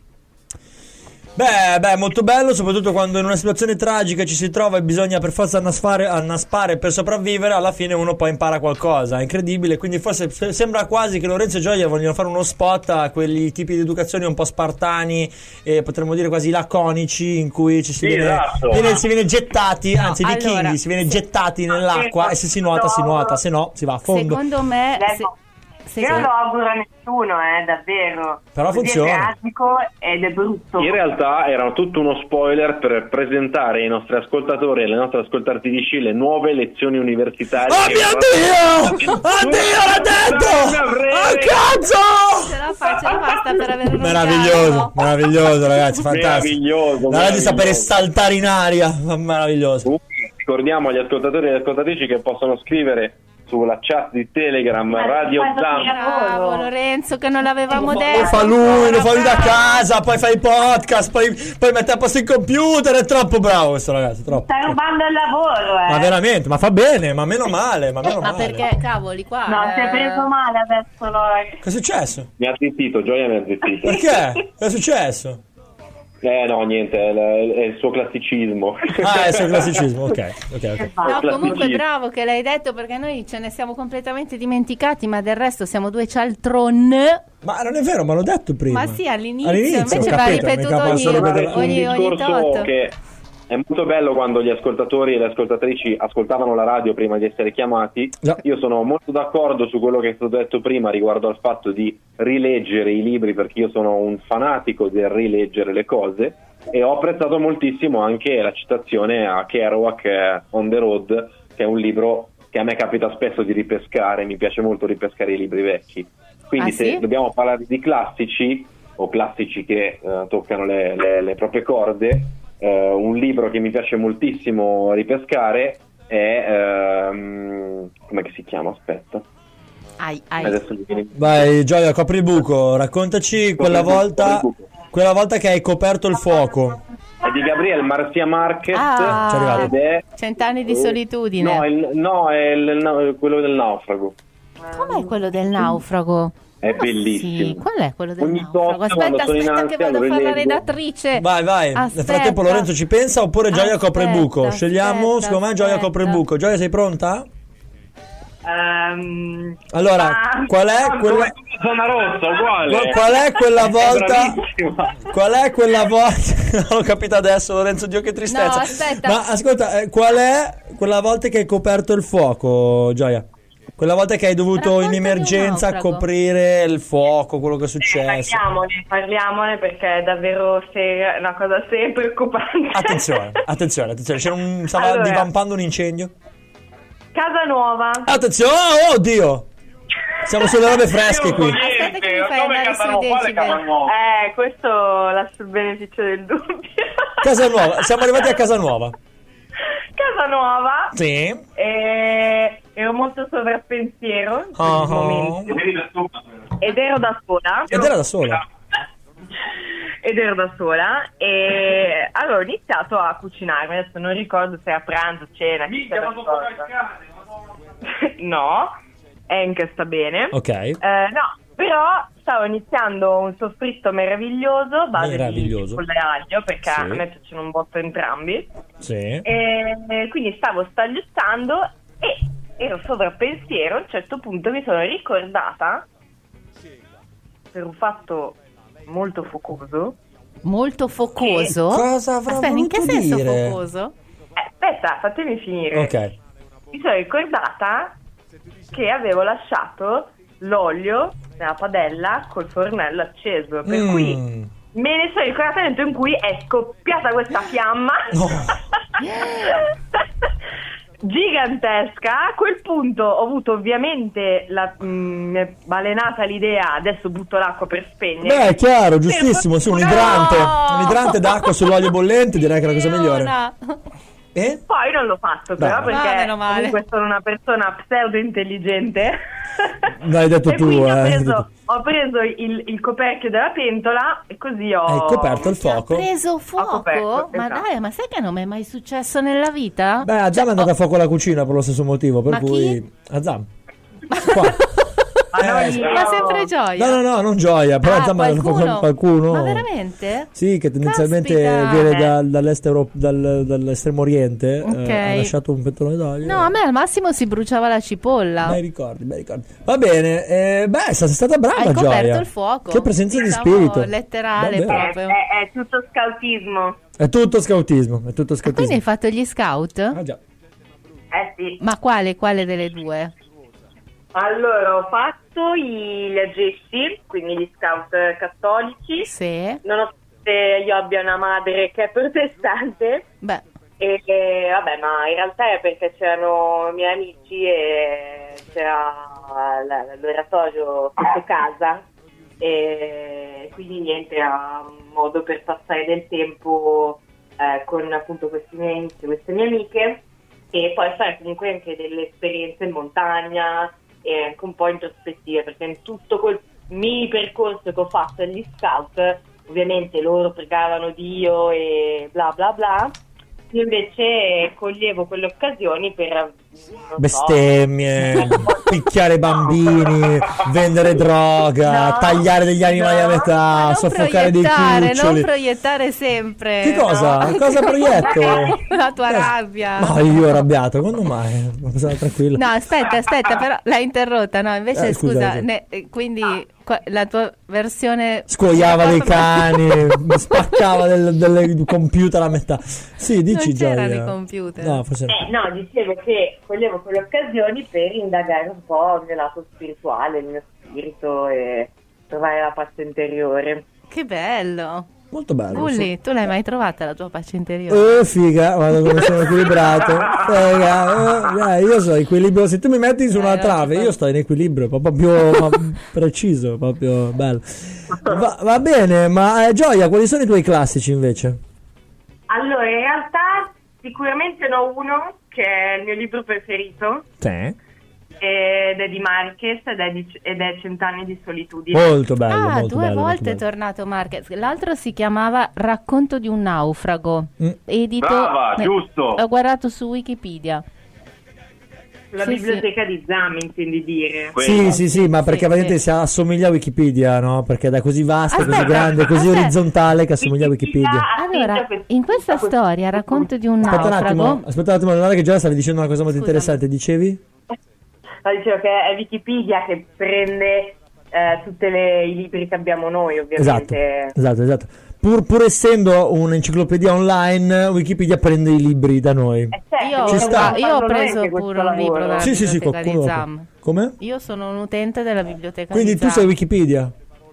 Beh, beh, molto bello, soprattutto quando in una situazione tragica ci si trova e bisogna per forza annaspare, annaspare per sopravvivere, alla fine uno poi impara qualcosa, è incredibile, quindi forse sembra quasi che Lorenzo e Gioia vogliono fare uno spot a quegli tipi di educazione un po' spartani e potremmo dire quasi laconici, in cui ci si, sì, viene, esatto. viene, si viene gettati, no, anzi i vichinghi allora, si viene gettati nell'acqua e se si nuota si nuota, se no si va a fondo. Secondo me... Se... Sì, io sì. non lo auguro a nessuno, eh, davvero. Però Così funziona. è tragico ed è brutto. In realtà era tutto uno spoiler per presentare ai nostri ascoltatori e alle nostre ascoltatrici le nuove lezioni universitarie. Oh mio Dio! Oddio, l'ha detto! Oh cazzo! Ce la fa, ce la basta per avere un Meraviglioso, orgasmo. meraviglioso ragazzi, fantastico. Meraviglioso. La radio sta per saltare in aria, meraviglioso. Uh, ricordiamo agli ascoltatori e alle ascoltatrici che possono scrivere sulla chat di Telegram Radio Zampa. Bravo Lorenzo, che non l'avevamo Lo detto. fa lui, lo fa lui da casa, poi fa i podcast, poi, poi mette a posto il computer, è troppo bravo questo ragazzo, troppo. Stai rubando il lavoro, eh. Ma veramente, ma fa bene, ma meno male, ma meno Ma male. perché, cavoli, qua... No, eh, si è preso male adesso, Lore. Cosa è successo? Mi ha zittito, Gioia mi ha zittito. Perché? Cosa è successo? Eh no, niente, è, l- è il suo classicismo. Ah, è il suo classicismo, ok, ok, ok. No, comunque bravo che l'hai detto, perché noi ce ne siamo completamente dimenticati, ma del resto siamo due cialtron. Ma non è vero, ma l'ho detto prima. Ma sì, all'inizio, All'inizio, invece ho va capito, ripetuto mica ogni, posso ripetere- ogni, un ogni discorso tot. che è molto bello quando gli ascoltatori e le ascoltatrici ascoltavano la radio prima di essere chiamati. No. Io sono molto d'accordo su quello che è stato detto prima riguardo al fatto di rileggere i libri, perché io sono un fanatico del rileggere le cose, e ho apprezzato moltissimo anche la citazione a Kerouac, eh, On the Road, che è un libro che a me capita spesso di ripescare, mi piace molto ripescare i libri vecchi. Quindi Ah, se sì? dobbiamo parlare di classici, o classici che eh, toccano le, le- le proprie corde, eh, un libro che mi piace moltissimo ripescare è... ehm, come che si chiama? Aspetta. Ai, ai. Adesso mi viene- Vai Gioia, copri il buco, raccontaci quella il buco, volta, copri il buco. quella volta che hai coperto il fuoco. È di Gabriel García Márquez. Ah, Ci è arrivato. ed è... Cent'anni di solitudine. No, il- no, è il- no, quello del naufrago. Com'è quello del naufrago? È Ma bellissimo. Sì, qual è quello del Ogni naufrago? volta quando Aspetta, sono in aspetta che ansia vado a lo fare la rileggo. redattrice. Vai, vai. Nel Aspetta. frattempo Lorenzo ci pensa oppure Gioia copre il buco. Aspetta, Scegliamo, aspetta, secondo me Gioia copre il aspetta. buco. Gioia, sei pronta? Ehm, Allora, ah, qual è Tanto quella... è tutta zona rossa, uguale. Qual qual è quella volta? bravissima. Qual è quella volta? Non ho capito adesso, Lorenzo, Dio che tristezza. No, aspetta. Ma ascolta, eh, qual è quella volta che hai coperto il fuoco, Gioia? Quella volta che hai dovuto Raccontami in un emergenza naufrago. coprire il fuoco, quello che è successo. Parliamone, parliamone perché è davvero seria, è una cosa seria e preoccupante. Attenzione, attenzione, attenzione, c'era un, stava Allora. divampando un incendio. Casa Nuova. Attenzione, oh, oddio! Siamo sulle robe fresche qui. Aspetta che mi fai andare sui decibel. Eh, questo lascio il beneficio del dubbio. Casa Nuova, siamo arrivati a Casa Nuova. Casa Nuova. Sì. E ero molto sovrappensiero in quel Ah. momento. Ed ero da sola. Ed era da sola. Ed ero da sola e allora ho iniziato a cucinarmi. Adesso non ricordo se era pranzo, cena, chissà cosa. No, Hank sta bene. Ok. Eh, no, però stavo iniziando un soffritto meraviglioso, base Meraviglioso. di cipolla e aglio, perché Sì. a me piacciono un botto entrambi. Sì. E quindi stavo stagliuzzando e ero sovrappensiero. A un certo punto mi sono ricordata, per un fatto molto focoso. Molto focoso? Che cosa avrà Aspetta, in che voluto senso dire? focoso? Eh, aspetta, fatemi finire. Ok. Mi sono ricordata che avevo lasciato l'olio nella padella col fornello acceso, per Mm. cui me ne sono ricordata nel momento in cui è scoppiata questa fiamma No. gigantesca. A quel punto ho avuto ovviamente la mm, mi è balenata l'idea, adesso butto l'acqua per spegnere. Beh, è chiaro, giustissimo, sì, un No! idrante. Un idrante d'acqua sull'olio bollente direi che è la cosa migliore. Fiona. Eh? Poi non l'ho fatto però, Brava. Ah, perché meno male. comunque sono una persona pseudo intelligente. L'hai detto E tu, quindi eh. ho preso, ho preso il, il coperchio della pentola e così ho Hai coperto il fuoco? Ha preso fuoco? coperto, Ma esatto. dai, ma sai che non mi è mai successo nella vita? Beh, Azam è andata a fuoco alla cucina per lo stesso motivo, per Ma cui... chi? Azam. Qua. Ma Eh, io- Ma sempre Gioia? No, no, no, non Gioia, però Ah, Azam è andato a fuoco qualcuno? con qualcuno. Ma veramente? Sì, che tendenzialmente Caspita. viene da- dall'est Euro- dal- dall'estremo oriente, Ok. eh, ha lasciato un pentolone d'olio. No, a me al massimo si bruciava la cipolla. Bei ricordi, bei ricordi. Va bene, eh, beh, sei stata brava, Hai coperto Gioia. il fuoco. Che presenza Diciamo di spirito. letterale Davvero. è, proprio. è- è tutto scautismo. È tutto scautismo, è tutto Quindi scautismo. hai fatto gli scout? Ah, già. Eh sì. Ma quale, quale delle due? Allora ho fatto gli agesti, quindi gli scout cattolici, Sì. nonostante io abbia una madre che è protestante. Beh, E, e, vabbè, ma in realtà è perché c'erano i miei amici e c'era l- l'oratorio sotto casa, e quindi niente, era un modo per passare del tempo eh, con appunto questi miei amici, queste mie amiche, e poi fare comunque anche delle esperienze in montagna e anche un po' introspettive, perché in tutto quel mini percorso che ho fatto agli scout ovviamente loro pregavano Dio e bla bla bla. Io invece coglievo quelle occasioni per non so, Bestemmie, picchiare bambini, vendere droga, No, tagliare degli animali no, a metà, ma non soffocare dei proiettare, cuccioli. non proiettare sempre. Che cosa? no? Cosa proietto? La tua Eh, rabbia. Ma io arrabbiato, quando mai? Sono tranquillo. No, aspetta, aspetta, però l'hai interrotta, no? Invece Eh, scusa, scusa, scusa. ne- eh, quindi qua- la tua versione Scuoiava dei cani, spaccava del, del computer a metà. Sì, dici Non c'erano Gioia. i computer. No, forse no. Eh, no, dicevo che coglievo quelle occasioni per indagare un po' il mio lato spirituale, il mio spirito e trovare la pace interiore. Che bello. Molto bello. Bulli, sì. Tu l'hai mai trovata la tua pace interiore? Oh, figa, guarda come sono equilibrato. Figa, eh, io so equilibrio. Se tu mi metti su una eh, trave, io sto in equilibrio, proprio ma, preciso, proprio bello. Va, va bene, ma eh, Gioia, quali sono i tuoi classici invece? Allora, in realtà sicuramente ne ho uno che è il mio libro preferito. Sì. Ed è di Marquez ed è, di, ed è Cent'anni di solitudine. Molto bello. Ah, molto due bello, volte molto è tornato Marquez. L'altro si chiamava Racconto di un naufrago. Mm. Edito. Brava, eh, giusto. Ho guardato su Wikipedia. La sì, biblioteca sì. di Zam, intendi dire? Sì, sì, sì, ma perché sì, veramente sì. si assomiglia a Wikipedia, no? Perché è così vasta, aspetta, così grande, così aspetta. orizzontale che assomiglia a Wikipedia. Allora, in questa storia, Racconto di un aspetta naufrago. Un attimo, aspetta un attimo, guarda che già stavi dicendo una cosa molto Scusami. interessante, dicevi? No, dicevo che è Wikipedia che prende eh, tutti i libri che abbiamo noi, ovviamente. Esatto, esatto, esatto. Pur, pur essendo un'enciclopedia online, Wikipedia prende i libri da noi. Eh, certo, io, Ci sta. io ho preso pure un libro dalla sì, sì, sì, biblioteca di Zam. Come? Io sono un utente della biblioteca Quindi di tu Zam. sei Wikipedia?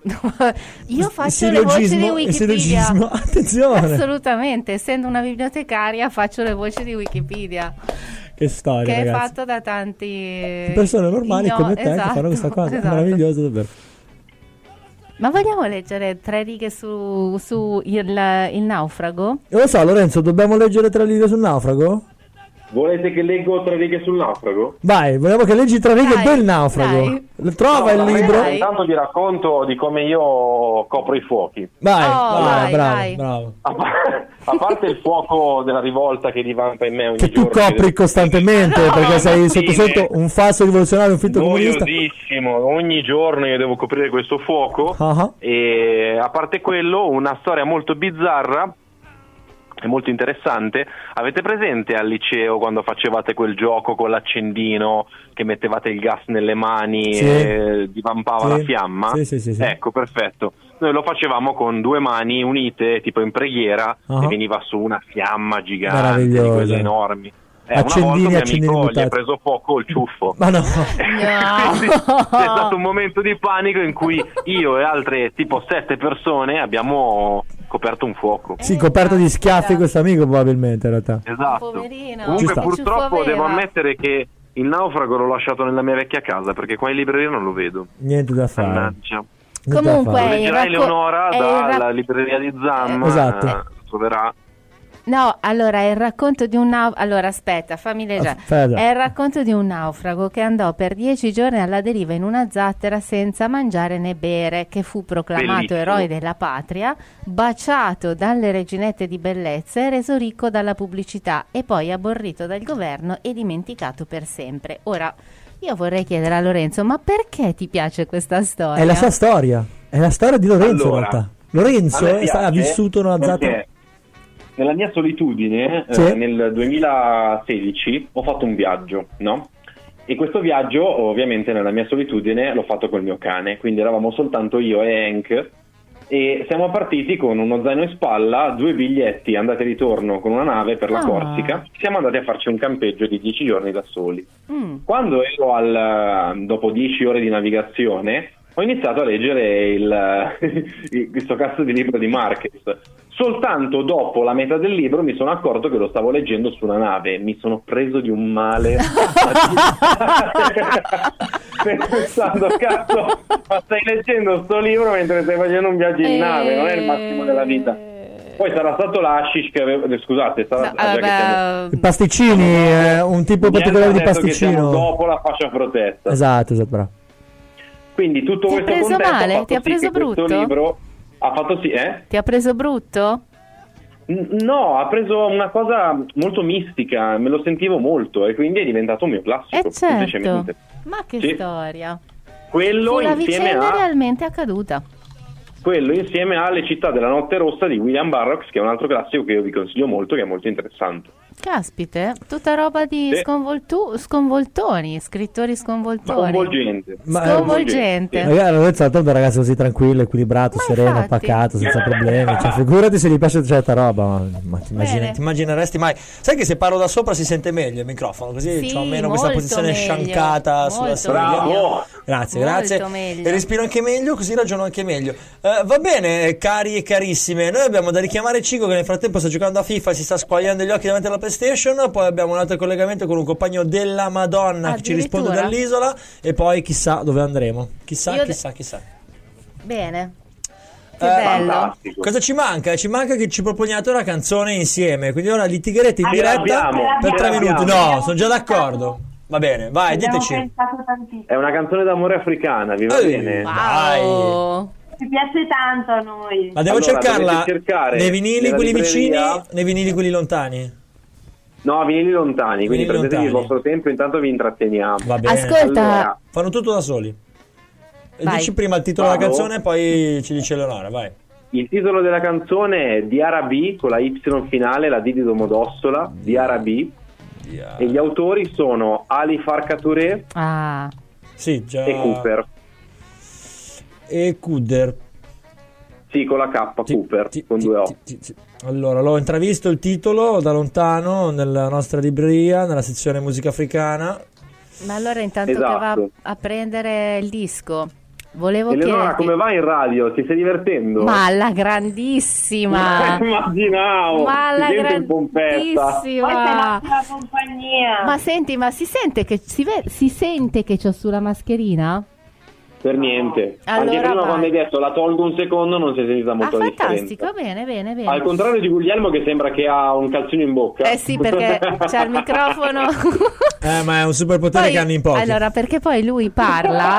Io faccio le voci di Wikipedia. Attenzione. Assolutamente, essendo una bibliotecaria faccio le voci di Wikipedia. Che storia, che ragazzi. è fatto da tanti persone normali igno- come te esatto, che fanno questa cosa. esatto. È meraviglioso davvero. Ma vogliamo leggere tre righe su, su il, il naufrago? Io lo so, Lorenzo, dobbiamo leggere tre righe sul naufrago? Volete che leggo tre righe sul naufrago? Vai, vogliamo che leggi tre righe Dai, del naufrago. dai. Trova No, il ma libro. io Intanto vi racconto di come io copro i fuochi. Vai, Oh, vai, vai, bravo, vai. bravo. A, par- a parte il fuoco della rivolta che divampa in me ogni Che tu giorno. copri costantemente No, perché sei sotto fine. sotto un falso rivoluzionario, un finto comunista. Noiosissimo, ogni giorno io devo coprire questo fuoco. Ah, E a parte quello, una storia molto bizzarra e molto interessante. Avete presente al liceo quando facevate quel gioco con l'accendino che mettevate il gas nelle mani Sì. e divampava Sì. la fiamma? Sì, sì, sì, sì. Ecco, perfetto. Noi lo facevamo con due mani unite, tipo in preghiera, Ah. e veniva su una fiamma gigante, di Meraviglioso. quelle enormi. Eh, Accendini, una volta un mio accendini amico gli buttati. ha preso fuoco il ciuffo. Ma no. Quindi c'è stato un momento di panico in cui io e altre tipo sette persone abbiamo coperto un fuoco. Sì, coperto di schiaffi questo amico probabilmente in realtà. Esatto. Poverino. Ci Comunque sta. purtroppo Ciuffo devo aveva. ammettere che il naufrago l'ho lasciato nella mia vecchia casa perché qua in libreria non lo vedo. Niente da fare. Mannaggia. Niente da Comunque, fare. il Leggerai racco- Leonora è il ra- dalla libreria di Zam. Esatto. eh, troverà. No, allora è il racconto di un naufrago. Allora aspetta, fammi leggere. Aspetta. È il racconto di un naufrago che andò per dieci giorni alla deriva in una zattera senza mangiare né bere, che fu proclamato Bellissimo. eroe della patria, baciato dalle reginette di bellezza e reso ricco dalla pubblicità e poi aborrito dal governo e dimenticato per sempre. Ora, io vorrei chiedere a Lorenzo, ma perché ti piace questa storia? È la sua storia. È la storia di Lorenzo Allora, in realtà. Lorenzo A me è sta- ha piace vissuto in una perché zattera. Nella mia solitudine, Sì. eh, nel duemilasedici, ho fatto un viaggio, no? E questo viaggio, ovviamente, nella mia solitudine l'ho fatto col mio cane, quindi eravamo soltanto io e Hank, e siamo partiti con uno zaino in spalla, due biglietti andata e ritorno con una nave per la Ah. Corsica. Siamo andati a farci un campeggio di dieci giorni da soli. Mm. Quando ero al, dopo dieci ore di navigazione, ho iniziato a leggere il, il- questo cazzo di libro di Marquez. Soltanto dopo la metà del libro mi sono accorto che lo stavo leggendo su una nave. Mi sono preso di un male. Pensando, cazzo, ma stai leggendo sto libro mentre stai facendo un viaggio in nave, non è il massimo della vita. Poi sarà stato l'hashish che avevo... Scusate, sarà... No, ah, già che siamo- vabbè, I pasticcini, eh, un tipo Mi particolare hanno di detto che siamo pasticcino. dopo la fascia protetta. Esatto, esatto, bravo. Quindi tutto Ti ha questo preso contesto male? ha fatto Ti ha sì preso che questo brutto? libro ha fatto sì, eh? ti ha preso brutto? N- No, ha preso una cosa molto mistica, me lo sentivo molto e quindi è diventato un mio classico. Eh certo. semplicemente. Ma che Sì. storia. Quello Fu la insieme, vicenda a, realmente accaduta. quello insieme a Le città della notte rossa di William Burroughs, che è un altro classico che io vi consiglio molto, che è molto interessante. Caspite, tutta roba di Sì. sconvoltu- sconvoltoni, scrittori Ma sconvoltoni. coinvolgente. Ma- Sconvolgente. Magari Lorenzo è tanto un ragazzo così tranquillo, equilibrato, Ma sereno, infatti. pacato, senza problemi. Cioè, figurati se gli piace certa roba. Ma, ma ti, immagini- Bene. ti immagineresti mai? Sai che se parlo da sopra si sente meglio il microfono, così Sì, c'ho meno questa molto posizione meglio, sciancata sulla molto sedia. Bravo! Grazie, Molto grazie. meglio. E respiro anche meglio, così ragiono anche meglio. Eh, va bene, cari e carissime. Noi abbiamo da richiamare Cico, che nel frattempo sta giocando a FIFA e si sta squagliando gli occhi davanti alla PlayStation. Poi abbiamo un altro collegamento con un compagno della Madonna che ci risponde dall'isola. E poi chissà dove andremo. Chissà, Io chissà, chissà. Bene. Che Eh, bello. fantastico. Cosa ci manca? Ci manca che ci proponiate una canzone insieme. Quindi ora litigherete in Ah, diretta l'abbiamo, per tre l'abbiamo. minuti. No, sono già d'accordo. Va bene, vai, Abbiamo diteci. pensato tantissimo. È una canzone d'amore africana, vi va Ehi, bene? Wow. Ci piace tanto a noi. Ma devo Allora, cercarla dovete cercare nei vinili nella quelli libreria. vicini, nei vinili quelli lontani. No, vinili lontani, quindi Vinili prendetevi il lontani. vostro tempo, intanto vi intratteniamo. Va bene. Ascolta, Allora, Fanno tutto da soli. E Vai. dici prima il titolo della Vado? canzone, poi ci dice Eleonora, vai. il titolo della canzone è Diara B, con la Y finale, la D di Domodossola, Diara B, Yeah. e gli autori sono Ali Farka Touré Ah, Sì, già. e Cooper. E Cooder. Sì, con la K, Ti- Cooper, ti- con ti- due O. ti- ti- ti- Allora, l'ho intravisto il titolo da lontano nella nostra libreria, nella sezione musica africana. ma allora intanto che Esatto. va a prendere il disco, volevo Eleonora, chiederti... come va in radio? Ti stai divertendo? Ma alla grandissima! Immaginavo, Ma alla si sente in pompetta. Poi sei grandissima! nostra compagnia. Ma senti, ma si sente che si, ve- si sente che c'ho sulla mascherina? Per niente. Allora Anche prima vai. quando hai detto la tolgo un secondo non si è sentita Ah, molto la fantastico, differenza. bene, bene, bene. Al contrario di Guglielmo che sembra che ha un calzino in bocca. Eh sì, perché c'ha il microfono. Eh, ma è un superpotere Poi- che hanno in pochi. Allora, perché poi lui parla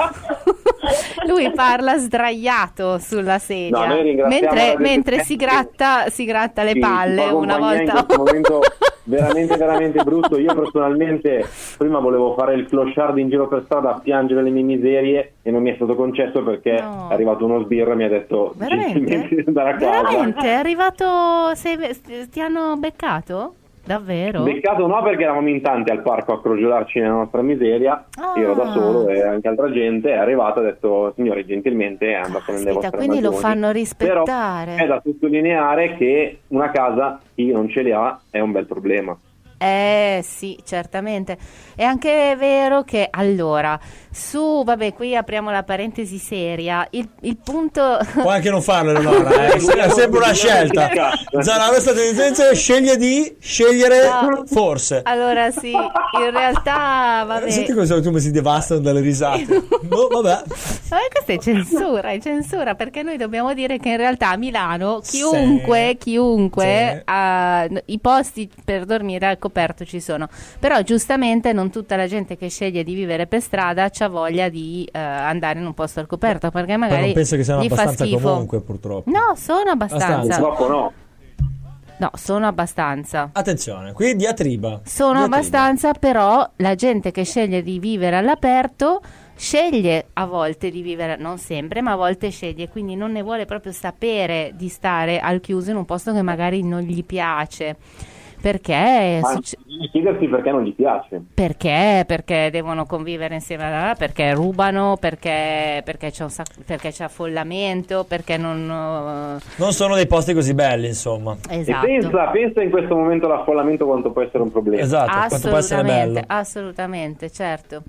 lui parla sdraiato sulla sedia, No, noi ringraziamo mentre, la mentre si gratta si gratta le Sì, palle ci fa una compagnia volta. in questo momento veramente veramente brutto. Io personalmente prima volevo fare il clochard in giro per strada a piangere le mie miserie e non mi è stato concesso perché No. è arrivato uno sbirro e mi ha detto gentilmente Veramente? di andare a casa. Veramente? È arrivato... sei- ti hanno beccato? Davvero? Beccato no, perché eravamo in tanti al parco a crogiolarci nella nostra miseria. Ah. Io ero da solo e anche altra gente è arrivata e ha detto signori gentilmente è andato nelle Aspetta, vostre quindi lo ragioni. fanno rispettare. Però è da sottolineare che una casa, chi non ce le ha, è un bel problema. Eh sì, certamente. È anche vero che allora, su, vabbè, qui apriamo la parentesi seria. Il, il punto. Puoi anche non farlo, Eleonora, eh. è sempre una scelta. Zara, questa tendenza sceglie di scegliere No. forse. Allora sì, in realtà, vabbè. Senti cosa come si devastano dalle risate. Boh, vabbè. Ma questa è censura, è censura, perché noi dobbiamo dire che in realtà a Milano chiunque, Sì. chiunque Sì. ha i posti per dormire al coperto ci sono. Però giustamente non tutta la gente che sceglie di vivere per strada c'ha voglia di eh, andare in un posto al coperto, perché Ma magari non penso che siano gli fa abbastanza schifo. comunque, purtroppo. No, sono abbastanza. Abbastanza. Purtroppo no. No, sono abbastanza. Attenzione, qui diatriba. Sono Diatriba. abbastanza, però la gente che sceglie di vivere all'aperto sceglie a volte di vivere, non sempre, ma a volte sceglie, quindi non ne vuole proprio sapere di stare al chiuso in un posto che magari non gli piace. Perché? Ma succe- chiedersi perché non gli piace. Perché? Perché devono convivere insieme a... perché rubano, perché, perché c'è un sacco, perché c'è affollamento, perché non... Non sono dei posti così belli, insomma. Esatto. E pensa, pensa in questo momento all'affollamento quanto può essere un problema. Esatto, quanto può essere bello. Assolutamente, assolutamente, certo.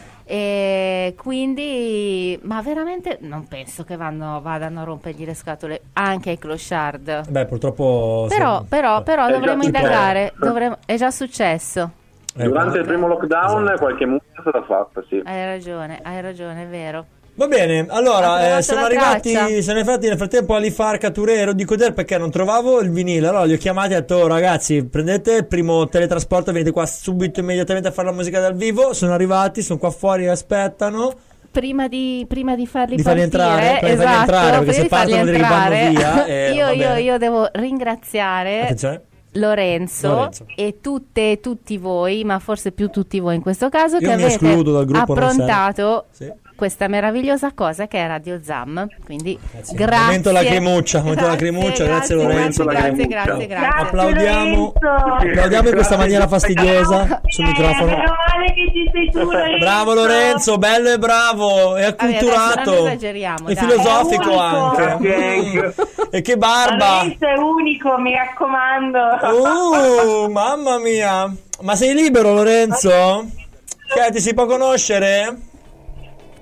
E quindi, ma veramente non penso che vanno, vadano a rompergli le scatole anche ai clochard. Beh, purtroppo... Però, sì. però, però È già dovremmo successo. indagare. Dovremmo, è già successo. Eh, Durante il primo lockdown Esatto. qualche multa è stata fatta, sì. Hai ragione, hai ragione, è vero. Va bene, Ha allora trovato eh, sono la arrivati, traccia. sono arrivati nel frattempo Ali Farka, Touré, di Coder perché non trovavo il vinile. Allora li ho chiamati e ho detto: "Oh, ragazzi, prendete il primo teletrasporto, venite qua subito immediatamente a fare la musica dal vivo". Sono arrivati, sono qua fuori e aspettano Prima di, prima di farli di farli partire, entrare, prima di farli esatto, entrare, perché prima se di farli partono li vanno entrare, via. E, io, va io, bene. io devo ringraziare Attenzione. Lorenzo, Lorenzo. e tutte e tutti voi, ma forse più tutti voi in questo caso, Io che mi avete escludo dal gruppo, non approntato Sì. questa meravigliosa cosa che è Radio Zam. Quindi Grazie. grazie. Momento lacrimuccia, momento lacrimuccia, grazie Lorenzo. Grazie, Momento grazie, lacrimuccia. grazie. Applaudiamo, Lorenzo. applaudiamo in questa maniera fastidiosa sul Eh, microfono. meno male che ci sei tu, Lorenzo. Bravo Lorenzo, bello e bravo, e adesso non acculturato esageriamo, e dai. filosofico È unico. anche. Mm. E che barba. Lorenzo è unico, mi raccomando. Uh, mamma mia. Ma sei libero Lorenzo? Che ti si può conoscere?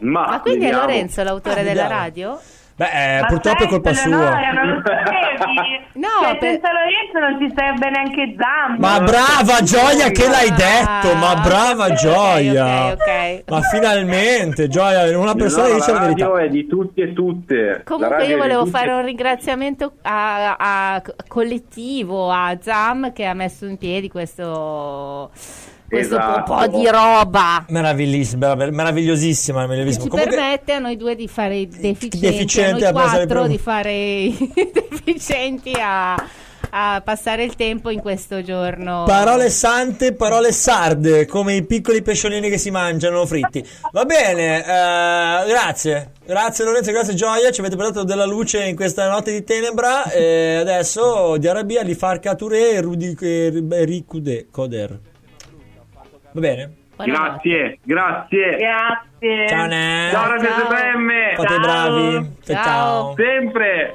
Ma, Ma quindi vediamo. è Lorenzo l'autore Ah, della vediamo. radio? Beh, eh, Ma purtroppo è colpa sai, sua. Eleonora, non lo sapevi? No, Cioè, per- senza Lorenzo non ci sarebbe neanche Zampa. Ma brava Gioia che l'hai detto, ma brava ok, Gioia. ok, ok. Ma finalmente Gioia, una persona No, dice la la verità. radio è di tutti e tutte. La Comunque radio io è di volevo tutti fare e- un ringraziamento a, a collettivo, a Zam che ha messo in piedi questo, questo Esatto. po' di roba. Meraviglissima, meravigliosissima, Che meraviglissima. ci Comunque, permette a noi due di fare i deficienti, Deficienti, a a noi passare quattro per- di fare i deficienti a, a passare il tempo in questo giorno. parole sante, parole sarde, come i piccoli pesciolini che si mangiano fritti. Va bene, eh, grazie. Grazie Lorenzo, grazie Gioia, ci avete portato della luce in questa notte di tenebra. E adesso di Arabia li farca Touré e Rudy e Ricude Coder. Va bene? Grazie, grazie. Grazie. Ciao Ne. Ciao Radio Ciao. S F M. Fate i bravi. Ciao. Ciao. Sempre.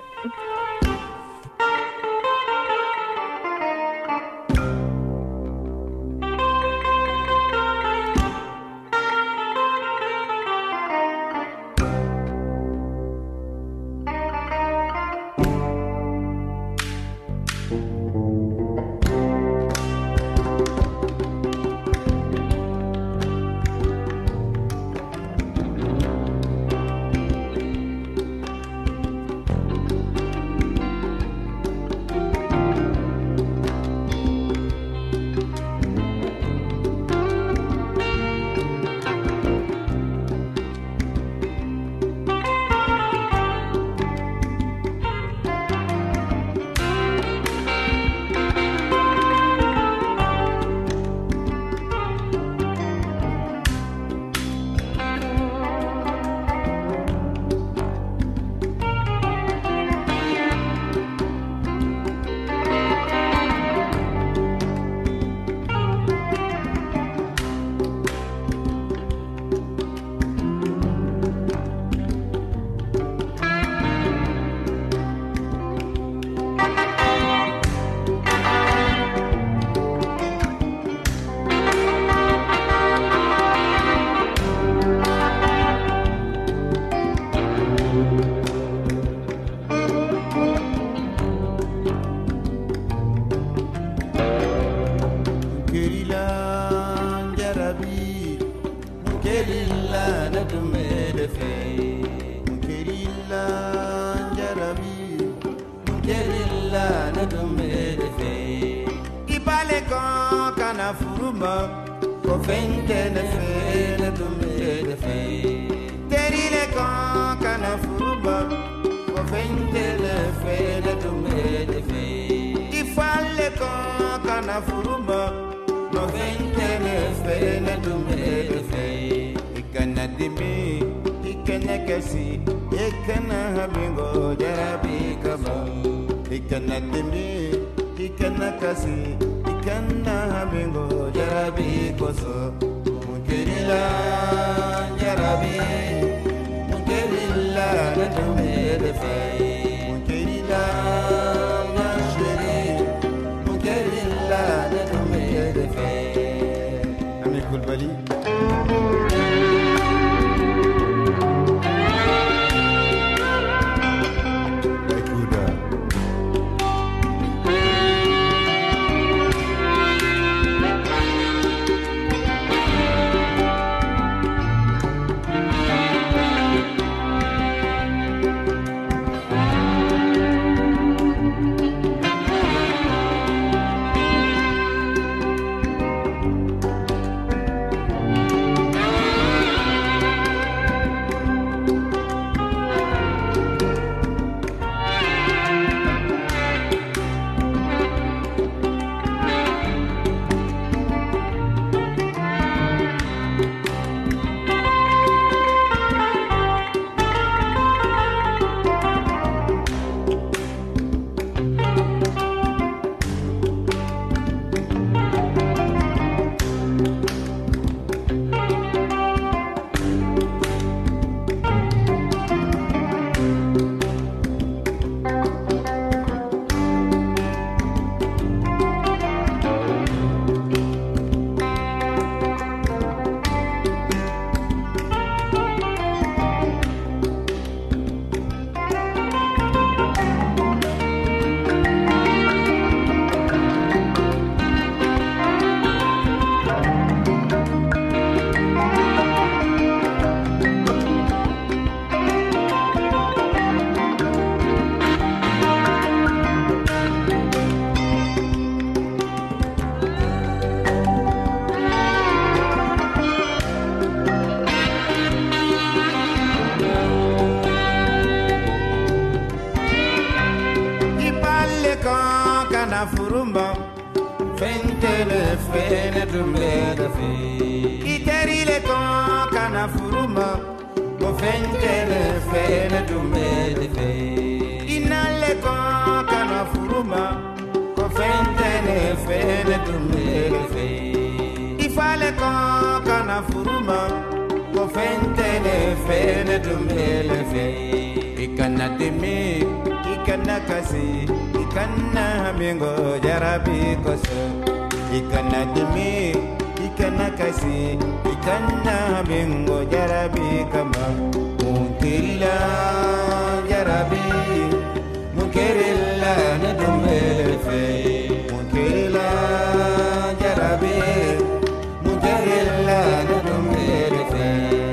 fene dumele fe iterile kon kana furuma ko fentene fene dumele fe inale kon kana furuma ko fentene fene dumele fe ifale kon kana furuma ko fentene fene dumele fe ikana demi ikana kasi ikana mingo jarabi koso ikana demi ikana kasi ikana mingo jarabi kama munkirila jarabi munkirila nadumele fe munkirila jarabi munkirila nadumele fe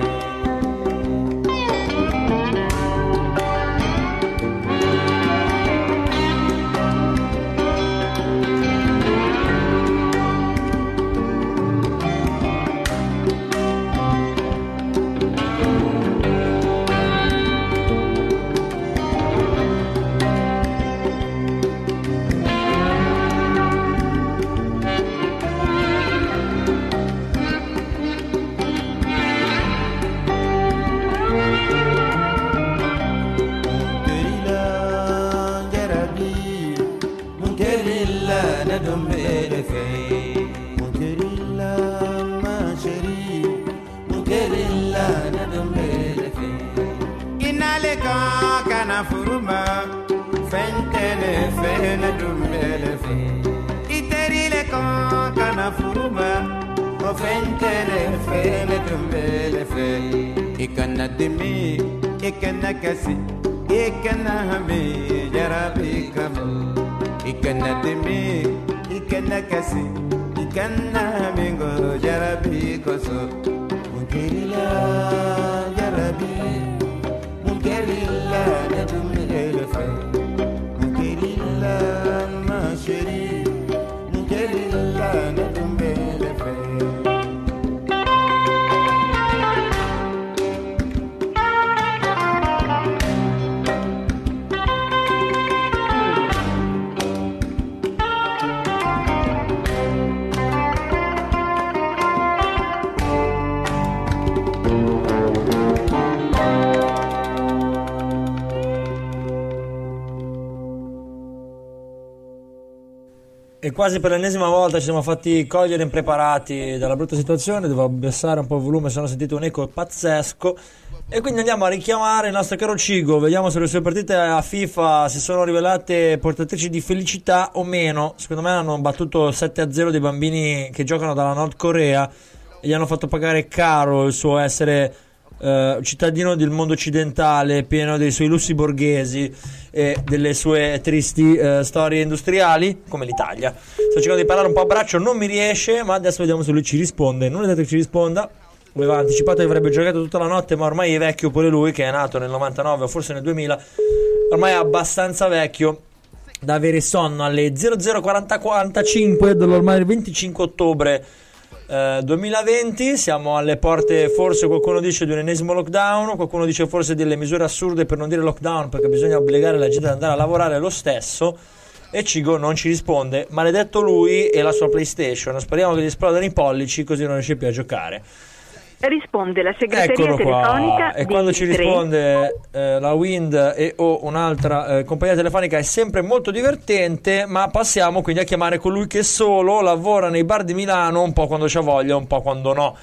furuma fentene fene dumele fe iterile kon kana furuma o fentene fene dumele fe ikana demi ikana kasi ikana hami jarabi kam ikana demi ikana kasi ikana mingo jarabi koso mukirila jarabi mukirila nadumele fe mukirila masheri mukirila nadumele fe E quasi per l'ennesima volta ci siamo fatti cogliere impreparati dalla brutta situazione, devo abbassare un po' il volume, se no sentito un eco pazzesco. E quindi andiamo a richiamare il nostro caro Cigo, vediamo se le sue partite a FIFA si sono rivelate portatrici di felicità o meno. Secondo me hanno battuto sette a zero dei bambini che giocano dalla Nord Corea e gli hanno fatto pagare caro il suo essere Uh, cittadino del mondo occidentale, pieno dei suoi lussi borghesi e delle sue tristi uh, storie industriali, come l'Italia. Sto cercando di parlare un po' a braccio, non mi riesce, ma adesso vediamo se lui ci risponde. Non è detto che ci risponda, aveva anticipato che avrebbe giocato tutta la notte, ma ormai è vecchio pure lui, che è nato nel novantanove o forse nel duemila, ormai è abbastanza vecchio da avere sonno alle zero zero quaranta quarantacinque dell'ormai venticinque ottobre Uh, duemilaventi. Siamo alle porte, forse qualcuno dice, di un ennesimo lockdown, qualcuno dice forse delle misure assurde, per non dire lockdown, perché bisogna obbligare la gente ad andare a lavorare lo stesso. E Cigo non ci risponde, maledetto lui e la sua PlayStation. Speriamo che gli esplodano i pollici, così non riesce più a giocare. Risponde la segreteria Eccolo telefonica qua. E quando ci risponde eh, la Wind e o un'altra eh, compagnia telefonica è sempre molto divertente. Ma passiamo quindi a chiamare colui che solo lavora nei bar di Milano, un po' quando c'ha voglia, un po' quando no.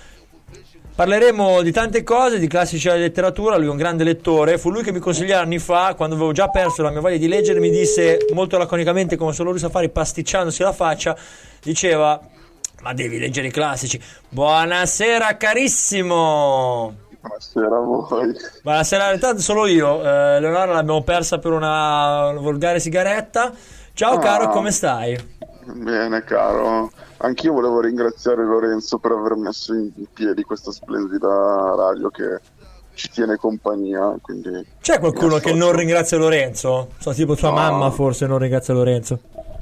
Parleremo di tante cose, di classici della letteratura. Lui è un grande lettore, fu lui che mi consigliò anni fa, quando avevo già perso la mia voglia di leggere, mi disse molto laconicamente, come solo lui sa fare, pasticciandosi la faccia, diceva: ma devi leggere i classici. Buonasera carissimo. Buonasera a voi. Buonasera, intanto solo io, eh, Leonora l'abbiamo persa per una volgare sigaretta. Ciao ah, caro, come stai? Bene caro, anch'io volevo ringraziare Lorenzo per aver messo in piedi questa splendida radio che ci tiene compagnia, quindi... C'è qualcuno che non ringrazia Lorenzo? So, tipo tua no. mamma forse non ringrazia Lorenzo.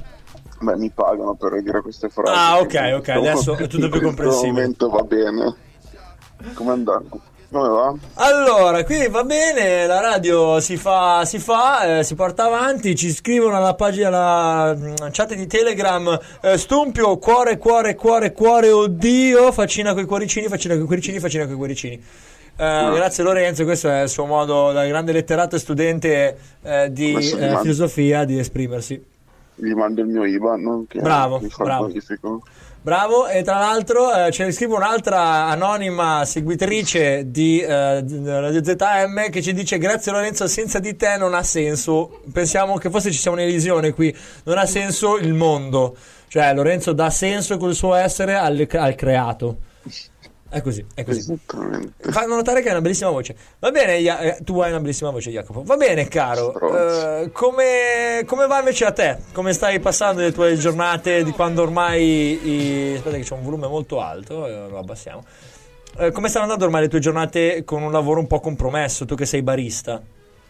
Beh, mi pagano per dire queste frasi. Ah, ok, ok, adesso è tutto più comprensibile. In questo momento va bene. Come andando? Come va? Allora, qui va bene, la radio si fa, si fa, eh, si porta avanti, ci scrivono alla pagina, alla mm, chat di Telegram, eh, Stumpio, cuore, cuore, cuore, cuore, oddio, faccina coi cuoricini, faccina coi cuoricini, faccina coi cuoricini. Eh, Ah. Grazie Lorenzo, questo è il suo modo da grande letterato e studente eh, di Adesso gli eh, mando- filosofia di esprimersi. Gli mando il mio I B A N che Bravo, mi fa bravo. magnifico. Bravo, e tra l'altro eh, ce ne scrive un'altra anonima seguitrice di eh, di Radio Z M che ci dice: grazie Lorenzo, senza di te non ha senso. Pensiamo che forse ci sia un'elisione qui, non ha senso il mondo, cioè Lorenzo dà senso col suo essere al, al creato. È così, è così. Esattamente. Fanno notare che hai una bellissima voce. Va bene, Ia- eh, tu hai una bellissima voce, Jacopo. Va bene, caro. Eh, come, come va invece a te? Come stai passando le tue giornate di quando ormai... I... Aspetta che c'è un volume molto alto, eh, lo abbassiamo. Eh, come stanno andando ormai le tue giornate con un lavoro un po' compromesso, tu che sei barista?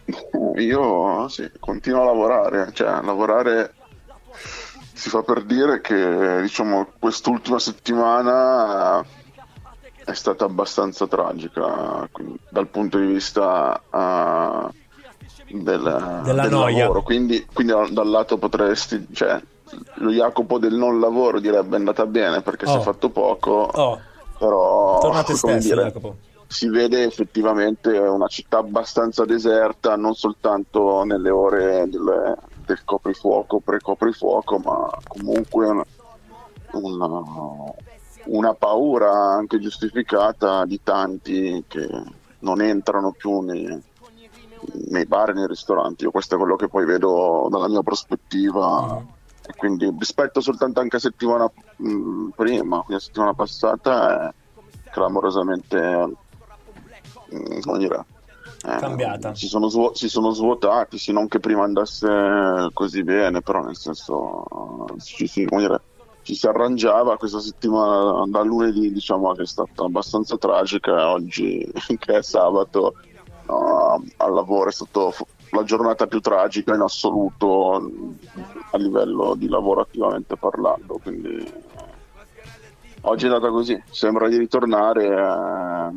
Io sì, continuo a lavorare, cioè a lavorare si fa per dire che diciamo quest'ultima settimana è stata abbastanza tragica quindi, dal punto di vista uh, del, Della del noia. lavoro, quindi, quindi dal lato potresti, cioè lo Jacopo del non lavoro direbbe è andata bene perché si Oh. è fatto poco, Oh, però torna a te come stesso, dire, Jacopo. si vede effettivamente una città abbastanza deserta, non soltanto nelle ore del, del coprifuoco, pre-coprifuoco, ma comunque una, una, una paura anche giustificata di tanti che non entrano più nei, nei bar e nei ristoranti. Io questo è quello che poi vedo dalla mia prospettiva. E quindi rispetto soltanto anche a settimana mh, prima, quindi la settimana passata è clamorosamente mh, come dire, eh, Cambiata. si sono, svuo- si sono svuotati, sì, non che prima andasse così bene, però nel senso ci si, come dire, ci si arrangiava. Questa settimana da lunedì diciamo che è stata abbastanza tragica, oggi che è sabato no, al lavoro è stata la giornata più tragica in assoluto a livello di lavorativamente parlando, quindi oggi è andata così, sembra di ritornare eh,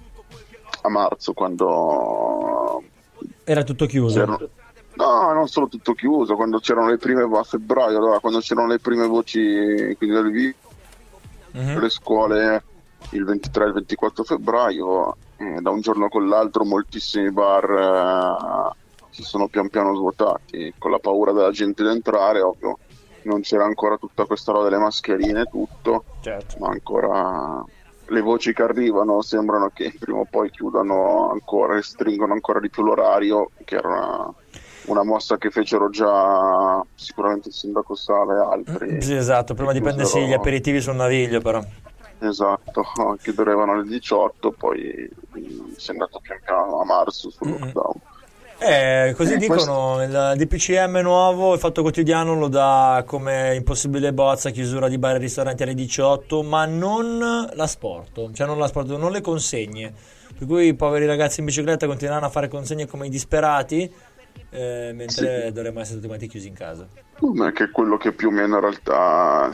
a marzo quando Era tutto chiuso. c'erano- no, non solo tutto chiuso, quando c'erano le prime a febbraio, allora, quando c'erano le prime voci quindi del virus, Mhm. le scuole il ventitré e il ventiquattro febbraio, eh, da un giorno con l'altro moltissimi bar eh, si sono pian piano svuotati, con la paura della gente di entrare, ovvio non c'era ancora tutta questa roba delle mascherine e tutto, Certo. ma ancora le voci che arrivano sembrano che prima o poi chiudano ancora, restringono ancora di più l'orario, che era una, una mossa che fecero già sicuramente il sindaco Sala e altri. Sì, esatto, prima di prendersi Chiusero- gli aperitivi sul naviglio però. Esatto, chiudevano alle diciotto, poi mh, si è andato pian piano a marzo sul lockdown. Eh, così Eh, dicono, il D P C M nuovo, il Fatto Quotidiano lo dà come impossibile bozza, chiusura di bar e ristoranti alle diciotto, ma non l'asporto, cioè non l'asporto, non le consegne. Per cui i poveri ragazzi in bicicletta continueranno a fare consegne come i disperati, eh, mentre dovremmo essere tutti quanti chiusi in casa. Ma che è quello che più o meno in realtà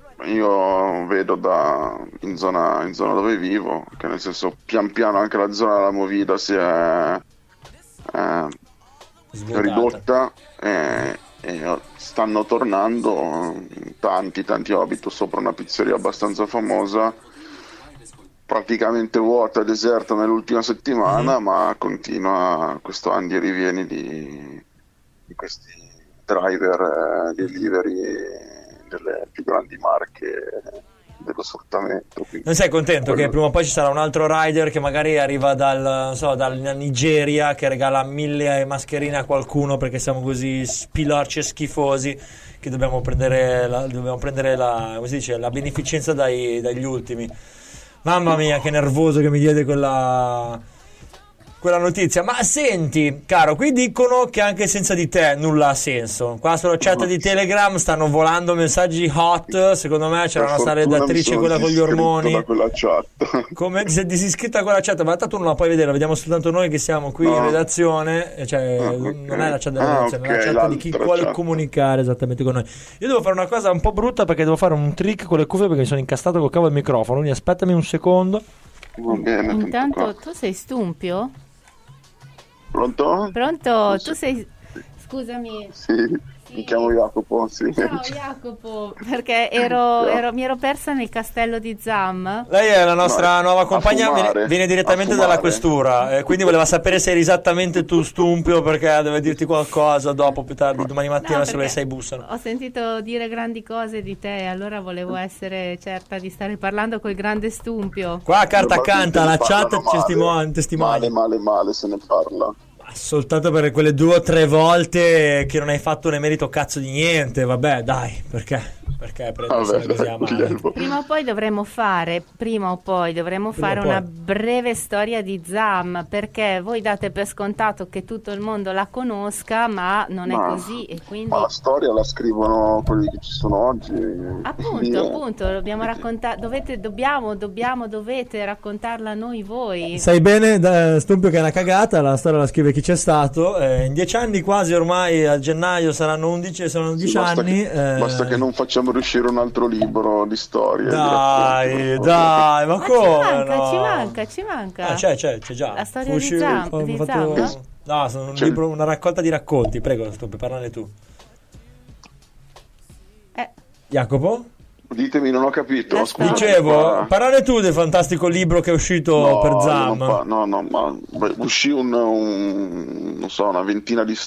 io vedo da, in, zona, in zona dove vivo, che nel senso pian piano anche la zona della Movida si è eh, Svuotata. ridotta e, e stanno tornando tanti tanti. Io abito sopra una pizzeria abbastanza famosa, praticamente vuota, deserta nell'ultima settimana, ma continua questo andi e rivieni di, di questi driver eh, delivery delle più grandi marche dello sfruttamento. Quindi Non sei contento quello- che prima o poi ci sarà un altro rider che magari arriva dal, non so, dalla Nigeria, che regala mille mascherine a qualcuno perché siamo così spilorci e schifosi che dobbiamo prendere la, dobbiamo prendere la, come si dice, la beneficenza dai- dagli ultimi. Mamma mia, che nervoso che mi diede quella, quella notizia. Ma senti, caro, qui dicono che anche senza di te nulla ha senso. Qua sulla chat di Telegram stanno volando messaggi hot. Secondo me c'era Per la nostra fortuna mi redattrice, sono quella con gli disiscritto ormoni. da quella chat. Come ti sei disiscritta a quella chat? Ma tanto non la puoi vedere, la vediamo soltanto noi che siamo qui No. in redazione. e Cioè, Ah, ok. non è la chat della Ah, redazione, è la ok, chat di chi l'altra vuole chat. comunicare esattamente con noi. Io devo fare una cosa un po' brutta perché devo fare un trick con le cuffie perché mi sono incastrato col cavo del microfono. Quindi aspettami un secondo. Va bene. Intanto tu sei Stumpio? Pronto? Pronto? Sì. Tu sei... Scusami. Sì. Mi chiamo Jacopo, sì. Ciao Jacopo, perché ero, ero, mi ero persa nel castello di Zam. Lei è la nostra No, nuova compagna, a fumare, viene, viene direttamente a fumare. dalla questura, eh, quindi voleva sapere se eri esattamente tu Stumpio, perché deve dirti qualcosa dopo, più tardi, domani mattina, No, se le perché sei bussano. Ho sentito dire grandi cose di te, allora volevo essere certa di stare parlando col grande Stumpio. Qua carta Normalmente canta, la ne chat parlano male. testimoni, testimoni. Male, male, male se ne parla. Soltanto per quelle due o tre volte che non hai fatto un emerito cazzo di niente, vabbè, dai, perché? Perché prendersela Vabbè, così dai, a male? Guglielmo. Prima o poi dovremmo fare, prima o poi dovremmo Prima fare o poi. una breve storia di Zam, perché voi date per scontato che tutto il mondo la conosca, ma non è Ma- così e quindi Ma la storia la scrivono quelli che ci sono oggi. appunto, Quindi, appunto, dobbiamo raccontare, dovete, dobbiamo, dobbiamo, dovete raccontarla noi voi. Sai bene, da- Stumpio, che è una cagata, la storia la scrive chi c'è stato, eh, in dieci anni quasi, ormai a gennaio saranno undici, sono sì, dieci basta, anni. che, eh, basta che non facciamo riuscire un altro libro di storie. Dai, di racconti. dai, ma Ma come? ci manca, no? ci manca, ci manca. Ah, c'è, c'è, c'è già. La storia Fu di uscire- Zam- ho di fatto- Zam? No, sono un C'è- libro, una raccolta di racconti. Prego, Stumpio, parlane tu. Eh, Jacopo? Ditemi, non ho capito. La Scusa, Dicevo, ma- parlane tu del fantastico libro che è uscito No, per io Zam. non pa- no, no, ma beh, uscì un, un- non so, una ventina di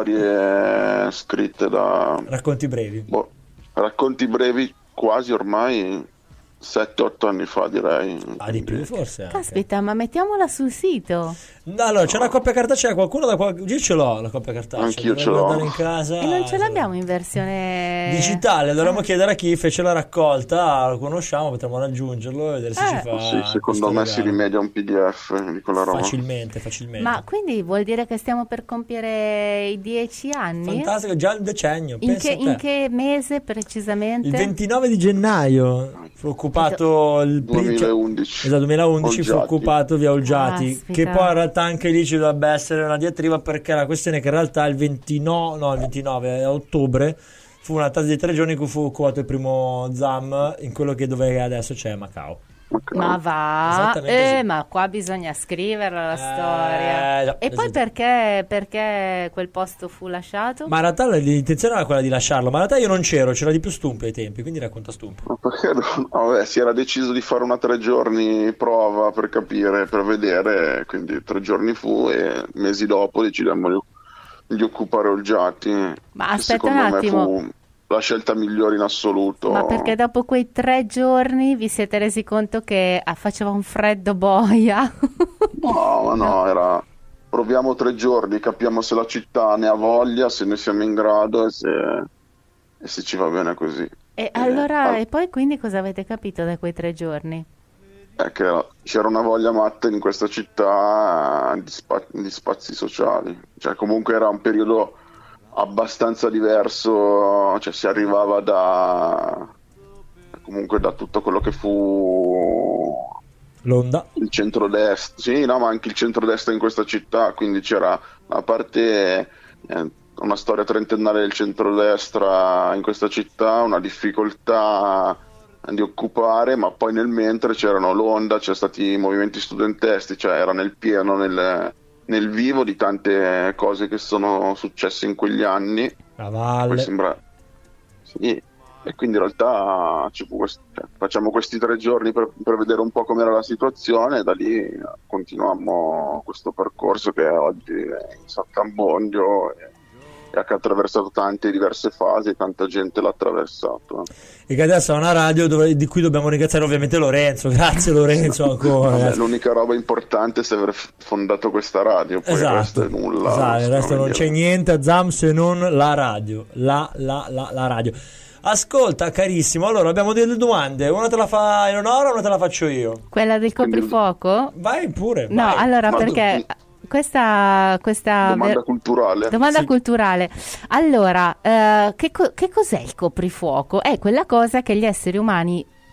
storie scritte da Racconti brevi. boh, racconti brevi quasi ormai sette otto anni fa, direi. Ah, di più forse anche. caspita, ma mettiamola sul sito. No, allora, c'è la coppia cartacea, qualcuno da qua... Io ce l'ho la coppia cartacea. Anch'io dovrei ce l'ho. guardare in casa. E non ce ce l'abbiamo in versione digitale, dovremmo chiedere a chi fece la raccolta, lo conosciamo, potremmo raggiungerlo e vedere se Eh. ci fa. Sì, secondo questo me si regalo. rimedia a un P D F di quella roba. Facilmente, facilmente. Ma quindi vuol dire che stiamo per compiere i dieci anni? Fantastico, già il decennio. In pensa che, a te. in che mese precisamente? Il ventinove di gennaio fu occupato il pri- duemilaundici. Esatto, duemilaundici fu Olgiati. occupato via Olgiati, Caspita. che poi in realtà anche lì ci dovrebbe essere una diatriba, perché la questione è che in realtà il ventinove, no, il ventinove a ottobre fu una tassa di tre giorni in cui fu occupato il primo Zam in quello che dove adesso c'è Macao. Ma va, Esattamente eh, sì. ma qua bisogna scriverla la Eh, storia. no, E poi esatto. perché, perché quel posto fu lasciato? Ma in realtà l'intenzione era quella di lasciarlo, ma in realtà io non c'ero, c'era di più Stumpio ai tempi, quindi racconta Stumpio. Ma perché no? Vabbè, si era deciso di fare una tre giorni prova per capire, per vedere, quindi tre giorni fu e mesi dopo decidemmo di, di occupare Olgiati. Ma che aspetta un secondo me attimo. fu la scelta migliore in assoluto. Ma perché dopo quei tre giorni vi siete resi conto che ah, faceva un freddo boia? No, ma no, era proviamo tre giorni, capiamo se la città ne ha voglia, se ne siamo in grado e se, e se ci va bene così. E allora, ah. e poi quindi cosa avete capito da quei tre giorni? È che c'era una voglia matta in questa città di, spa- di spazi sociali, cioè comunque era un periodo abbastanza diverso, cioè si arrivava da comunque da tutto quello che fu L'onda. il centrodestra, sì, no, ma anche il centrodestra in questa città, quindi c'era a parte eh, una storia trentennale del centrodestra in questa città, una difficoltà di occupare, ma poi nel mentre c'erano l'onda, c'erano stati i movimenti studenteschi, cioè era nel pieno, nel, nel vivo di tante cose che sono successe in quegli anni. La Poi valle. sembra sì, e quindi in realtà ci fu quest- cioè, facciamo questi tre giorni per, per vedere un po' com'era la situazione e da lì continuiamo questo percorso che oggi è in Sant'Abbondio e, e che ha attraversato tante diverse fasi, tanta gente l'ha attraversato. E che adesso ha una radio dove- di cui dobbiamo ringraziare ovviamente Lorenzo. Grazie Lorenzo ancora. Vabbè, ragazzi. l'unica roba importante è aver f- fondato questa radio, poi il resto Esatto, è nulla. esatto, il resto non dire. c'è niente a Zam se non la radio. La, la, la, la radio. Ascolta, carissimo, allora abbiamo delle domande. Una te la fa Eleonora, una te la faccio io. Quella del coprifuoco? Vai pure. No, vai. allora Ma perché tu- questa, questa Domanda ver- culturale. domanda Sì. culturale. Allora, eh, che, co- che cos'è il coprifuoco? È quella cosa che gli esseri umani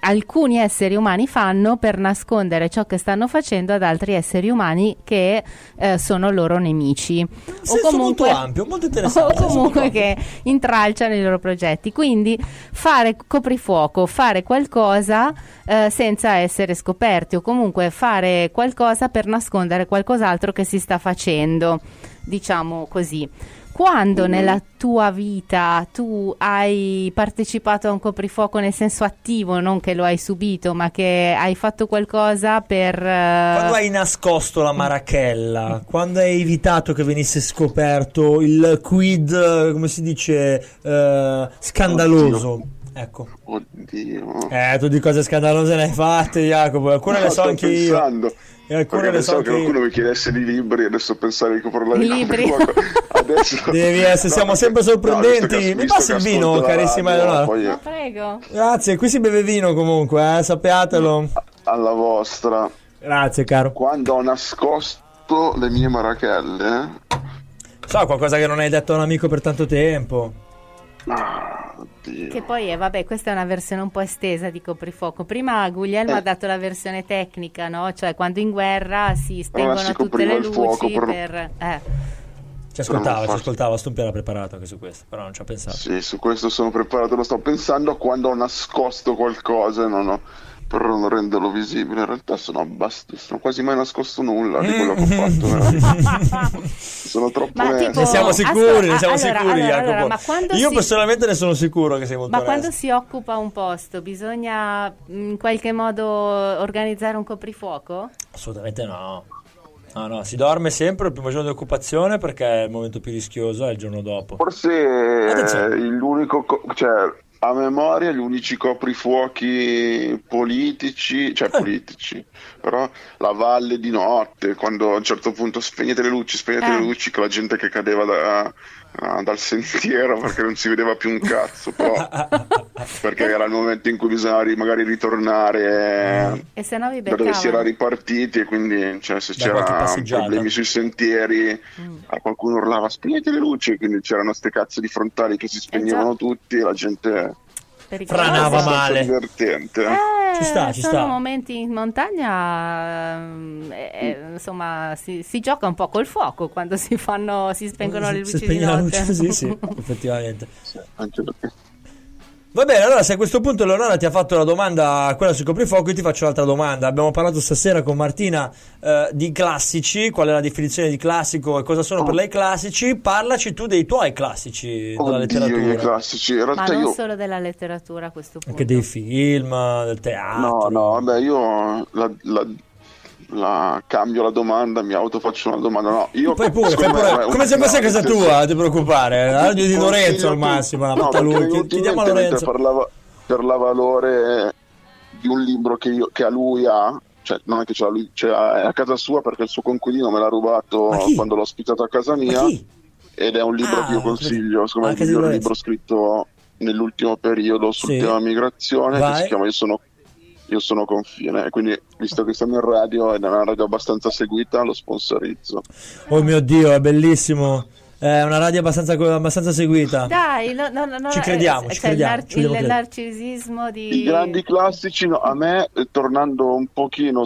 alcuni esseri umani fanno per nascondere ciò che stanno facendo ad altri esseri umani che eh, sono loro nemici. O comunque, molto ampio, molto interessante. O comunque che intralciano i loro progetti. Quindi fare coprifuoco, fare qualcosa eh, senza essere scoperti, o comunque fare qualcosa per nascondere qualcos'altro che si sta facendo, diciamo così. Quando nella tua vita tu hai partecipato a un coprifuoco nel senso attivo, non che lo hai subito, ma che hai fatto qualcosa per... Uh... Quando hai nascosto la marachella, quando hai evitato che venisse scoperto il quid, come si dice, uh, scandaloso. Oddio. Ecco. Oddio. Eh, tu di cose scandalose ne hai fatte, Jacopo, alcune no, le so anche pensando. io. E alcune le so che qualcuno mi chiedesse di libri, adesso pensare di comprare i libri. Adesso devi essere, no, siamo sempre sorprendenti. No, mi passi il vino, carissima Eleonora? Poi... No, prego. Grazie, qui si beve vino comunque, eh, sappiatelo. Alla vostra. Grazie, caro. Quando ho nascosto le mie marachelle, so, qualcosa che non hai detto a un amico per tanto tempo. Ah, oddio. Che poi è, vabbè, questa è una versione un po' estesa di coprifuoco. Prima Guglielmo eh. ha dato la versione tecnica, no? Cioè quando in guerra si spengono allora, si tutte le luci per... per... Eh. Ci ascoltava, ci ascoltava, Stumpi era preparato anche su questo, però non ci ha pensato. Sì, su questo sono preparato, lo sto pensando quando ho nascosto qualcosa, non ho... per non renderlo visibile. In realtà sono abbastanza, non ho quasi mai nascosto nulla di quello che ho fatto. Sono troppo tipo... ne siamo sicuri, Ascol- ne siamo allora, sicuri, allora, Jacopo. allora, ma quando io si... personalmente ne sono sicuro che sei molto Ma onesto. quando si occupa un posto bisogna in qualche modo organizzare un coprifuoco? Assolutamente no. No, no, si dorme sempre il primo giorno di occupazione perché è il momento più rischioso, è il giorno dopo. Forse Attenzione. l'unico, co- cioè a memoria gli unici coprifuochi politici, cioè eh. politici, però la valle di notte, quando a un certo punto spegnete le luci, spegnete eh. le luci, con la gente che cadeva da, uh, dal sentiero perché non si vedeva più un cazzo, però perché era il momento in cui bisognava magari ritornare e se no vi da dove si era ripartiti, e quindi cioè, se da c'era problemi sui sentieri mm. qualcuno urlava spegnete le luci, quindi c'erano ste cazzo di frontali che si spegnevano eh tutti e la gente franava male, divertente. Eh, ci sta, ci sono sta. momenti in montagna eh, eh, insomma si, si gioca un po' col fuoco quando si fanno si spengono le luci di notte. Luce, sì, sì, effettivamente. Sì, anche perché Va bene, allora se a questo punto Eleonora ti ha fatto la domanda, quella sul coprifuoco, io ti faccio un'altra domanda. Abbiamo parlato stasera con Martina eh, di classici, qual è la definizione di classico e cosa sono oh. per lei classici. Parlaci tu dei tuoi classici della Oddio, letteratura. I classici. In realtà Ma non io... solo della letteratura a questo punto. Anche dei film, del teatro. No, no, vabbè, io la, la, la cambio la domanda, mi autofaccio una domanda. No, io poi pure, fai pure me, come se fosse casa tua, non ti preoccupare. La radio di Lorenzo al massimo, la no, lui. Chiediamo a Lorenzo. Parlava per la valore di un libro che, io, che a lui ha, cioè non è che ce l'ha lui, cioè è a casa sua perché il suo coinquilino me l'ha rubato quando l'ho ospitato a casa mia, ed è un libro ah, che io consiglio, secondo me è il miglior libro scritto nell'ultimo periodo sul sì. tema migrazione. Vai. Che si chiama Io sono Io sono confine, e quindi visto che siamo in radio ed è una radio abbastanza seguita, lo sponsorizzo. Oh mio Dio, è bellissimo. È una radio abbastanza, abbastanza seguita. Dai, no, no, no, ci crediamo, eh, ci crediamo, nar- ci il crediamo. narcisismo di... I grandi classici, no, a me, tornando un pochino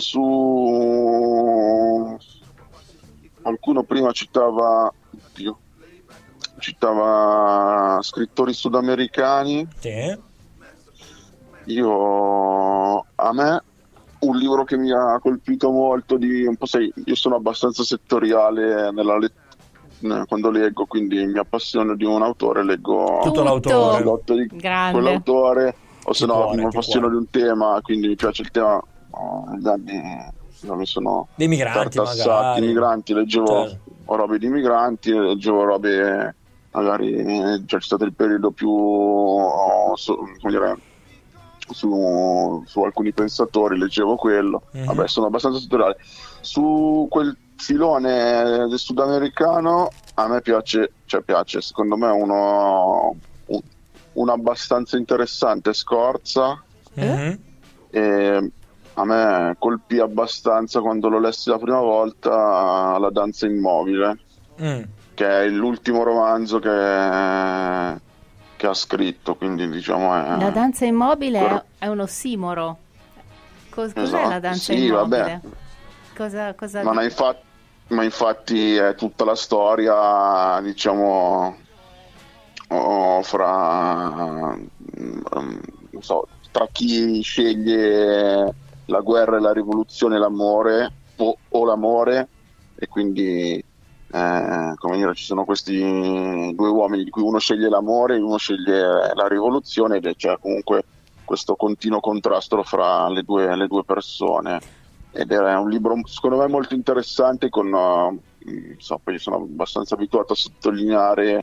su... Qualcuno prima citava... Oddio, citava scrittori sudamericani. Sì. Io, a me, un libro che mi ha colpito molto, di un po' sai, io sono abbastanza settoriale nella lettura, quando leggo, quindi mi appassiono di un autore, leggo tutto l'autore, di quell'autore, o se no mi appassiono di un tema, quindi mi piace il tema, oh, gli anni non mi sono dei migranti, magari. I migranti, leggevo certo. robe di migranti, leggevo robe, magari c'è stato il periodo più, oh, so, come dire, Su, su alcuni pensatori, leggevo quello. Mm-hmm. Vabbè, sono abbastanza settoriale. Su quel filone del sudamericano a me piace, cioè piace, secondo me uno un, un abbastanza interessante Scorza. Mm-hmm. E a me colpì abbastanza quando lo lessi la prima volta La danza immobile, mm. che è l'ultimo romanzo che che ha scritto, quindi diciamo è... La danza immobile Cor- è, è un ossimoro. Cos- cos'è Esatto, la danza sì, immobile? vabbè. Cosa, cosa Ma, infatti, ma infatti è tutta la storia, diciamo, oh, fra, um, non so, tra chi sceglie la guerra e la rivoluzione e l'amore, o, o l'amore, e quindi, eh, come dire, ci sono questi due uomini di cui uno sceglie l'amore e uno sceglie la rivoluzione, ed c'è comunque questo continuo contrasto fra le due, le due persone. Ed era un libro secondo me molto interessante, con uh, so, poi sono abbastanza abituato a sottolineare,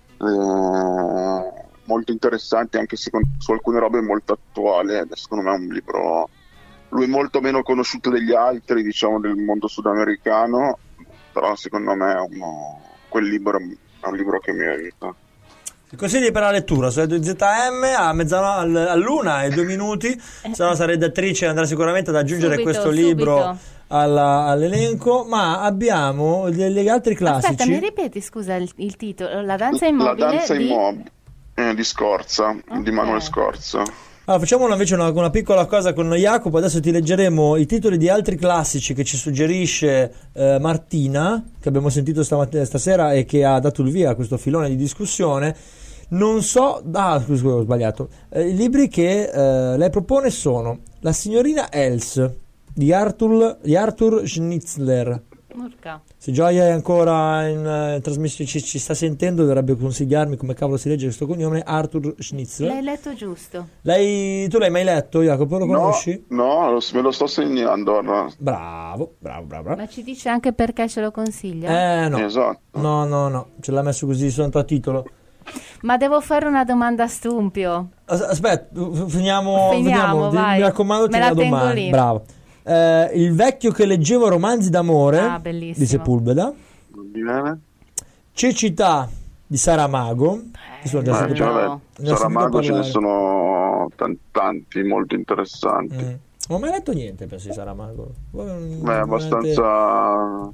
eh, molto interessante anche se con, su alcune robe molto attuali, ed è secondo me un libro, lui è molto meno conosciuto degli altri, diciamo, del mondo sudamericano, però secondo me è uno, quel libro è un libro che merita. Consigli per la lettura su Radio Z M a mezzanotte, all'una e due minuti. La nostra redattrice andrà sicuramente ad aggiungere Subito, questo libro subito. alla- all'elenco. Ma abbiamo degli altri classici. Aspetta, mi ripeti, scusa, il, il titolo? La danza immobile La danza di... immobile eh, di Scorza, di Manuel Scorza. Allora, facciamo invece una, una piccola cosa con Jacopo. Adesso ti leggeremo i titoli di altri classici che ci suggerisce eh, Martina, che abbiamo sentito stamattina, stasera, e che ha dato il via a questo filone di discussione. Non so, ah scusa, ho sbagliato. Eh, I libri che eh, lei propone sono La signorina Els di Arthur, di Arthur Schnitzler. Urca. Se Gioia è ancora in uh, trasmissione, ci, ci sta sentendo, dovrebbe consigliarmi come cavolo si legge questo cognome, Arthur Schnitzler. L'hai letto giusto? Lei, tu l'hai mai letto, Jacopo? Lo conosci? No, lo- me lo sto segnando. no. Bravo, bravo, bravo. bravo. Ma ci dice anche perché ce lo consiglia? Eh no, Esatto. no, no, no, ce l'ha messo così soltanto a titolo. Ma devo fare una domanda a Stumpio. As- Aspetta, f- finiamo, Finiamo, Ti- vai. mi raccomando, Me tieni la la tengo domanda. lì. Bravo. Eh, il vecchio che leggeva romanzi d'amore Ah, bellissimo. di Sepulveda. Non mi viene? Cecità di Saramago. Adesso ne ho Eh, sentito- cioè, ne vabbè, ho sentito Saramago ce ne parlare. sono tan- tanti molto interessanti. Mm. Non ho mai letto niente, penso, di Saramago. Beh, abbastanza.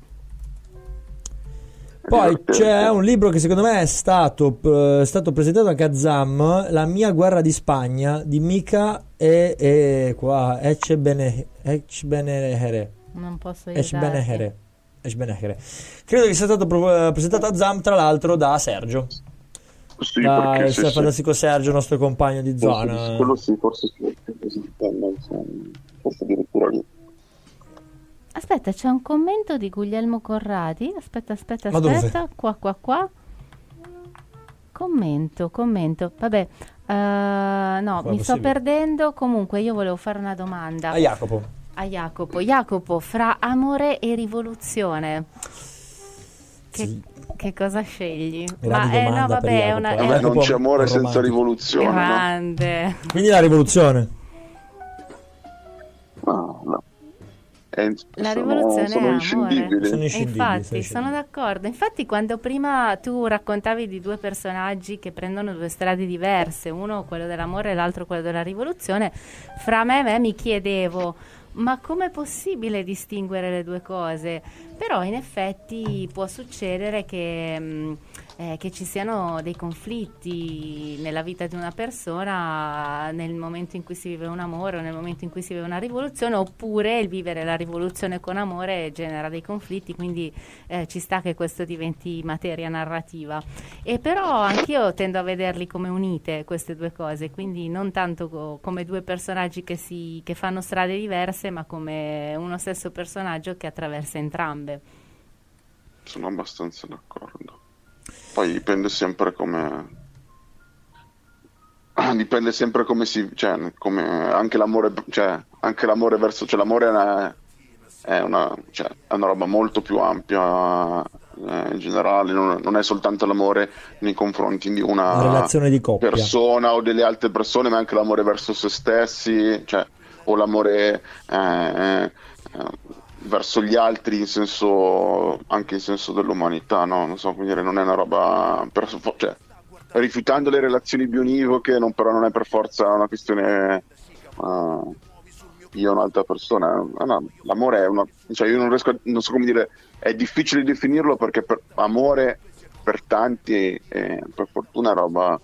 Poi divertente. c'è un libro che secondo me è stato, eh, è stato presentato anche a Zam, La mia guerra di Spagna, di Mica e, e qua Echbene- Echbenehere. Non posso aiutarti. Echbenehere. Echbenehere. Credo che sia stato pro- eh, presentato a Zam, tra l'altro, da Sergio. Sì, Da perché il sì, sì. fantastico Sergio, nostro compagno di Forse- zona. Quello sì, forse sì. Forse addirittura lì. Aspetta, c'è un commento di Guglielmo Corradi. Aspetta, aspetta, Ma dove? aspetta. Qua, qua, qua. Commento, commento. Vabbè, eh, no, Come mi è sto possibile? perdendo. Comunque, io volevo fare una domanda A Jacopo. a Jacopo. Jacopo, fra amore e rivoluzione, che, Sì. che cosa scegli? Grande eh, no, domanda per vabbè, è Jacopo, una eh. è Vabbè, non Jacopo c'è amore è senza romantico. rivoluzione, no? grande. Quindi la rivoluzione. No, no. Eh, La sono- rivoluzione sono è amore. inscindibili. Sono E inscindibili, infatti, sono sono inscindibili. d'accordo. Infatti, quando prima tu raccontavi di due personaggi che prendono due strade diverse, uno quello dell'amore e l'altro quello della rivoluzione, fra me e me mi chiedevo, ma com'è possibile distinguere le due cose? Però in effetti può succedere che, mh, eh, che ci siano dei conflitti nella vita di una persona nel momento in cui si vive un amore o nel momento in cui si vive una rivoluzione, oppure il vivere la rivoluzione con amore genera dei conflitti, quindi eh, ci sta che questo diventi materia narrativa. E però anch'io tendo a vederli come unite queste due cose, quindi non tanto co- come due personaggi che, si, che fanno strade diverse, ma come uno stesso personaggio che attraversa entrambe. Sono abbastanza d'accordo. Poi dipende sempre come. Dipende sempre come si. Cioè, come anche l'amore. Cioè, anche l'amore verso. Cioè, l'amore è una. È una, cioè, è una roba molto più ampia. Eh, in generale, non, non è soltanto l'amore nei confronti di una, Una relazione di coppia. persona o delle altre persone, ma anche l'amore verso se stessi, cioè, o l'amore eh, eh, verso gli altri in senso, anche in senso dell'umanità, no? Non so come dire, non è una roba per, cioè, rifiutando le relazioni bionivoche, non, però non è per forza una questione uh, io e un'altra persona. Ah, no, l'amore è una, cioè io non riesco a, non so come dire, è difficile definirlo perché per, amore per tanti è, per fortuna è roba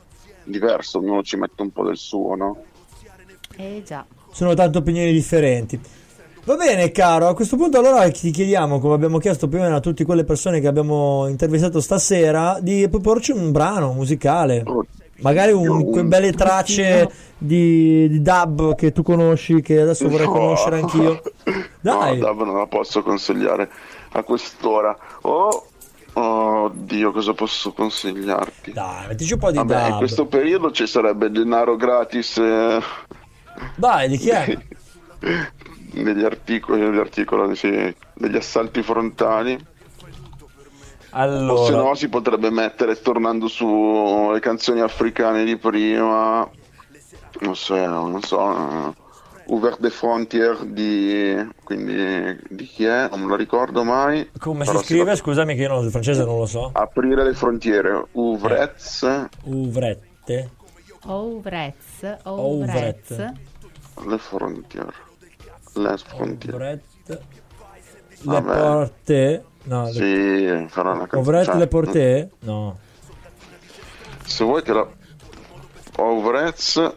diverso, ognuno ci mette un po' del suo, no? Eh già. Sono tante opinioni differenti. Va bene, caro, a questo punto allora ti chiediamo, come abbiamo chiesto più o meno a tutte quelle persone che abbiamo intervistato stasera, di proporci un brano musicale, magari un, quelle belle tracce di, di dub che tu conosci, che adesso vorrei No. conoscere anch'io. Dai. No, dub non la posso consigliare a quest'ora. Oh, oddio, cosa posso consigliarti? Dai, mettici un po' di Vabbè, dub. in questo periodo ci sarebbe denaro gratis. Eh, Dai, di chi è? negli articoli, negli articoli sì, degli assalti frontali. Allora. O se no si potrebbe mettere, tornando sulle canzoni africane di prima, non so, non so, uh, Ouvert des Frontières di, quindi di chi è? Non me lo ricordo mai. Come Però si scrive? va- Scusami che io non, il francese non lo so. Aprire le frontiere, Ouvrets, Ouvrette. Ouvrets, Ouvrette. Ouvrets. le frontiere, les frontiere. Ouvrette. Le Vabbè. porte. No, le... Sì, farò una canzone. Ouvrette cioè, le porte? No. Se vuoi te la... Ouvrets,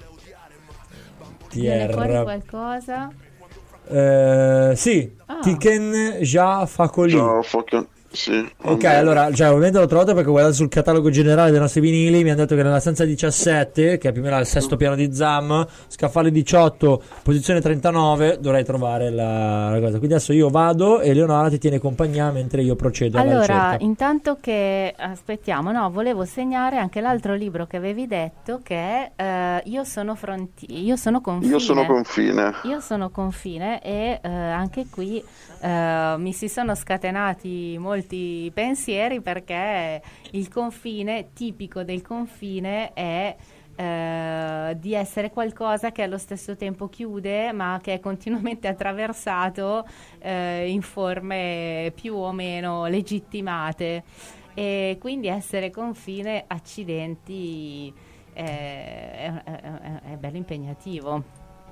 Viene fuori Tierra. qualcosa? Eh, sì, Ah. Tiken Ja Facoli. ciao, fucking- sì. Ok, vabbè. allora, cioè, ovviamente l'ho trovato perché ho guardato sul catalogo generale dei nostri vinili, mi hanno detto che nella stanza diciassette, che è più o meno al sesto piano di Zam, scaffale diciotto, posizione trentanove, dovrei trovare la, la cosa. Quindi adesso io vado e Leonora ti tiene compagnia mentre io procedo alla Allora, ricerca. intanto che aspettiamo, no, volevo segnare anche l'altro libro che avevi detto, che è eh, Io sono fronti- Io sono confine. Io sono confine. Io sono confine e eh, anche qui eh, mi si sono scatenati molti pensieri, perché il confine, tipico del confine, è eh, di essere qualcosa che allo stesso tempo chiude, ma che è continuamente attraversato eh, in forme più o meno legittimate, e quindi essere confine, accidenti, eh, è, è, è- è bello impegnativo.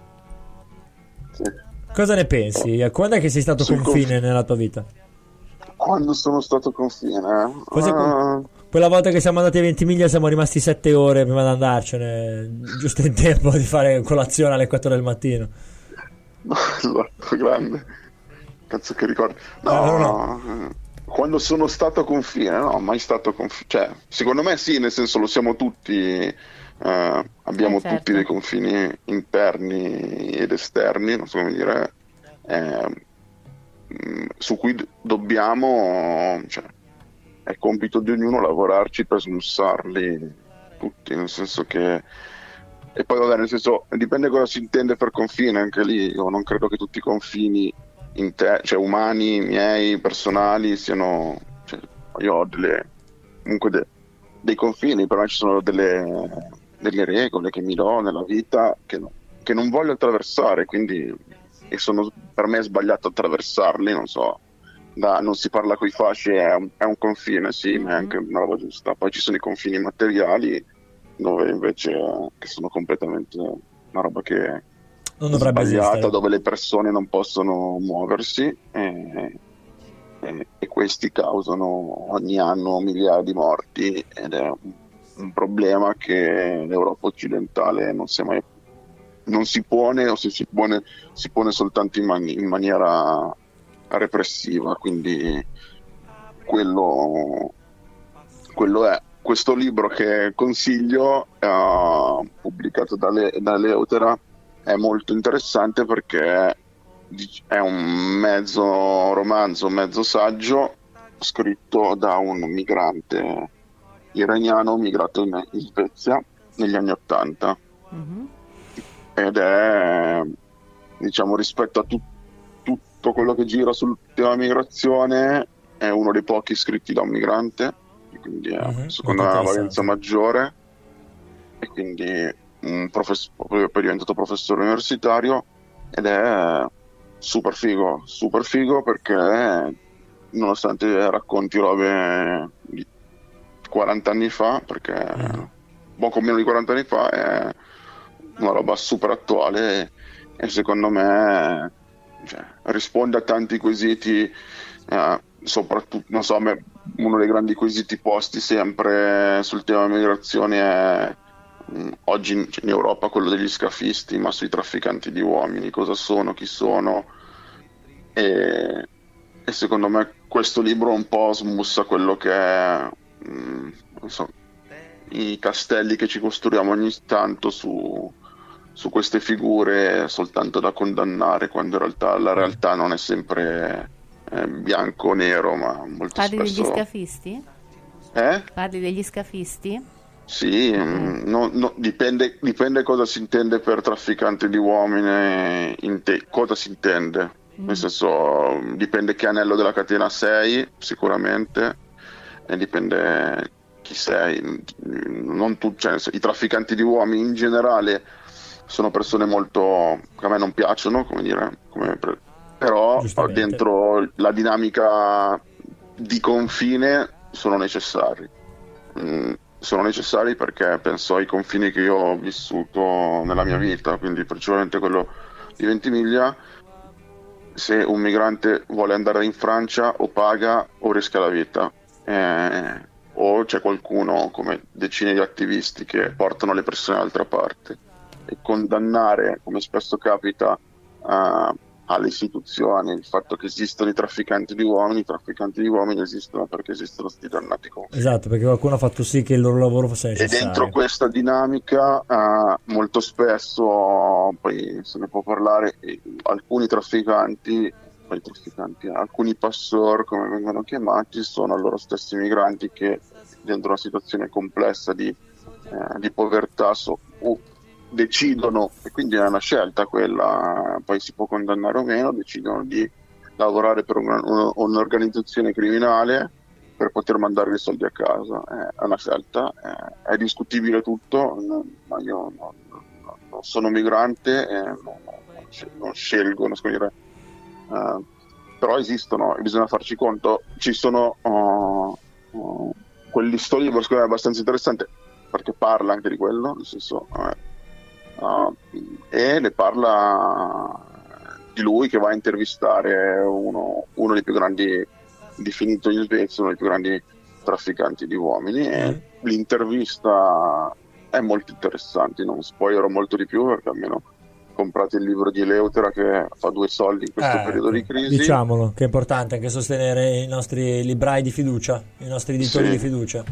Cosa ne pensi? Quando è che sei stato Sul confine confine. nella tua vita? Quando sono stato confine? Cos'è Ah, Quella volta che siamo andati a Ventimiglia siamo rimasti sette ore prima di andarcene, giusto in tempo di fare colazione alle quattro del mattino. bello, grande. Cazzo che ricordo. No, Eh, no, no. Quando sono stato confine, no, mai stato confine. Cioè, secondo me sì, nel senso lo siamo tutti, eh, abbiamo Eh, certo. tutti dei confini interni ed esterni, non so come dire, eh, mh, su cui d- dobbiamo, cioè, è compito di ognuno lavorarci per smussarli tutti, nel senso che... E poi vabbè, nel senso, dipende cosa si intende per confine, anche lì io non credo che tutti i confini inter- cioè umani, miei, personali, siano... Cioè, io ho delle, comunque de- dei confini, però ci sono delle, delle regole che mi do nella vita che, no- che non voglio attraversare, quindi e sono, per me è sbagliato attraversarli, non so. Da, non si parla coi fasci, è un, è un confine, sì, ma è anche una roba giusta. Poi ci sono i confini materiali, dove invece eh, che sono completamente una roba che Non è dovrebbe sbagliata, esistere. dove le persone non possono muoversi e, e- e questi causano ogni anno migliaia di morti, ed è un, un problema che l'Europa occidentale non si è mai non si pone, o se si pone si pone soltanto in, mani- in maniera repressiva, quindi quello quello è questo libro che consiglio, eh, pubblicato da, Le- da Leutera, è molto interessante perché dic- è un mezzo romanzo, mezzo saggio scritto da un migrante iraniano migrato in, in Svezia negli anni Ottanta, Mhm. ed è, diciamo, rispetto a tut- tutto quello che gira sul tema migrazione, è uno dei pochi scritti da un migrante, quindi è Mhm, secondo molto me una interessante. valenza maggiore, e quindi un profess- proprio poi è diventato professore universitario, ed è super figo, super figo perché nonostante racconti robe di quaranta anni fa, perché Mhm. poco meno di quaranta anni fa, è una roba super attuale, e, e secondo me, cioè, risponde a tanti quesiti, eh, soprattutto, non so, a me uno dei grandi quesiti posti sempre sul tema migrazioni è mh, oggi in, in Europa quello degli scafisti, ma sui trafficanti di uomini, cosa sono, chi sono, e, e secondo me questo libro un po' smussa quello che è, mh, non so, i castelli che ci costruiamo ogni tanto su, su queste figure soltanto da condannare, quando in realtà la realtà non è sempre eh, bianco o nero, ma molto Parli spesso... degli scafisti? Eh? Parli degli scafisti? Sì, mm. no, no, dipende, dipende cosa si intende per trafficante di uomini, in te, cosa si intende, mm. nel senso dipende che anello della catena sei sicuramente, e dipende chi sei, non tu, cioè, i trafficanti di uomini in generale sono persone molto che a me non piacciono, come dire, come pre- però dentro la dinamica di confine sono necessari. Mm, sono necessari perché penso ai confini che io ho vissuto nella mia vita, quindi principalmente quello di Ventimiglia. Se un migrante vuole andare in Francia o paga o rischia la vita, eh, o c'è qualcuno come decine di attivisti che portano le persone dall'altra parte, e condannare, come spesso capita uh, alle istituzioni, il fatto che esistono i trafficanti di uomini, i trafficanti di uomini esistono perché esistono sti dannati confini. Esatto, perché qualcuno ha fatto sì che il loro lavoro fosse necessario. E dentro questa dinamica uh, molto spesso, poi se ne può parlare, alcuni trafficanti, poi trafficanti, alcuni passeur, come vengono chiamati, sono loro stessi migranti che dentro una situazione complessa di, eh, di povertà so, uh, decidono, e quindi è una scelta quella, poi si può condannare o meno, decidono di lavorare per una, un, un'organizzazione criminale per poter mandare i soldi a casa. È una scelta, è, è discutibile tutto, ma io non, non, non sono migrante e non, non scelgo, non so dire, uh, però esistono e bisogna farci conto. Ci sono uh, uh, quell'istolibro, secondo me è abbastanza interessante perché parla anche di quello, nel senso uh, Uh, e le parla di lui che va a intervistare uno, uno dei più grandi, definito in Svezia, uno dei più grandi trafficanti di uomini, e mm. l'intervista è molto interessante. Non spoilerò molto di più perché almeno comprate il libro di Eleutera che fa due soldi in questo eh, periodo di crisi. Diciamolo che è importante anche sostenere i nostri librai di fiducia, i nostri editori sì. di fiducia.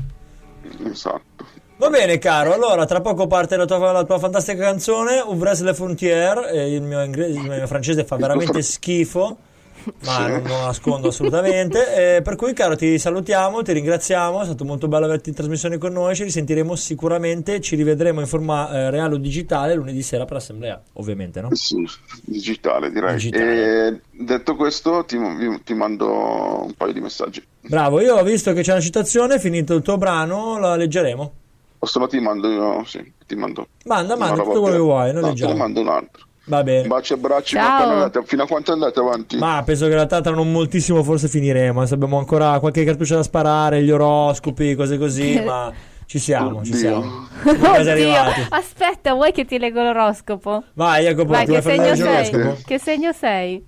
Esatto. Va bene caro, allora tra poco parte la tua, la tua fantastica canzone Ouvres les frontières, eh, il, mio inglese, il mio francese fa veramente schifo, ma sì. non, non lo nascondo assolutamente, eh, per cui caro ti salutiamo, ti ringraziamo, è stato molto bello averti in trasmissione con noi, ci risentiremo sicuramente, ci rivedremo in forma eh, reale o digitale lunedì sera per l'assemblea, ovviamente, no? Sì, digitale direi. Digitale. E detto questo ti, ti mando un paio di messaggi. Bravo, io ho visto che c'è una citazione, finito il tuo brano la leggeremo. O se no ti mando io, sì, ti mando. Manda, manda tutto quello che vuoi, noi no, leggiamo. Te ne mando un altro. Va bene. Baci e abbracci, ma andate, fino a quanto andate avanti? Ma penso che in realtà tra non moltissimo forse finiremo, adesso abbiamo ancora qualche cartuccia da sparare, gli oroscopi, cose così, ma ci siamo, ci siamo. Oddio, aspetta, vuoi che ti leggo l'oroscopo? Vai Jacopo, Vai, ti che vuoi segno fare sei? l'oroscopo? Che segno sei?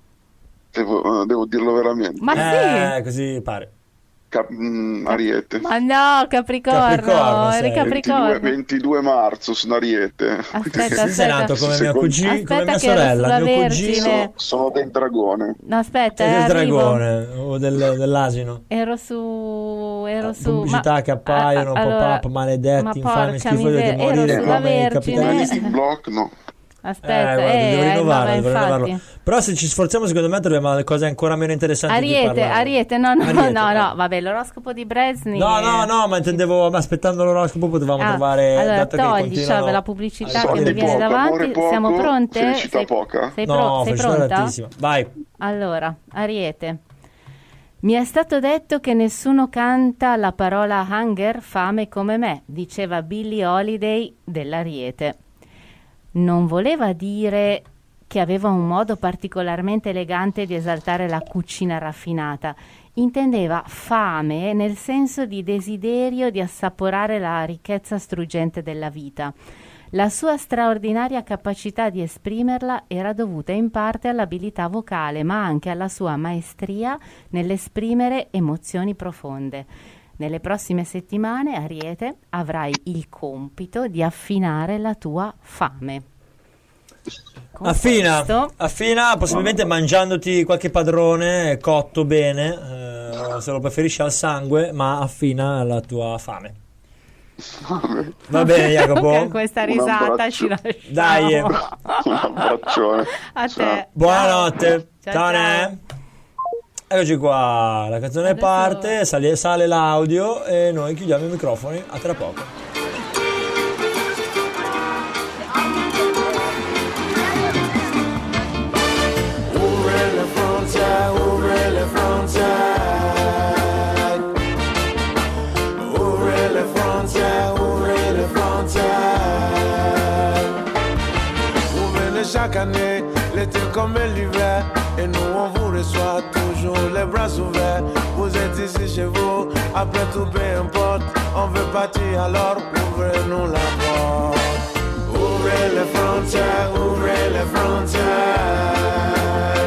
Devo, devo dirlo veramente. Ma eh, sì. così pare. Cap- mh, Ariete. Ma no, Capricorno, Capricorno eri Capricorno. ventidue, ventidue marzo sono Ariete. Aspetta, Sei aspetta. nato come mio cugino, Aspetta come mia che ero sorella, sulla mio Vergine. cugino. Sono del dragone. No, aspetta, Sei eh, del arrivo. dragone o del, dell'asino. Ero su ero su Pubblicità ma, che appaiono, a- allora, pop-up maledetti, ma infami, porca schifosi miseria, di morire ero sulla come i Vergine. capitalisti. Block, no. Aspetta, eh, guarda, eh, devo eh, rinnovarlo, vabbè, devo rinnovarlo. infatti. Però se ci sforziamo secondo me troviamo cose ancora meno interessanti di Ariete, parlare. Ariete, no, no, Ariete, no, eh. no, vabbè, l'oroscopo di Bresni. No, no, no, ma intendevo, ma aspettando l'oroscopo potevamo Ah, trovare. allora dato che togli, continuano salve la pubblicità a che mi dire viene poco. davanti. Amore poco, Siamo pronte? felicità sei, poca. Sei, pro- No, sei felicità pronta? tantissimo. Vai. Allora, Ariete. Mi è stato detto che nessuno canta la parola hunger, fame come me, diceva Billie Holiday dell'Ariete. Non voleva dire che aveva un modo particolarmente elegante di esaltare la cucina raffinata. Intendeva fame nel senso di desiderio di assaporare la ricchezza struggente della vita. La sua straordinaria capacità di esprimerla era dovuta in parte all'abilità vocale, ma anche alla sua maestria nell'esprimere emozioni profonde. Nelle prossime settimane, Ariete, avrai il compito di affinare la tua fame. Con Affina, questo- affina possibilmente mangiandoti qualche padrone cotto bene, eh, se lo preferisci al sangue, ma affina la tua fame. Va bene, Jacopo? Con questa risata ci lasciamo. Dai, Un abbraccione. A te. buonanotte. Ciao, Ciao, Ne. Eccoci qua, la canzone parte, sale, sale l'audio e noi chiudiamo i microfoni. A tra poco. Ouvrez les frontières, ouvrez les frontières. Ouvrez les frontières, ouvrez les frontières. Vous venez chaque année, l'été comme l'hiver, et nous on vous reçoit toujours les bras ouverts. Vous êtes ici chez vous, après tout peu importe, on veut partir alors ouvrez-nous la porte. Ouvrez les frontières, ouvrez les frontières.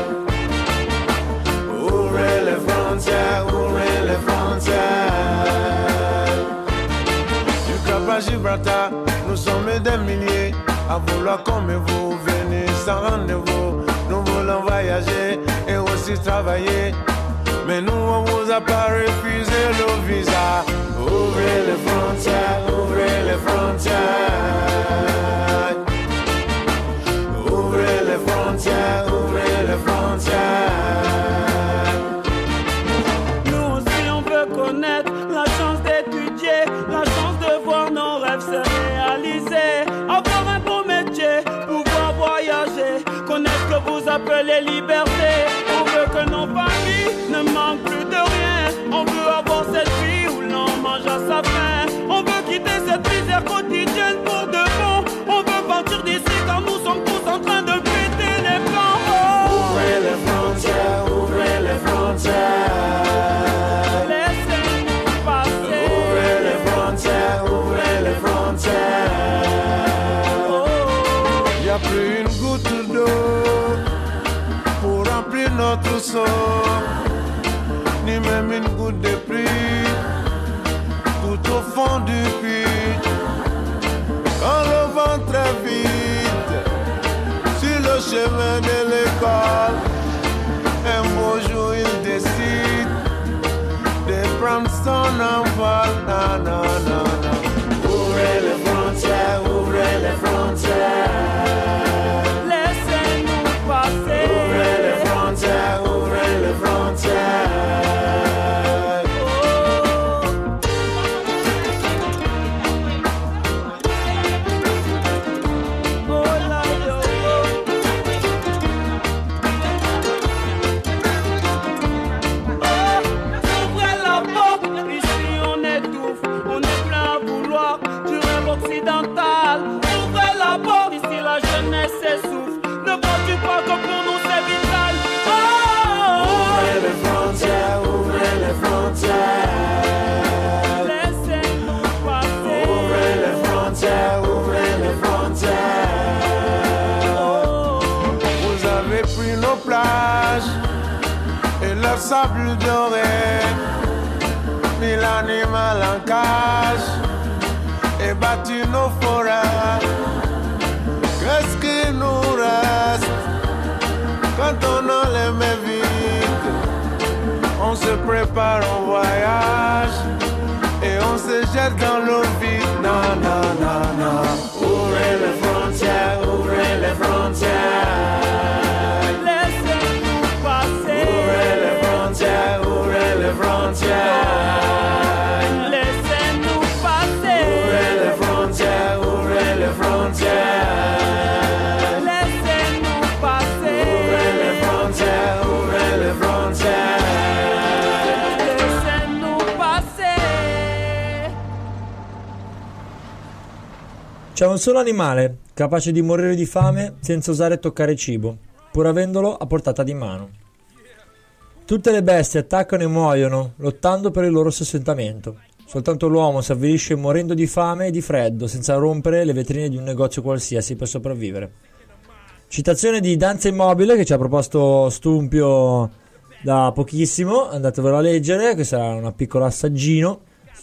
Ouvrez les frontières, ouvrez les frontières. Du Cap à Gibraltar, nous sommes des milliers à vouloir comme vous venir sans rendez-vous. Nous voulons voyager et aussi travailler, mais nous on vous a pas refusé le visa. Ouvrez les frontières, ouvrez les frontières. Ouvrez les frontières, ouvrez les frontières. Nous aussi on veut connaître la chance d'étudier, la chance de voir nos rêves se réaliser, avoir un beau métier, pouvoir voyager, connaître ce que vous appelez liberté. On veut que nos familles ne manquent plus de rien, on veut avoir cette vie où l'on mange à sa faim, on veut quitter cette misère quotidienne pour de bon, on veut partir d'ici car nous sommes tous en train de péter les plans. Oh. Ouvrez les frontières, ouvrez les frontières. Laissez-nous passer. Ouvrez les frontières, ouvrez les frontières. Y a plus une goutte d'eau pour remplir notre seau, ni même une goutte de pluie tout au fond du puits. Quand le vent très vite sur le chemin de l'école, un beau jour il décide de prendre son envol. Non, non, non, non. Ouvrez les frontières, ouvrez les frontières. Laissez-nous passer. Ouvrez les frontières, ouvrez les frontières. Oh là, yo, oh. Ouvrez la porte, ici on étouffe, on est plein à vouloir du rêve occidental. Ouvrez la porte, ici la jeunesse s'essouffle. Ne vois-tu pas que pour nous c'est vital? Oh, oh, oh. Ouvrez les frontières, ouvrez les frontières. Laissez-nous passer. Ouvrez les frontières, ouvrez les frontières. Vous avez pris nos plages et leur sable doré, mis l'animal en cage et battu nos forêts. Qu'est-ce qui nous reste quand on a les mains vides? On se prépare au voyage et on se jette dans l'eau vide. Non, non, non, non. Ouvrez les frontières, ouvrez les frontières. Laissez-nous passer. Ouvrez les frontières, ouvrez les frontières. Laissez-nous passer. Ouvrez les frontières, ouvrez les frontières. Laissez-nous passer. Ouvrez les frontières, ouvrez les frontières. Laissez-nous passer. C'è un solo animale capace di morire di fame senza osare toccare cibo, pur avendolo a portata di mano. Tutte le bestie attaccano e muoiono, lottando per il loro sostentamento. Soltanto l'uomo si avvilisce morendo di fame e di freddo, senza rompere le vetrine di un negozio qualsiasi per sopravvivere. Citazione di Danza Immobile che ci ha proposto Stumpio da pochissimo, andatevelo a leggere, questo era un piccolo assaggino.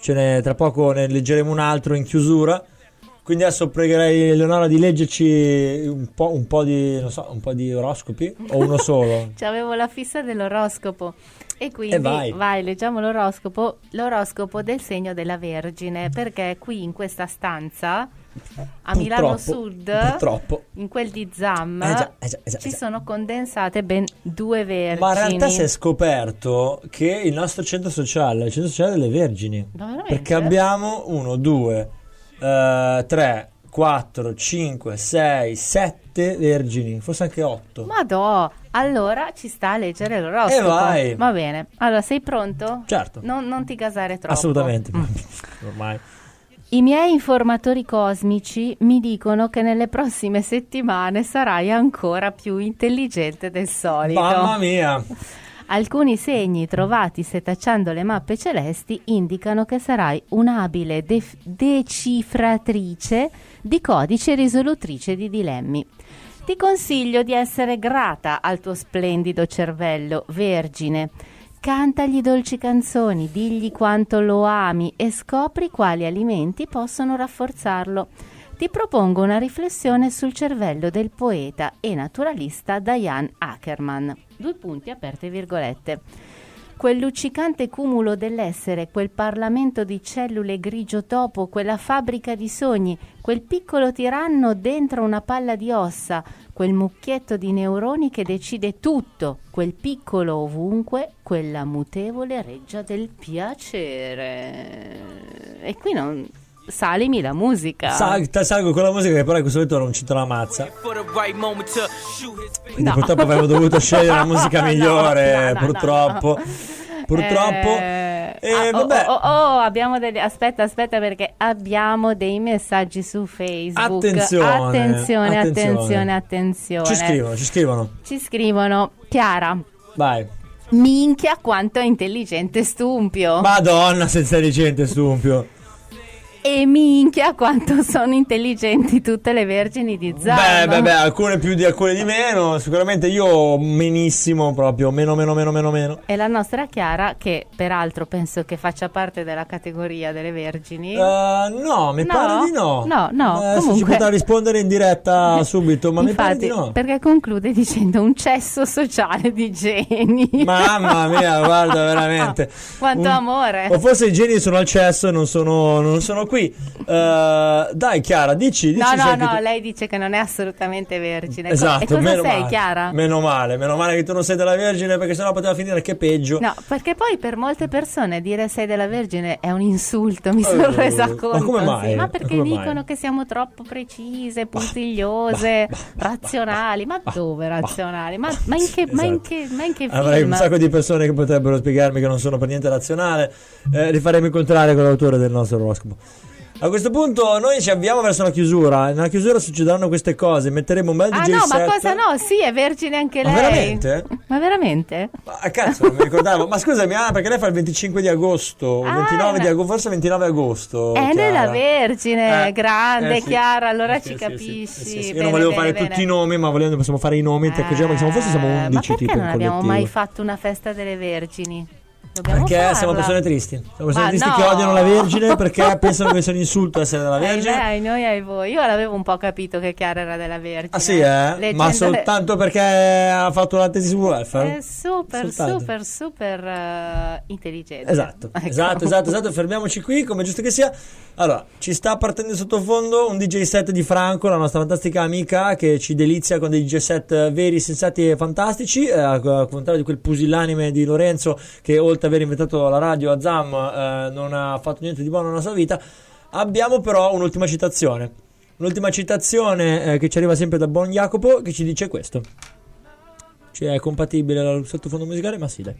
ce n'è, tra poco ne leggeremo un altro in chiusura. Quindi adesso pregherei Eleonora di leggerci un po', un po' di, non so, un po' di oroscopi o uno solo. C'avevo la fissa dell'oroscopo e quindi E vai. vai, leggiamo l'oroscopo, l'oroscopo del segno della Vergine, perché qui in questa stanza a Milano Sud, purtroppo, in quel di Zam, Eh già, eh già, eh già, ci eh già. sono condensate ben due vergini. Ma in realtà si è scoperto che il nostro centro sociale è il centro sociale delle Vergini. Ma veramente? Perché abbiamo uno, due, eh, tre, quattro, cinque, sei, sette vergini, forse anche otto. Madò, allora ci sta a leggere l'oroscopo. E vai. Va bene, allora sei pronto? Certo. Non, non ti gasare troppo. Assolutamente. Ormai. I miei informatori cosmici mi dicono che nelle prossime settimane sarai ancora più intelligente del solito. Mamma mia. Alcuni segni trovati setacciando le mappe celesti indicano che sarai un'abile def- decifratrice di codici e risolutrice di dilemmi. Ti consiglio di essere grata al tuo splendido cervello, Vergine. Cantagli dolci canzoni, digli quanto lo ami e scopri quali alimenti possono rafforzarlo. Ti propongo una riflessione sul cervello del poeta e naturalista Diane Ackerman. Due punti aperte virgolette. Quel luccicante cumulo dell'essere, quel parlamento di cellule grigio topo, quella fabbrica di sogni, quel piccolo tiranno dentro una palla di ossa, quel mucchietto di neuroni che decide tutto, quel piccolo ovunque, quella mutevole reggia del piacere. E qui non... Salimi la musica. Sal- salgo con la musica che però in questo momento non c'entra la mazza. Quindi No. purtroppo avremmo dovuto scegliere una musica migliore. no, no, purtroppo. no. Purtroppo. Eh, E ah, oh, vabbè. oh, oh, oh, abbiamo degli... aspetta, aspetta, perché abbiamo dei messaggi su Facebook. Attenzione, attenzione, attenzione. attenzione, attenzione. Ci scrivono, ci scrivono. Ci scrivono. Chiara, Vai. minchia quanto è intelligente Stumpio. Madonna, senza decente Stumpio. E minchia quanto sono intelligenti tutte le vergini di Zam. Beh, beh, beh, alcune più di alcune di meno. Sicuramente io menissimo, proprio meno, meno, meno, meno, meno. E la nostra Chiara, che peraltro penso che faccia parte della categoria delle vergini. Uh, no, mi No? pare di no. No, no, Eh, comunque- ci potrà rispondere in diretta subito, ma mi pare Infatti, di no. perché conclude dicendo un cesso sociale di geni. Mamma mia, guarda, veramente. Quanto Un- amore. O forse i geni sono al cesso e non sono, non sono qui. Uh, dai, Chiara, dici, dici No, se no, anche no, tu- lei dice che non è assolutamente vergine. Co- Esatto, e cosa meno sei, male. Chiara? Meno male, meno male che tu non sei della Vergine, perché sennò poteva finire che peggio. No, perché poi per molte persone dire sei della Vergine è un insulto, mi sono Eh, resa ma conto. come mai? Sì, ma Ma perché come dicono mai? che siamo troppo precise, puntigliose, razionali. Ma dove razionali? Ma, ma in che, ma in Esatto. che, ma in che Avrei film? un sacco di persone che potrebbero spiegarmi che non sono per niente razionale. Eh, li faremo incontrare con l'autore del nostro oroscopo. A questo punto noi ci avviamo verso la chiusura. Nella chiusura succederanno queste cose. Metteremo un bel Ah D J no, set. ma cosa no? Sì, è vergine anche Ma lei. veramente? Ma veramente? Ah, cazzo, non mi ricordavo. Ma scusami, ah, perché lei fa il venticinque di agosto, o Ah, ventinove di no. agosto, forse ventinove agosto. È Chiara. nella Vergine, Eh, grande, eh, sì. Chiara, allora Eh, ci sì, sì, capisci. sì, sì, sì. Io Bene, non volevo bene, fare bene. tutti i nomi, ma volendo possiamo fare i nomi. Ti accorgiamo che siamo, forse siamo Eh, undici ma tipo perché in non abbiamo collettivo. mai fatto una festa delle Vergini? Dobbiamo Perché farla. siamo persone tristi. Siamo persone Ma tristi no. che odiano la Vergine perché pensano che sia un insulto essere della Ai Vergine. me, ai noi, ai voi. Io l'avevo un po' capito che Chiara era della Vergine. Ah sì, eh? Leggendo Ma le- soltanto perché ha fatto la tesi su welfare? È super, Soltanto. super, super eh, intelligente. Esatto, Ecco. esatto, esatto, esatto. Fermiamoci qui, come giusto che sia. Allora, ci sta partendo in sottofondo un D J set di Franco, la nostra fantastica amica, che ci delizia con dei D J set veri, sensati e fantastici, eh, al contrario di quel pusillanime di Lorenzo che oltre ad aver inventato la radio a Zam eh, non ha fatto niente di buono nella sua vita. Abbiamo però un'ultima citazione. Un'ultima citazione eh, che ci arriva sempre da buon Jacopo, che ci dice questo. Cioè, è compatibile al sottofondo musicale? Ma sì, dai.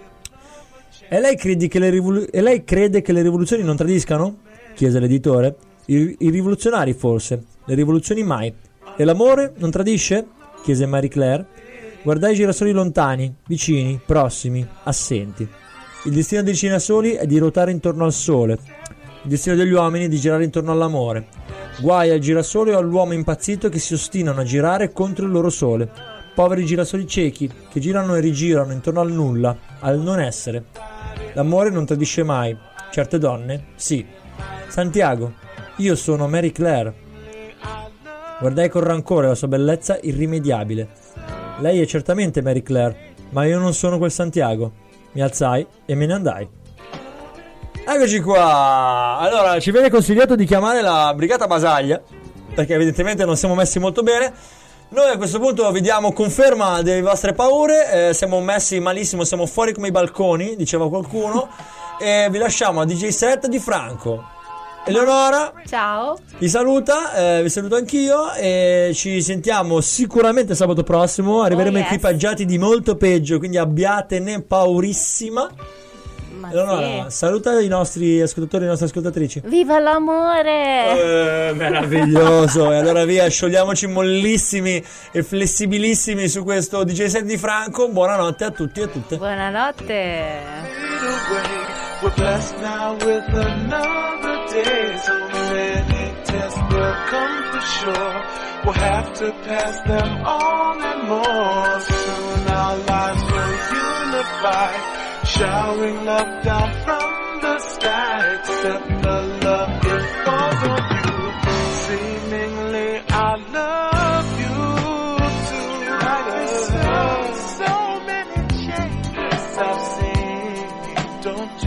E lei, credi che le rivolu- e lei crede che le rivoluzioni non tradiscano? Chiese l'editore. I, I rivoluzionari forse, le rivoluzioni mai. E l'amore non tradisce? Chiese Marie Claire. Guardai i girasoli lontani, vicini, prossimi, assenti. Il destino dei girasoli è di ruotare intorno al sole. Il destino degli uomini è di girare intorno all'amore. Guai al girasole o all'uomo impazzito che si ostinano a girare contro il loro sole. Poveri girasoli ciechi che girano e rigirano intorno al nulla, al non essere. L'amore non tradisce mai. Certe donne? Sì. Santiago, io sono Mary Claire. Guardai con rancore la sua bellezza irrimediabile. Lei è certamente Mary Claire, ma io non sono quel Santiago. Mi alzai e me ne andai. Eccoci qua. Allora, ci viene consigliato di chiamare la brigata Basaglia, perché evidentemente non siamo messi molto bene. Noi a questo punto vi diamo conferma delle vostre paure, eh, siamo messi malissimo, siamo fuori come i balconi, diceva qualcuno, e vi lasciamo a D J set di Franco. Eleonora, ciao, vi saluta, eh, vi saluto anch'io e ci sentiamo sicuramente sabato prossimo. Arriveremo Oh, yes. equipaggiati di molto peggio, quindi abbiatene paurissima. Ma Eleonora, sì. saluta i nostri ascoltatori e le nostre ascoltatrici. Viva l'amore! Eh, meraviglioso. E allora via, sciogliamoci mollissimi e flessibilissimi su questo D J set di Franco. Buonanotte a tutti e a tutte. Buonanotte. We're blessed now with another day. So many tests will come for sure. We'll have to pass them on and more. Soon our lives will unify, showering love down from the sky. Except the love it falls on you. Seemingly I love you too. I so, so many changes I've seen. Don't